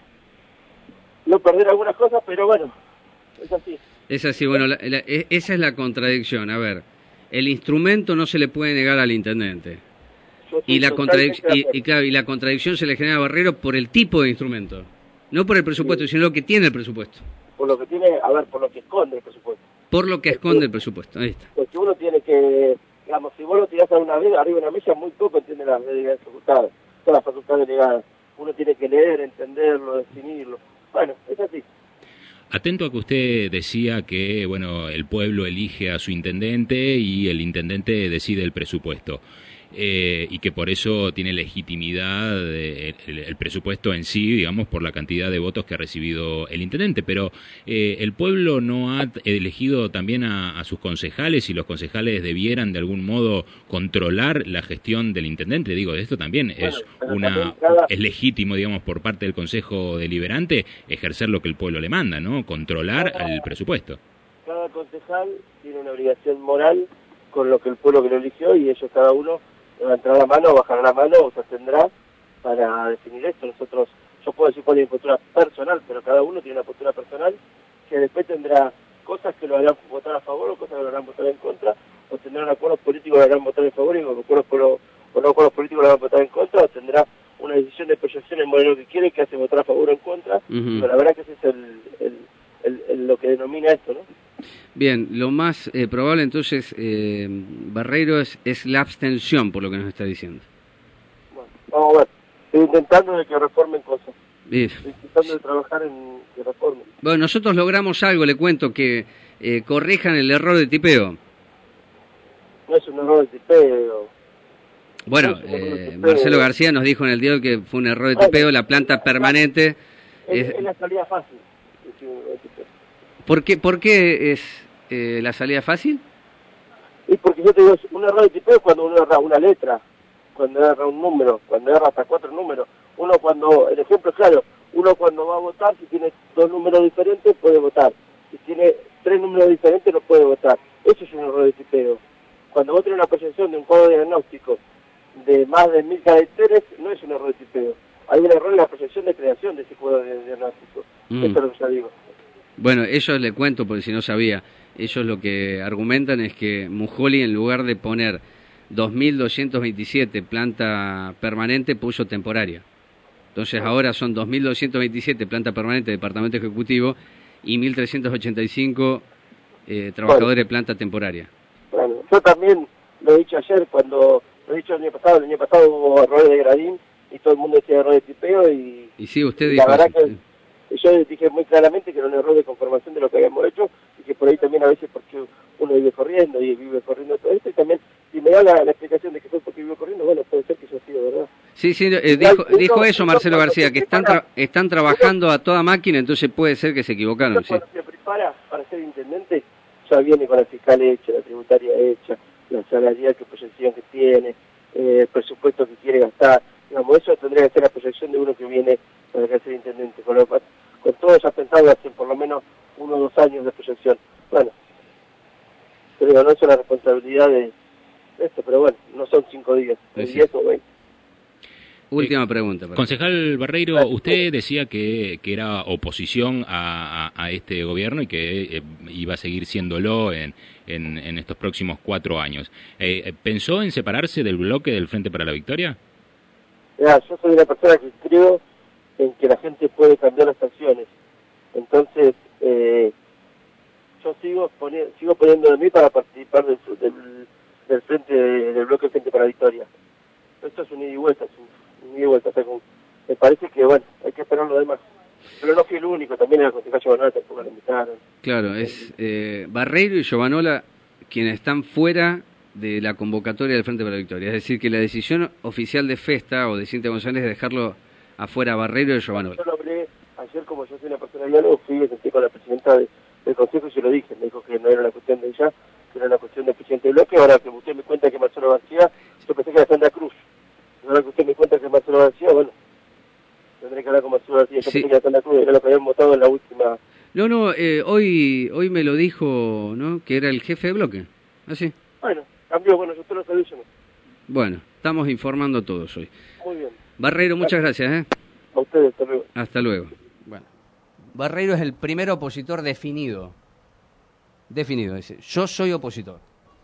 no perder algunas cosas, pero bueno, es así. Es así, bueno, la, la, esa es la contradicción. A ver, el instrumento no se le puede negar al intendente. Y la, contradic- y, y, claro, y la contradicción se le genera a Barreiro por el tipo de instrumento, no por el presupuesto, sí. sino lo que tiene el presupuesto. Por lo que tiene, a ver, por lo que esconde el presupuesto. Por lo que esconde el presupuesto, ahí está. Porque uno tiene que digamos, si vos lo tirás a una vez, arriba de una mesa, muy poco entiende las de facultades, todas las facultades delegadas. Uno tiene que leer, entenderlo, definirlo. Bueno, es así. Atento a que usted decía que, bueno, el pueblo elige a su intendente y el intendente decide el presupuesto. Eh, y que por eso tiene legitimidad eh, el, el presupuesto en sí, digamos, por la cantidad de votos que ha recibido el intendente. Pero eh, el pueblo no ha elegido también a, a sus concejales, y los concejales debieran de algún modo controlar la gestión del intendente. Digo, esto también bueno, es una cada... es legítimo, digamos, por parte del Consejo Deliberante ejercer lo que el pueblo le manda, ¿no? Controlar cada, el presupuesto. Cada concejal tiene una obligación moral con lo que el pueblo que lo eligió, y ellos cada uno levantará la mano, bajará la mano o se abstendrá para definir esto. Nosotros, yo puedo decir cuál es mi postura personal, pero cada uno tiene una postura personal que después tendrá cosas que lo harán votar a favor o cosas que lo harán votar en contra, o tendrán acuerdos políticos que lo harán votar en favor y acuerdos o no acuerdos políticos lo harán votar en contra, o tendrá una decisión de proyección en modelo que quiere que hace votar a favor o en contra. Uh-huh. Pero la verdad que ese es el, el, el, el, lo que denomina esto, ¿no? Bien, lo más eh, probable entonces, eh, Barreiro, es, es la abstención, por lo que nos está diciendo. Bueno, vamos a ver. Estoy intentando de que reformen cosas. Bien. Estoy intentando de trabajar en que reformen. Bueno, nosotros logramos algo, le cuento, que eh, corrijan el error de tipeo. No es un error de tipeo. Bueno, no es eh, de tipeo. Marcelo García nos dijo en el diario que fue un error de tipeo, la planta permanente... Es, es, es la salida fácil. ¿Por qué, ¿Por qué es eh, la salida fácil? Y porque yo te digo, un error de tipeo es cuando uno erra una letra, cuando erra un número, cuando erra hasta cuatro números. Uno cuando, el ejemplo es claro, uno cuando va a votar, si tiene dos números diferentes, puede votar. Si tiene tres números diferentes, no puede votar. Eso es un error de tipeo. Cuando vos tenés una proyección de un cuadro diagnóstico de más de mil caracteres, no es un error de tipeo. Hay un error en la proyección de creación de ese cuadro diagnóstico. Mm. Eso es lo que yo digo. Bueno, ellos le cuento, porque si no sabía, ellos lo que argumentan es que Mujoli, en lugar de poner dos mil doscientos veintisiete planta permanente, puso temporaria. Entonces ahora son dos mil doscientos veintisiete planta permanente, departamento ejecutivo, y mil trescientos ochenta y cinco eh, trabajadores bueno, de planta temporaria. Bueno, yo también lo he dicho ayer, cuando lo he dicho el año pasado, el año pasado hubo errores de gradín, y todo el mundo decía error de tipeo, y, y sí, usted y dijo la verdad eso, que... sí. Yo dije muy claramente que era un error de conformación de lo que habíamos hecho, y que por ahí también a veces porque uno vive corriendo y vive corriendo todo esto, y también si me da la, la explicación de que fue porque vive corriendo, bueno, puede ser que eso ha sido verdad. Sí, sí, eh, dijo, dijo eso Marcelo García, que están tra están trabajando a toda máquina, entonces puede ser que se equivocaron. Sí. Cuando se prepara para ser intendente, ya viene con la fiscal hecha, la tributaria hecha, la salarial, que proyección que tiene, eh, el presupuesto que quiere gastar. Digamos, eso tendría que ser la proyección de uno que viene para ser intendente, con lo cual, con todo ya pensado hace por lo menos uno o dos años de proyección. Bueno, pero no es una responsabilidad de esto, pero bueno, no son cinco días, son diez o veinte. Última pregunta. Para Concejal Barreiro, ah, usted decía que, que era oposición a, a, a este gobierno y que eh, iba a seguir siéndolo en, en, en estos próximos cuatro años. Eh, ¿Pensó en separarse del bloque del Frente para la Victoria? Ya, yo soy una persona que creo en que la gente puede cambiar las acciones. Entonces, eh, yo sigo, poni sigo poniendo de mí para participar del, del, del frente del bloque Frente para la Victoria. Esto es un ida y vuelta, es un, un ida y vuelta. O sea, con, me parece que, bueno, hay que esperar lo demás. Pero no fui el único, también el concejal Giovanola tampoco lo invitaron. Claro, es eh, Barreiro y Giovanola quienes están fuera de la convocatoria del Frente para la Victoria. Es decir, que la decisión oficial de Festa o de Cintia González es dejarlo afuera a Barreiro y Giovanola. Yo lo hablé ayer, como yo soy una persona de diálogo, fui y me senté con la presidenta de, del Consejo y se lo dije. Me dijo que no era una cuestión de ella, que era una cuestión del presidente del bloque. Ahora que usted me cuenta que Marcelo García, yo pensé que era Sandra Cruz. Ahora que usted me cuenta que Marcelo García, bueno, tendré que hablar con Marcelo García. Yo sí. pensé que era Sandra Cruz, era lo que habían votado en la última... No, no, eh, hoy hoy me lo dijo, ¿no?, que era el jefe de bloque. Así. Bueno, cambió, bueno, yo te lo sabía. Bueno, estamos informando todos hoy. Muy bien. Barreiro, muchas gracias, ¿eh? A ustedes, hasta luego. Hasta luego. Bueno. Barreiro es el primer opositor definido. Definido, dice. Yo soy opositor.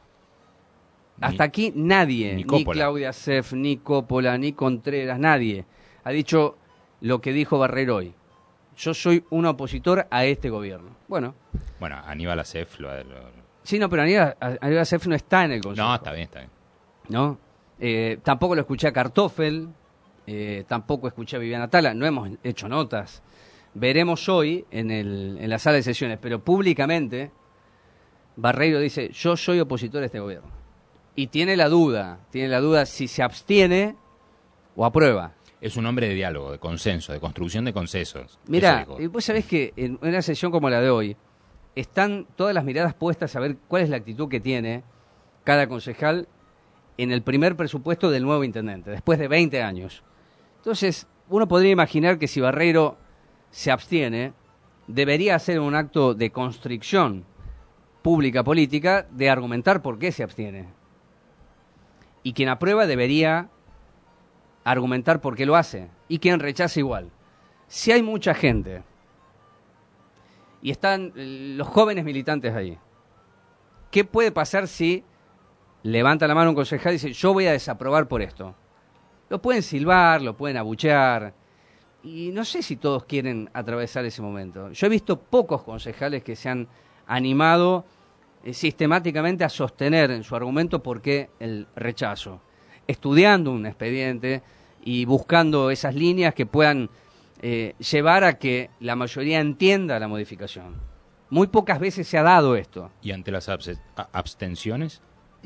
Ni, Hasta aquí nadie, ni, ni Claudia Seff, ni Coppola, ni Contreras, nadie ha dicho lo que dijo Barreiro hoy. Yo soy un opositor a este gobierno. Bueno. Bueno, Aníbal Acef lo, lo Sí, no, pero Aníbal, Aníbal Seyfried no está en el consejo. No, está bien, está bien. ¿No? Eh, tampoco lo escuché a Kartoffel, eh, tampoco escuché a Viviana Tala, no hemos hecho notas. Veremos hoy en, el, en la sala de sesiones, pero públicamente Barreiro dice, yo soy opositor a este gobierno. Y tiene la duda, tiene la duda si se abstiene o aprueba. Es un hombre de diálogo, de consenso, de construcción de consensos. Mira, vos sabés que en una sesión como la de hoy, están todas las miradas puestas a ver cuál es la actitud que tiene cada concejal en el primer presupuesto del nuevo intendente, después de veinte años. Entonces, uno podría imaginar que si Barreiro se abstiene, debería hacer un acto de constricción pública política de argumentar por qué se abstiene. Y quien aprueba debería argumentar por qué lo hace. Y quien rechaza igual. Si hay mucha gente y están los jóvenes militantes ahí, ¿qué puede pasar si levanta la mano un concejal y dice, yo voy a desaprobar por esto? Lo pueden silbar, lo pueden abuchear, y no sé si todos quieren atravesar ese momento. Yo he visto pocos concejales que se han animado eh, sistemáticamente a sostener en su argumento por qué el rechazo, estudiando un expediente y buscando esas líneas que puedan eh, llevar a que la mayoría entienda la modificación. Muy pocas veces se ha dado esto. ¿Y ante las abs- abstenciones?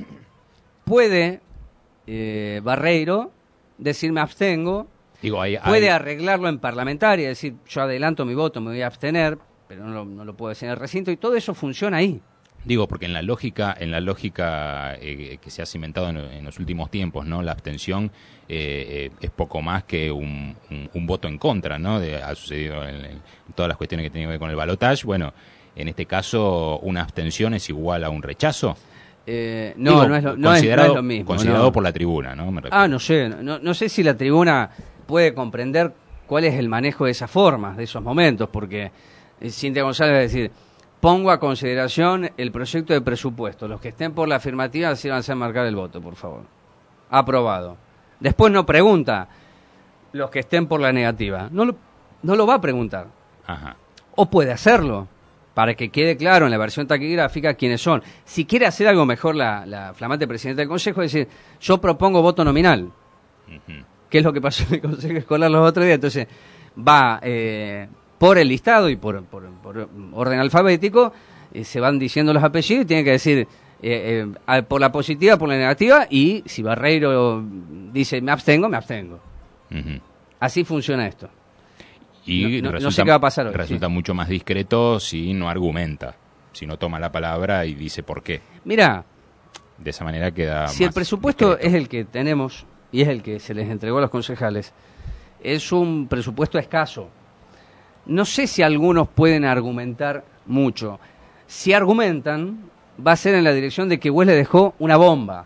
Puede eh, Barreiro decir me abstengo, Digo, hay, puede hay... arreglarlo en parlamentaria, decir yo adelanto mi voto, me voy a abstener, pero no lo, no lo puedo decir en el recinto, y todo eso funciona ahí. Digo, porque en la lógica, en la lógica eh, que se ha cimentado en, en los últimos tiempos, ¿no? La abstención eh, eh, es poco más que un, un, un voto en contra, ¿no? De, ha sucedido en, en todas las cuestiones que tienen que ver con el balotaje. Bueno, en este caso, ¿una abstención es igual a un rechazo? Eh, no, Digo, no, es lo, no, es, no es lo mismo. Considerado no. por la tribuna, ¿no? Me ah, no sé. No, no sé si la tribuna puede comprender cuál es el manejo de esas formas, de esos momentos, porque eh, Cintia González va a decir, pongo a consideración el proyecto de presupuesto. Los que estén por la afirmativa, sírvanse a marcar el voto, por favor. Aprobado. Después no pregunta los que estén por la negativa. No lo, no lo va a preguntar. Ajá. O puede hacerlo, para que quede claro en la versión taquigráfica quiénes son. Si quiere hacer algo mejor la, la flamante presidenta del Consejo, es decir, yo propongo voto nominal. Uh-huh. ¿Qué es lo que pasó en el Consejo Escolar los otros días? Entonces, va eh, por el listado y por, por, por orden alfabético, eh, se van diciendo los apellidos y tiene que decir eh, eh, por la positiva, por la negativa, y si Barreiro dice me abstengo, me abstengo. Uh-huh. Así funciona esto. Y no, no, resulta, no sé qué va a pasar hoy. Resulta ¿sí? mucho más discreto si no argumenta, si no toma la palabra y dice por qué. Mira, de esa manera queda si más el presupuesto discreto. Es el que tenemos y es el que se les entregó a los concejales, es un presupuesto escaso. No sé si algunos pueden argumentar mucho. Si argumentan, va a ser en la dirección de que Güell le dejó una bomba.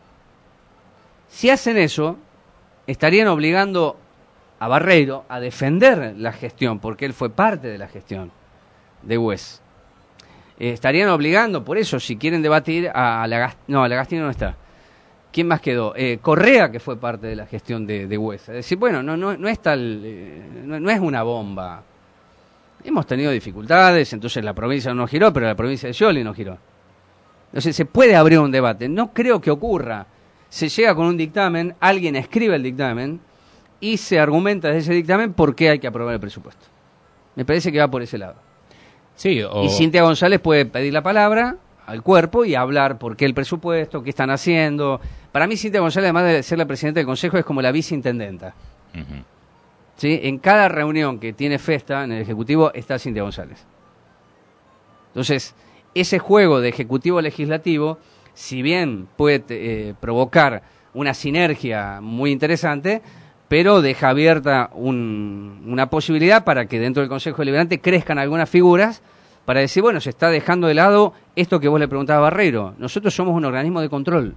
Si hacen eso, estarían obligando a Barreiro a defender la gestión, porque él fue parte de la gestión de Güell. Eh, estarían obligando, por eso, si quieren debatir, a, a la no, a Lagastino no está. ¿Quién más quedó? Eh, Correa, que fue parte de la gestión de, de Güell. Es decir, bueno, no, no, no es tal, eh, no, no es una bomba. Hemos tenido dificultades, entonces la provincia no giró, pero la provincia de Scioli no giró. Entonces se puede abrir un debate. No creo que ocurra. Se llega con un dictamen, alguien escribe el dictamen y se argumenta desde ese dictamen por qué hay que aprobar el presupuesto. Me parece que va por ese lado. Sí, o... Y Cintia González puede pedir la palabra al cuerpo y hablar por qué el presupuesto, qué están haciendo. Para mí Cintia González, además de ser la presidenta del Consejo, es como la viceintendenta. Uh-huh. ¿Sí? En cada reunión que tiene Festa en el Ejecutivo está Cintia González. Entonces, ese juego de Ejecutivo-Legislativo, si bien puede eh, provocar una sinergia muy interesante, pero deja abierta un, una posibilidad para que dentro del Consejo Deliberante crezcan algunas figuras para decir, bueno, se está dejando de lado esto que vos le preguntabas a Barreiro. Nosotros somos un organismo de control.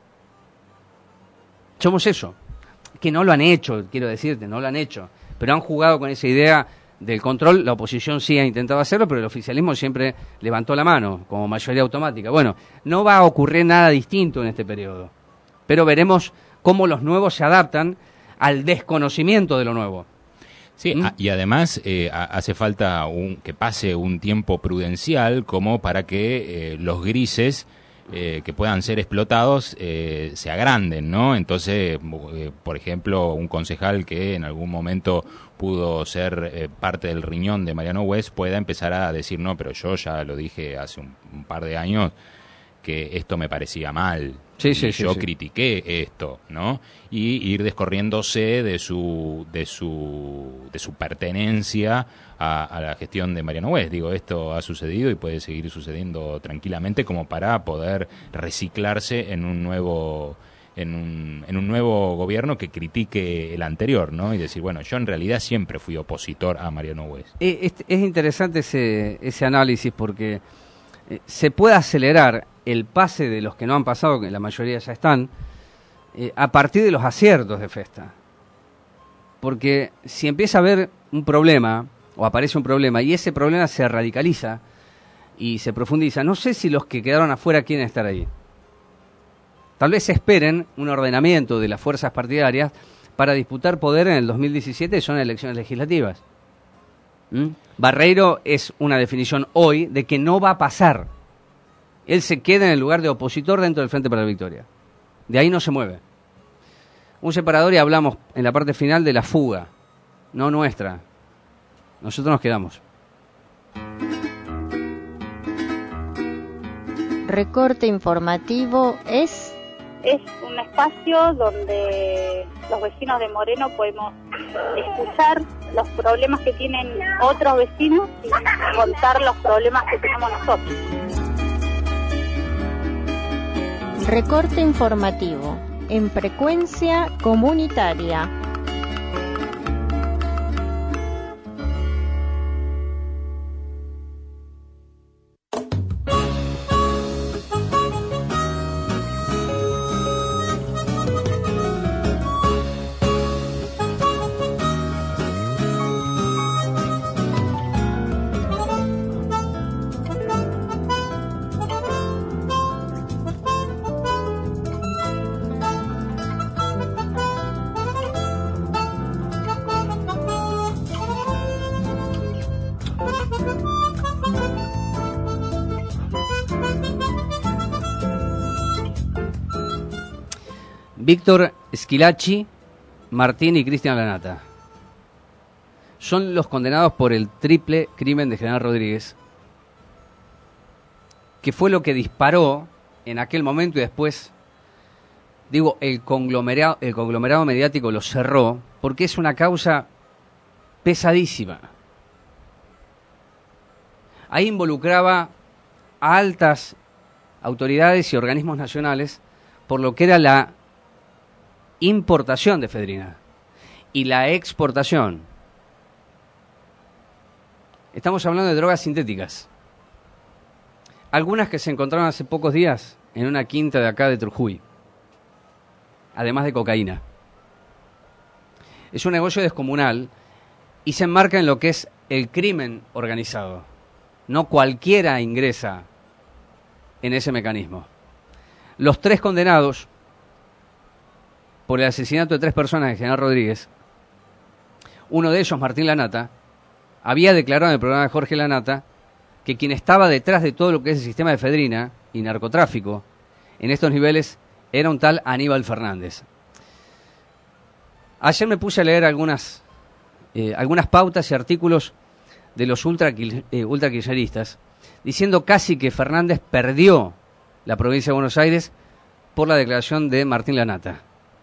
Somos eso. Que no lo han hecho, quiero decirte, no lo han hecho. Pero han jugado con esa idea del control. La oposición sí ha intentado hacerlo, pero el oficialismo siempre levantó la mano, como mayoría automática. Bueno, no va a ocurrir nada distinto en este periodo. Pero veremos cómo los nuevos se adaptan al desconocimiento de lo nuevo. Sí, ¿Mm? a, y además eh, a, hace falta un, que pase un tiempo prudencial como para que eh, los grises eh, que puedan ser explotados eh, se agranden, ¿no? Entonces, eh, por ejemplo, un concejal que en algún momento pudo ser eh, parte del riñón de Mariano West pueda empezar a decir, no, pero yo ya lo dije hace un, un par de años que esto me parecía mal. Sí, y sí, sí, yo sí. critiqué esto, ¿no? Y ir descorriéndose de su de su de su pertenencia a, a la gestión de Mariano West. Digo, esto ha sucedido y puede seguir sucediendo tranquilamente como para poder reciclarse en un nuevo en un, en un nuevo gobierno que critique el anterior, ¿no? Y decir, bueno, yo en realidad siempre fui opositor a Mariano West. Es, es interesante ese, ese análisis porque eh, se puede acelerar el pase de los que no han pasado, que la mayoría ya están, eh, a partir de los aciertos de Festa. Porque si empieza a haber un problema, o aparece un problema, y ese problema se radicaliza y se profundiza, no sé si los que quedaron afuera quieren estar ahí. Tal vez esperen un ordenamiento de las fuerzas partidarias para disputar poder en el dos mil diecisiete, son elecciones legislativas. ¿Mm? Barreiro es una definición hoy de que no va a pasar. Él se queda en el lugar de opositor dentro del Frente para la Victoria. De ahí no se mueve. Un separador y hablamos en la parte final de la fuga, no nuestra. Nosotros nos quedamos. Recorte informativo es... Es un espacio donde los vecinos de Moreno podemos escuchar los problemas que tienen otros vecinos y contar los problemas que tenemos nosotros. Recorte informativo en frecuencia comunitaria. Víctor Schillaci, Martín y Cristian Lanata son los condenados por el triple crimen de General Rodríguez, que fue lo que disparó en aquel momento y después, digo, el conglomerado, el conglomerado mediático lo cerró, porque es una causa pesadísima. Ahí involucraba a altas autoridades y organismos nacionales por lo que era la importación de efedrina y la exportación. Estamos hablando de drogas sintéticas, algunas que se encontraron hace pocos días en una quinta de acá de Trujuy, además de cocaína. Es un negocio descomunal y se enmarca en lo que es el crimen organizado. No cualquiera ingresa en ese mecanismo. Los tres condenados por el asesinato de tres personas de General Rodríguez, uno de ellos, Martín Lanata, había declarado en el programa de Jorge Lanata que quien estaba detrás de todo lo que es el sistema de efedrina y narcotráfico en estos niveles era un tal Aníbal Fernández. Ayer me puse a leer algunas, eh, algunas pautas y artículos de los ultra, eh, ultraquirchneristas, diciendo casi que Fernández perdió la provincia de Buenos Aires por la declaración de Martín Lanata.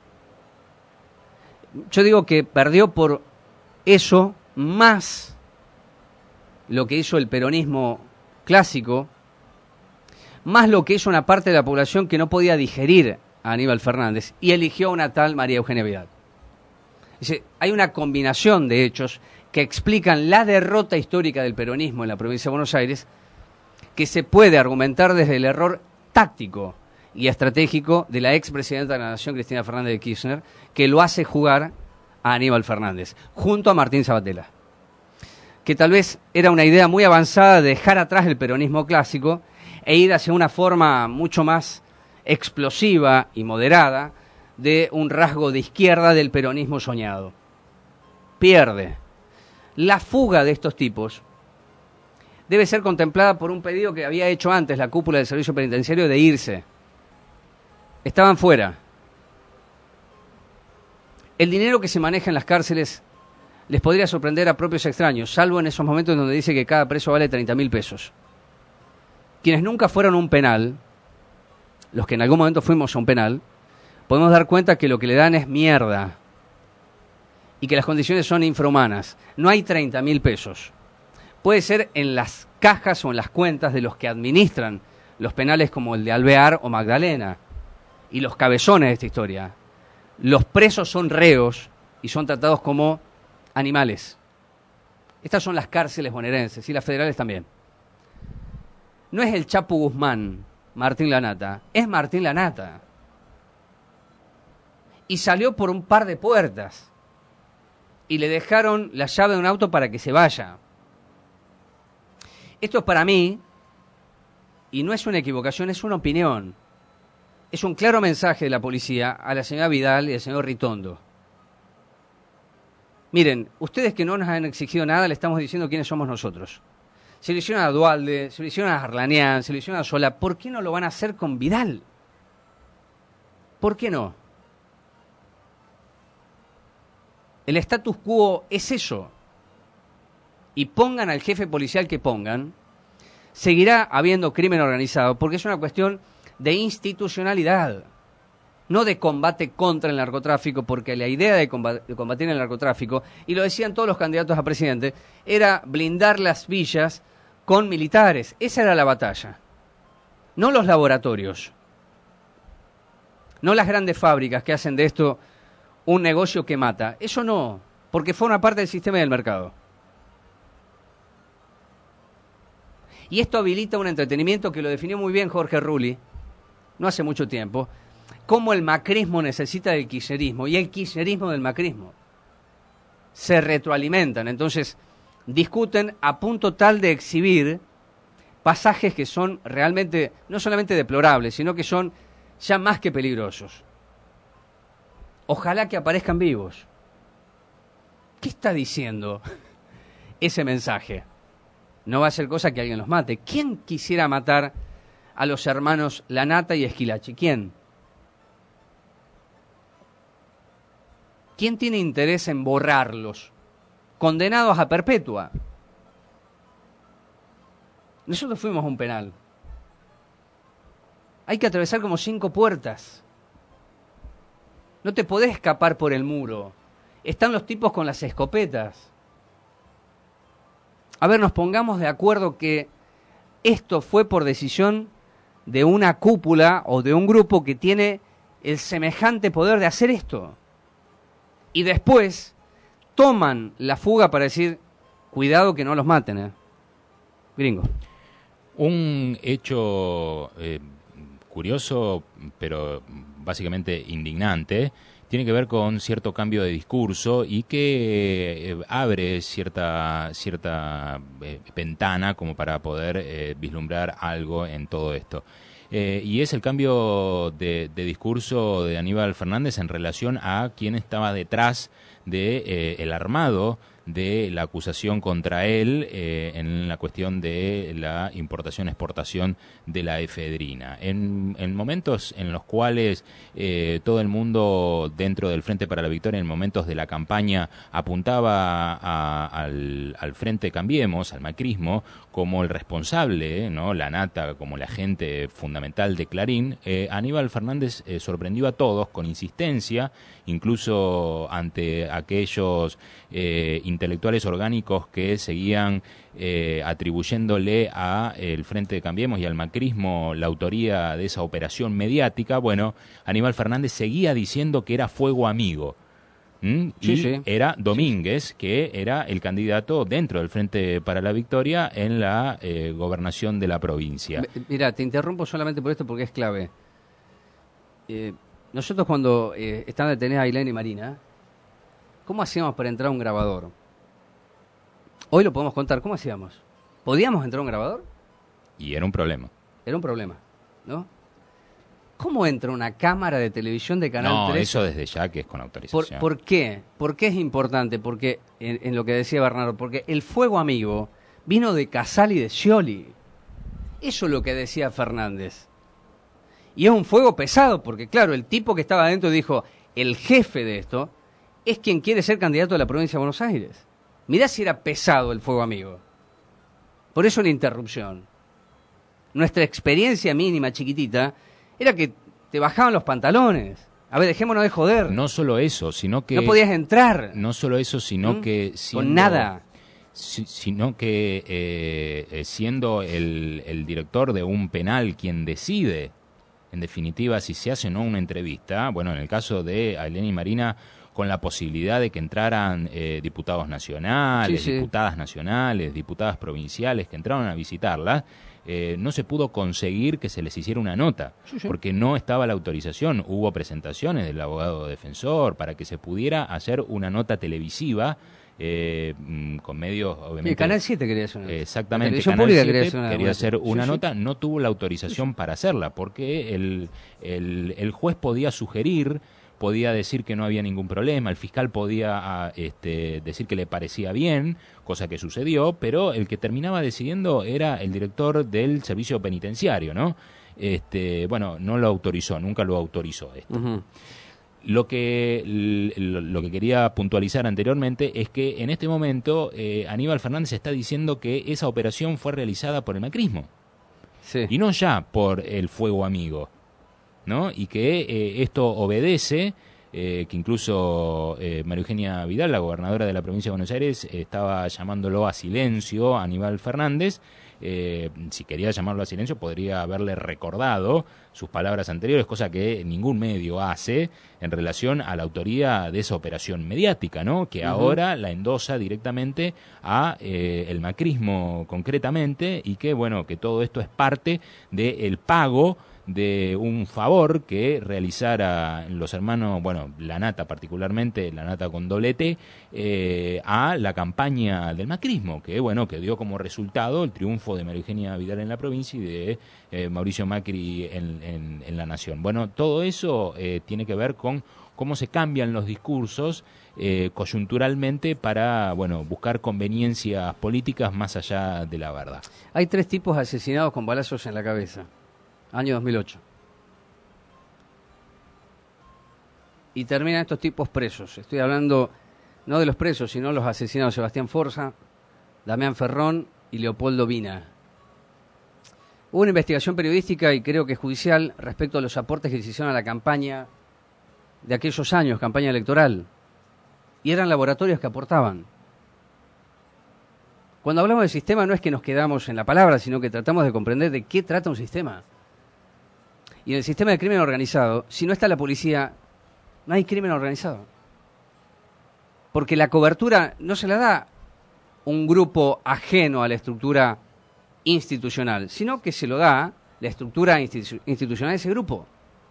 Yo digo que perdió por eso más lo que hizo el peronismo clásico, más lo que hizo una parte de la población que no podía digerir a Aníbal Fernández y eligió a una tal María Eugenia Vidal. Dice, hay una combinación de hechos que explican la derrota histórica del peronismo en la provincia de Buenos Aires, que se puede argumentar desde el error táctico y estratégico de la expresidenta de la Nación, Cristina Fernández de Kirchner, que lo hace jugar a Aníbal Fernández, junto a Martín Sabatella, que tal vez era una idea muy avanzada de dejar atrás el peronismo clásico e ir hacia una forma mucho más explosiva y moderada de un rasgo de izquierda del peronismo soñado. Pierde. La fuga de estos tipos debe ser contemplada por un pedido que había hecho antes la cúpula del servicio penitenciario de irse. Estaban fuera. El dinero que se maneja en las cárceles les podría sorprender a propios extraños, salvo en esos momentos en donde dice que cada preso vale treinta mil pesos. Quienes nunca fueron a un penal, los que en algún momento fuimos a un penal, podemos dar cuenta que lo que le dan es mierda y que las condiciones son infrahumanas. No hay treinta mil pesos. Puede ser en las cajas o en las cuentas de los que administran los penales como el de Alvear o Magdalena y los cabezones de esta historia. Los presos son reos y son tratados como animales. Estas son las cárceles bonaerenses y las federales también. No es el Chapo Guzmán, Martín Lanata, es Martín Lanata. Y salió por un par de puertas y le dejaron la llave de un auto para que se vaya. Esto es para mí, y no es una equivocación, es una opinión. Es un claro mensaje de la policía a la señora Vidal y al señor Ritondo. Miren, ustedes que no nos han exigido nada, le estamos diciendo quiénes somos nosotros. Se lo hicieron a Dualde, se lo hicieron a Harlanian, se lo hicieron a Sola. ¿Por qué no lo van a hacer con Vidal? ¿Por qué no? El status quo es eso. Y pongan al jefe policial que pongan, seguirá habiendo crimen organizado, porque es una cuestión de institucionalidad, no de combate contra el narcotráfico, porque la idea de combatir el narcotráfico, y lo decían todos los candidatos a presidente, era blindar las villas con militares. Esa era la batalla. No los laboratorios. No las grandes fábricas que hacen de esto un negocio que mata. Eso no, porque forma parte del sistema del mercado. Y esto habilita un entretenimiento que lo definió muy bien Jorge Rulli, no hace mucho tiempo, cómo el macrismo necesita del kirchnerismo y el kirchnerismo del macrismo. Se retroalimentan, entonces discuten a punto tal de exhibir pasajes que son realmente, no solamente deplorables, sino que son ya más que peligrosos. Ojalá que aparezcan vivos. ¿Qué está diciendo ese mensaje? No va a ser cosa que alguien los mate. ¿Quién quisiera matar a los hermanos Lanata y Esquilachi? ¿Quién? ¿Quién tiene interés en borrarlos? Condenados a perpetua. Nosotros fuimos a un penal. Hay que atravesar como cinco puertas. No te podés escapar por el muro. Están los tipos con las escopetas. A ver, nos pongamos de acuerdo que esto fue por decisión de una cúpula o de un grupo que tiene el semejante poder de hacer esto. Y después toman la fuga para decir, cuidado que no los maten, ¿eh? Gringo. Un hecho eh, curioso, pero básicamente indignante, tiene que ver con cierto cambio de discurso y que eh, abre cierta cierta eh, ventana como para poder eh, vislumbrar algo en todo esto. Eh, y es el cambio de, de discurso de Aníbal Fernández en relación a quién estaba detrás de eh, el armado de la acusación contra él eh, en la cuestión de la importación-exportación de la efedrina. En, en momentos en los cuales eh, todo el mundo dentro del Frente para la Victoria, en momentos de la campaña, apuntaba a, al, al Frente Cambiemos, al macrismo, como el responsable, ¿no? Lanata como el agente fundamental de Clarín, eh, Aníbal Fernández eh, sorprendió a todos con insistencia, incluso ante aquellos eh, intelectuales orgánicos que seguían eh, atribuyéndole a el Frente de Cambiemos y al macrismo la autoría de esa operación mediática. Bueno, Aníbal Fernández seguía diciendo que era fuego amigo. ¿Mm? Sí, y sí. era Domínguez, que era el candidato dentro del Frente para la Victoria en la eh, gobernación de la provincia. Mira, te interrumpo solamente por esto porque es clave. Eh, nosotros cuando eh, estaban detenidas Ailén y Marina, ¿cómo hacíamos para entrar a un grabador? Hoy lo podemos contar. ¿Cómo hacíamos? ¿Podíamos entrar a un grabador? Y era un problema. Era un problema, ¿no? ¿Cómo entra una cámara de televisión de Canal No, tres? eso desde ya que es con autorización. ¿Por, ¿Por qué? ¿Por qué es importante? Porque, en, en lo que decía Bernardo, porque el fuego amigo vino de Casal y de Scioli. Eso es lo que decía Fernández. Y es un fuego pesado, porque claro, el tipo que estaba adentro dijo, el jefe de esto es quien quiere ser candidato a la provincia de Buenos Aires. Mirá si era pesado el fuego amigo. Por eso la interrupción. Nuestra experiencia mínima, chiquitita, era que te bajaban los pantalones. A ver, dejémonos de joder. No solo eso, sino que... No podías entrar. No solo eso, sino ¿Mm? que... Con nada. Si, sino que eh, siendo el, el director de un penal quien decide, en definitiva, si se hace o no una entrevista, bueno, en el caso de Ailén y Marina, con la posibilidad de que entraran eh, diputados nacionales, Sí, sí. diputadas nacionales, diputadas provinciales que entraron a visitarla, eh, no se pudo conseguir que se les hiciera una nota, Sí, sí. porque no estaba la autorización. Hubo presentaciones del abogado defensor para que se pudiera hacer una nota televisiva eh, mm, con medios, obviamente... Sí, Canal siete quería hacer una nota. Exactamente, La televisión Canal pública siete quería hacer una- quería una- hacer una sí, sí. nota, no tuvo la autorización para hacerla, porque el, el, el juez podía sugerir, podía decir que no había ningún problema, el fiscal podía ah, este, decir que le parecía bien, cosa que sucedió, pero el que terminaba decidiendo era el director del servicio penitenciario, ¿no? Este, bueno, no lo autorizó, nunca lo autorizó esto. Ujú. Lo que, lo, lo que quería puntualizar anteriormente es que en este momento eh, Aníbal Fernández está diciendo que esa operación fue realizada por el macrismo. Sí. Y no ya por el fuego amigo, ¿no? Y que eh, esto obedece, eh, que incluso eh, María Eugenia Vidal, la gobernadora de la provincia de Buenos Aires, eh, estaba llamándolo a silencio a Aníbal Fernández. Eh, si quería llamarlo a silencio, podría haberle recordado sus palabras anteriores, cosa que ningún medio hace en relación a la autoría de esa operación mediática, ¿no? Que Ujú. ahora la endosa directamente a eh, el macrismo concretamente, y que, bueno, que todo esto es parte del pago de un favor que realizara los hermanos, bueno, la Nata particularmente, la Nata con doble T, eh, a la campaña del macrismo, que bueno, que dio como resultado el triunfo de María Eugenia Vidal en la provincia y de eh, Mauricio Macri en, en, en la nación. Bueno, todo eso eh, tiene que ver con cómo se cambian los discursos eh, coyunturalmente para, bueno, buscar conveniencias políticas más allá de la verdad. Hay tres tipos asesinados con balazos en la cabeza. Año dos mil ocho. Y terminan estos tipos presos. Estoy hablando no de los presos, sino los asesinados Sebastián Forza, Damián Ferrón y Leopoldo Vina. Hubo una investigación periodística y creo que judicial respecto a los aportes que se hicieron a la campaña de aquellos años, campaña electoral. Y eran laboratorios que aportaban. Cuando hablamos de sistema no es que nos quedamos en la palabra, sino que tratamos de comprender de qué trata un sistema. Y en el sistema de crimen organizado, si no está la policía, no hay crimen organizado. Porque la cobertura no se la da un grupo ajeno a la estructura institucional, sino que se lo da la estructura institu- institucional de ese grupo.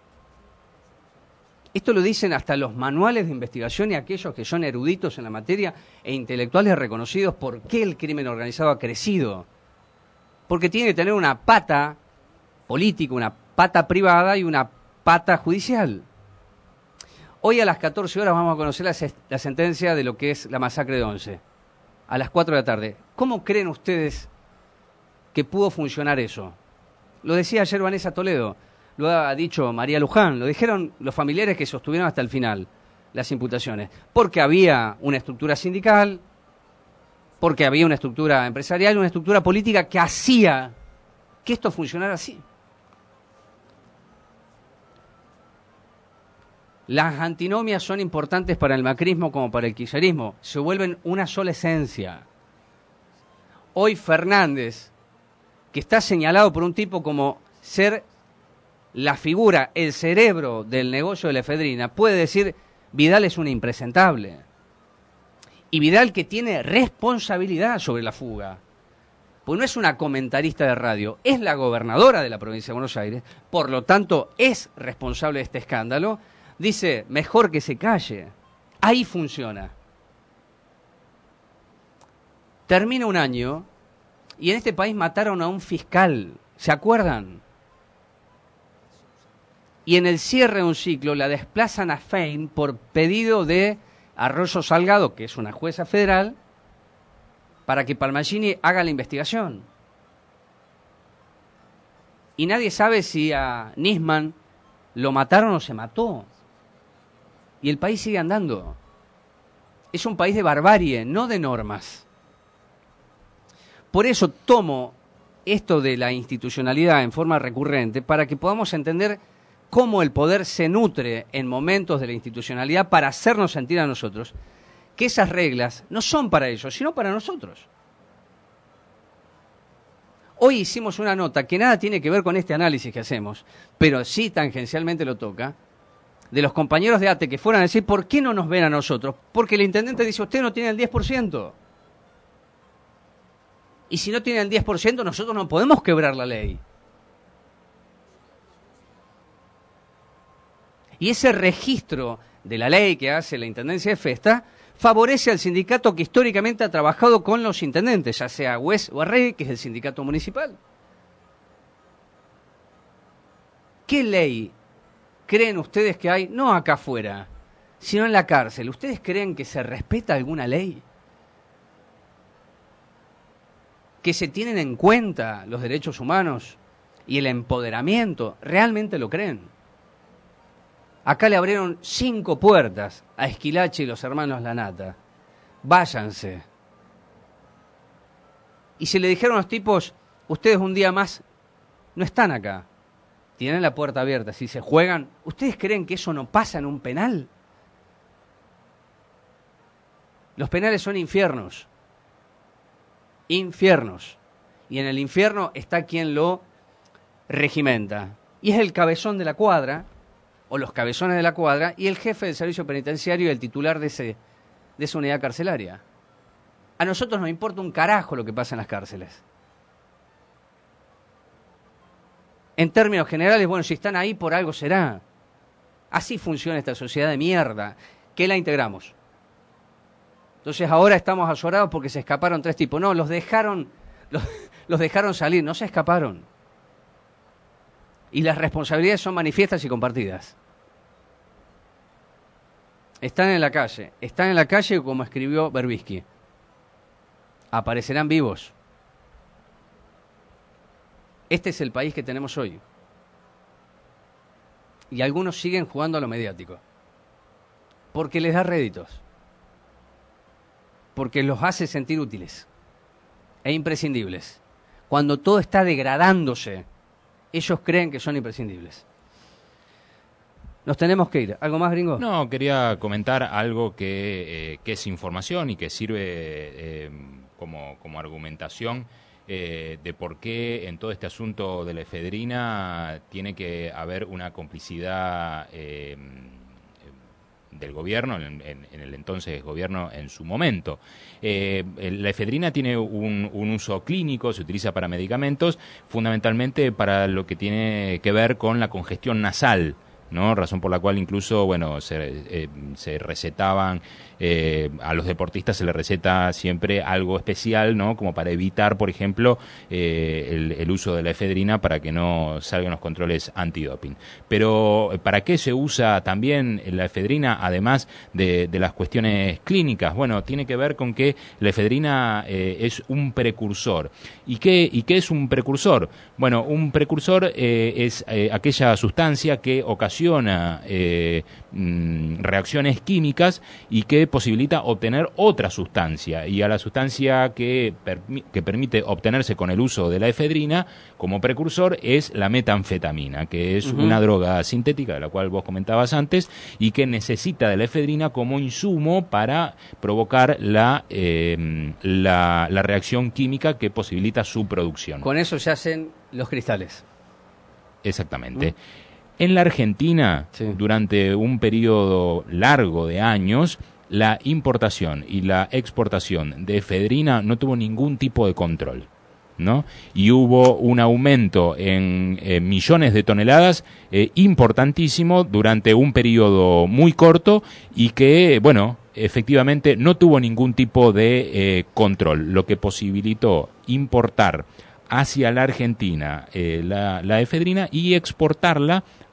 Esto lo dicen hasta los manuales de investigación y aquellos que son eruditos en la materia e intelectuales reconocidos por qué el crimen organizado ha crecido. Porque tiene que tener una pata política, una pata privada y una pata judicial. Hoy a las catorce horas vamos a conocer la, se- la sentencia de lo que es la masacre de Once. A las cuatro de la tarde. ¿Cómo creen ustedes que pudo funcionar eso? Lo decía ayer Vanessa Toledo, lo ha dicho María Luján, lo dijeron los familiares que sostuvieron hasta el final las imputaciones. Porque había una estructura sindical, porque había una estructura empresarial, una estructura política que hacía que esto funcionara así. Las antinomias son importantes para el macrismo como para el kirchnerismo. Se vuelven una sola esencia. Hoy Fernández, que está señalado por un tipo como ser la figura, el cerebro del negocio de la efedrina, puede decir Vidal es una impresentable. Y Vidal, que tiene responsabilidad sobre la fuga, pues no es una comentarista de radio, es la gobernadora de la provincia de Buenos Aires, por lo tanto es responsable de este escándalo, dice, mejor que se calle. Ahí funciona. Termina un año y en este país mataron a un fiscal. ¿Se acuerdan? y en el cierre de un ciclo la desplazan a Fein por pedido de Arroyo Salgado, que es una jueza federal, para que Palmagini haga la investigación. Y nadie sabe si a Nisman lo mataron o se mató. Y el país sigue andando. Es un país de barbarie, no de normas. Por eso tomo esto de la institucionalidad en forma recurrente, para que podamos entender cómo el poder se nutre en momentos de la institucionalidad para hacernos sentir a nosotros que esas reglas no son para ellos, sino para nosotros. Hoy hicimos una nota que nada tiene que ver con este análisis que hacemos, pero sí tangencialmente lo toca, de los compañeros de ATE que fueron a decir, ¿por qué no nos ven a nosotros? Porque el intendente dice, usted no tiene el diez por ciento. Y si no tiene el diez por ciento, nosotros no podemos quebrar la ley. Y ese registro de la ley que hace la Intendencia de Festa favorece al sindicato que históricamente ha trabajado con los intendentes, ya sea Hues o Arregui, que es el sindicato municipal. ¿Qué ley creen ustedes que hay, no acá afuera, sino en la cárcel? ¿Ustedes creen que se respeta alguna ley? ¿Que se tienen en cuenta los derechos humanos y el empoderamiento? ¿Realmente lo creen? Acá le abrieron cinco puertas a Esquilache y los hermanos Lanata. Váyanse. Y se le dijeron a los tipos, ustedes un día más no están acá. Tienen la puerta abierta. Si se juegan, ¿ustedes creen que eso no pasa en un penal? Los penales son infiernos. Infiernos. Y en el infierno está quien lo regimenta. Y es el cabezón de la cuadra, o los cabezones de la cuadra, y el jefe del servicio penitenciario y el titular de, ese, de esa unidad carcelaria. A nosotros nos importa un carajo lo que pasa en las cárceles. En términos generales, bueno, si están ahí por algo será. Así funciona esta sociedad de mierda, que la integramos. Entonces ahora estamos azorados porque se escaparon tres tipos. No, los dejaron, los, los dejaron salir, no se escaparon. Y las responsabilidades son manifiestas y compartidas. Están en la calle, están en la calle como escribió Berbisky. Aparecerán vivos. Este es el país que tenemos hoy. Y algunos siguen jugando a lo mediático. Porque les da réditos. Porque los hace sentir útiles e imprescindibles. Cuando todo está degradándose, ellos creen que son imprescindibles. Nos tenemos que ir. ¿Algo más, Gringo? No, quería comentar algo que, eh, que es información y que sirve eh, como, como argumentación eh, de por qué en todo este asunto de la efedrina tiene que haber una complicidad eh, del gobierno, en, en, en el entonces gobierno en su momento. Eh, la efedrina tiene un, un uso clínico, se utiliza para medicamentos, fundamentalmente para lo que tiene que ver con la congestión nasal, ¿no? Razón por la cual incluso, bueno, se, eh, se recetaban, eh, a los deportistas se les receta siempre algo especial, ¿no? Como para evitar, por ejemplo, eh, el, el uso de la efedrina para que no salgan los controles antidoping. Pero, ¿para qué se usa también la efedrina, además de, de las cuestiones clínicas? Bueno, tiene que ver con que la efedrina eh, es un precursor. ¿Y qué, y qué es un precursor? Bueno, un precursor eh, es eh, aquella sustancia que ocasiona eh, mm, reacciones químicas y que posibilita obtener otra sustancia, y a la sustancia que, permi- que permite obtenerse con el uso de la efedrina como precursor es la metanfetamina, que es uh-huh. una droga sintética de la cual vos comentabas antes y que necesita de la efedrina como insumo para provocar la, eh, la, la reacción química que posibilita su producción. Con eso se hacen los cristales. Exactamente. ¿Mm? En la Argentina, sí. durante un periodo largo de años, la importación y la exportación de efedrina no tuvo ningún tipo de control, ¿no? Y hubo un aumento en eh, millones de toneladas eh, importantísimo durante un periodo muy corto y que, bueno, efectivamente no tuvo ningún tipo de eh, control, lo que posibilitó importar hacia la Argentina eh, la, la efedrina y exportarla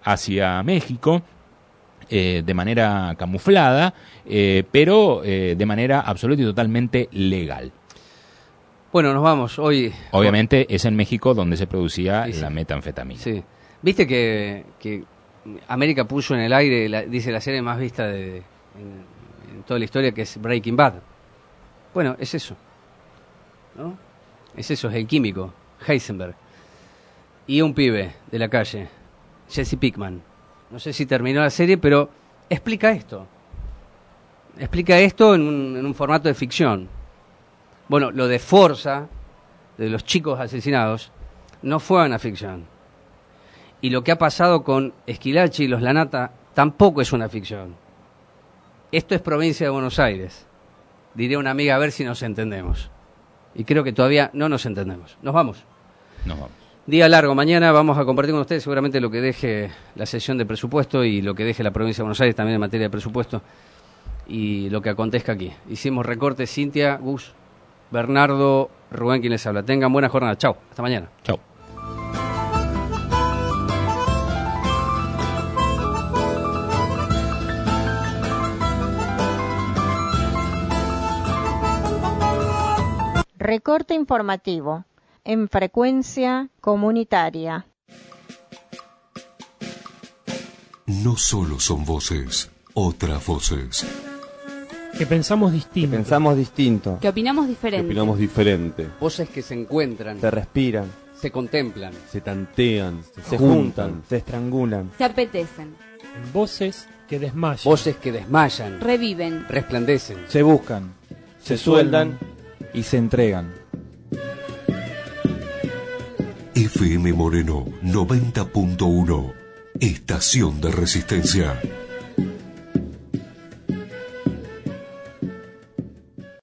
hacia México, eh, de manera camuflada, eh, pero eh, de manera absoluta y totalmente legal. Bueno, nos vamos. Hoy Obviamente es en México donde se producía sí, sí. la metanfetamina. Sí. Viste que, que América puso en el aire, la, dice la serie más vista de, en, en toda la historia, que es Breaking Bad. Bueno, es eso, ¿no? Es eso, es el químico, Heisenberg. Y un pibe de la calle, Jesse Pinkman. No sé si terminó la serie, pero explica esto. Explica esto en un, en un formato de ficción. Bueno, lo de Forza, de los chicos asesinados, no fue una ficción. Y lo que ha pasado con Esquilachi y los Lanata tampoco es una ficción. Esto es provincia de Buenos Aires. Diré a una amiga a ver si nos entendemos. Y creo que todavía no nos entendemos. Nos vamos. Nos vamos. Día largo. Mañana vamos a compartir con ustedes seguramente lo que deje la sesión de presupuesto y lo que deje la provincia de Buenos Aires también en materia de presupuesto y lo que acontezca aquí. Hicimos recortes, Cintia, Gus, Bernardo, Rubén, quien les habla. Tengan buena jornada. Chau. Hasta mañana. Chau. Recorte informativo en frecuencia comunitaria. No solo son voces, otras voces. Que pensamos distinto. Que pensamos distinto. Que opinamos diferente. Que opinamos diferente. Voces que se encuentran. Se respiran. Se contemplan. Se tantean. Se, se juntan, juntan. Se estrangulan. Se apetecen. Voces que desmayan. Voces que desmayan. Reviven. Resplandecen. Se buscan. Se, se sueldan. Y se entregan. F M Moreno noventa punto uno. Estación de Resistencia.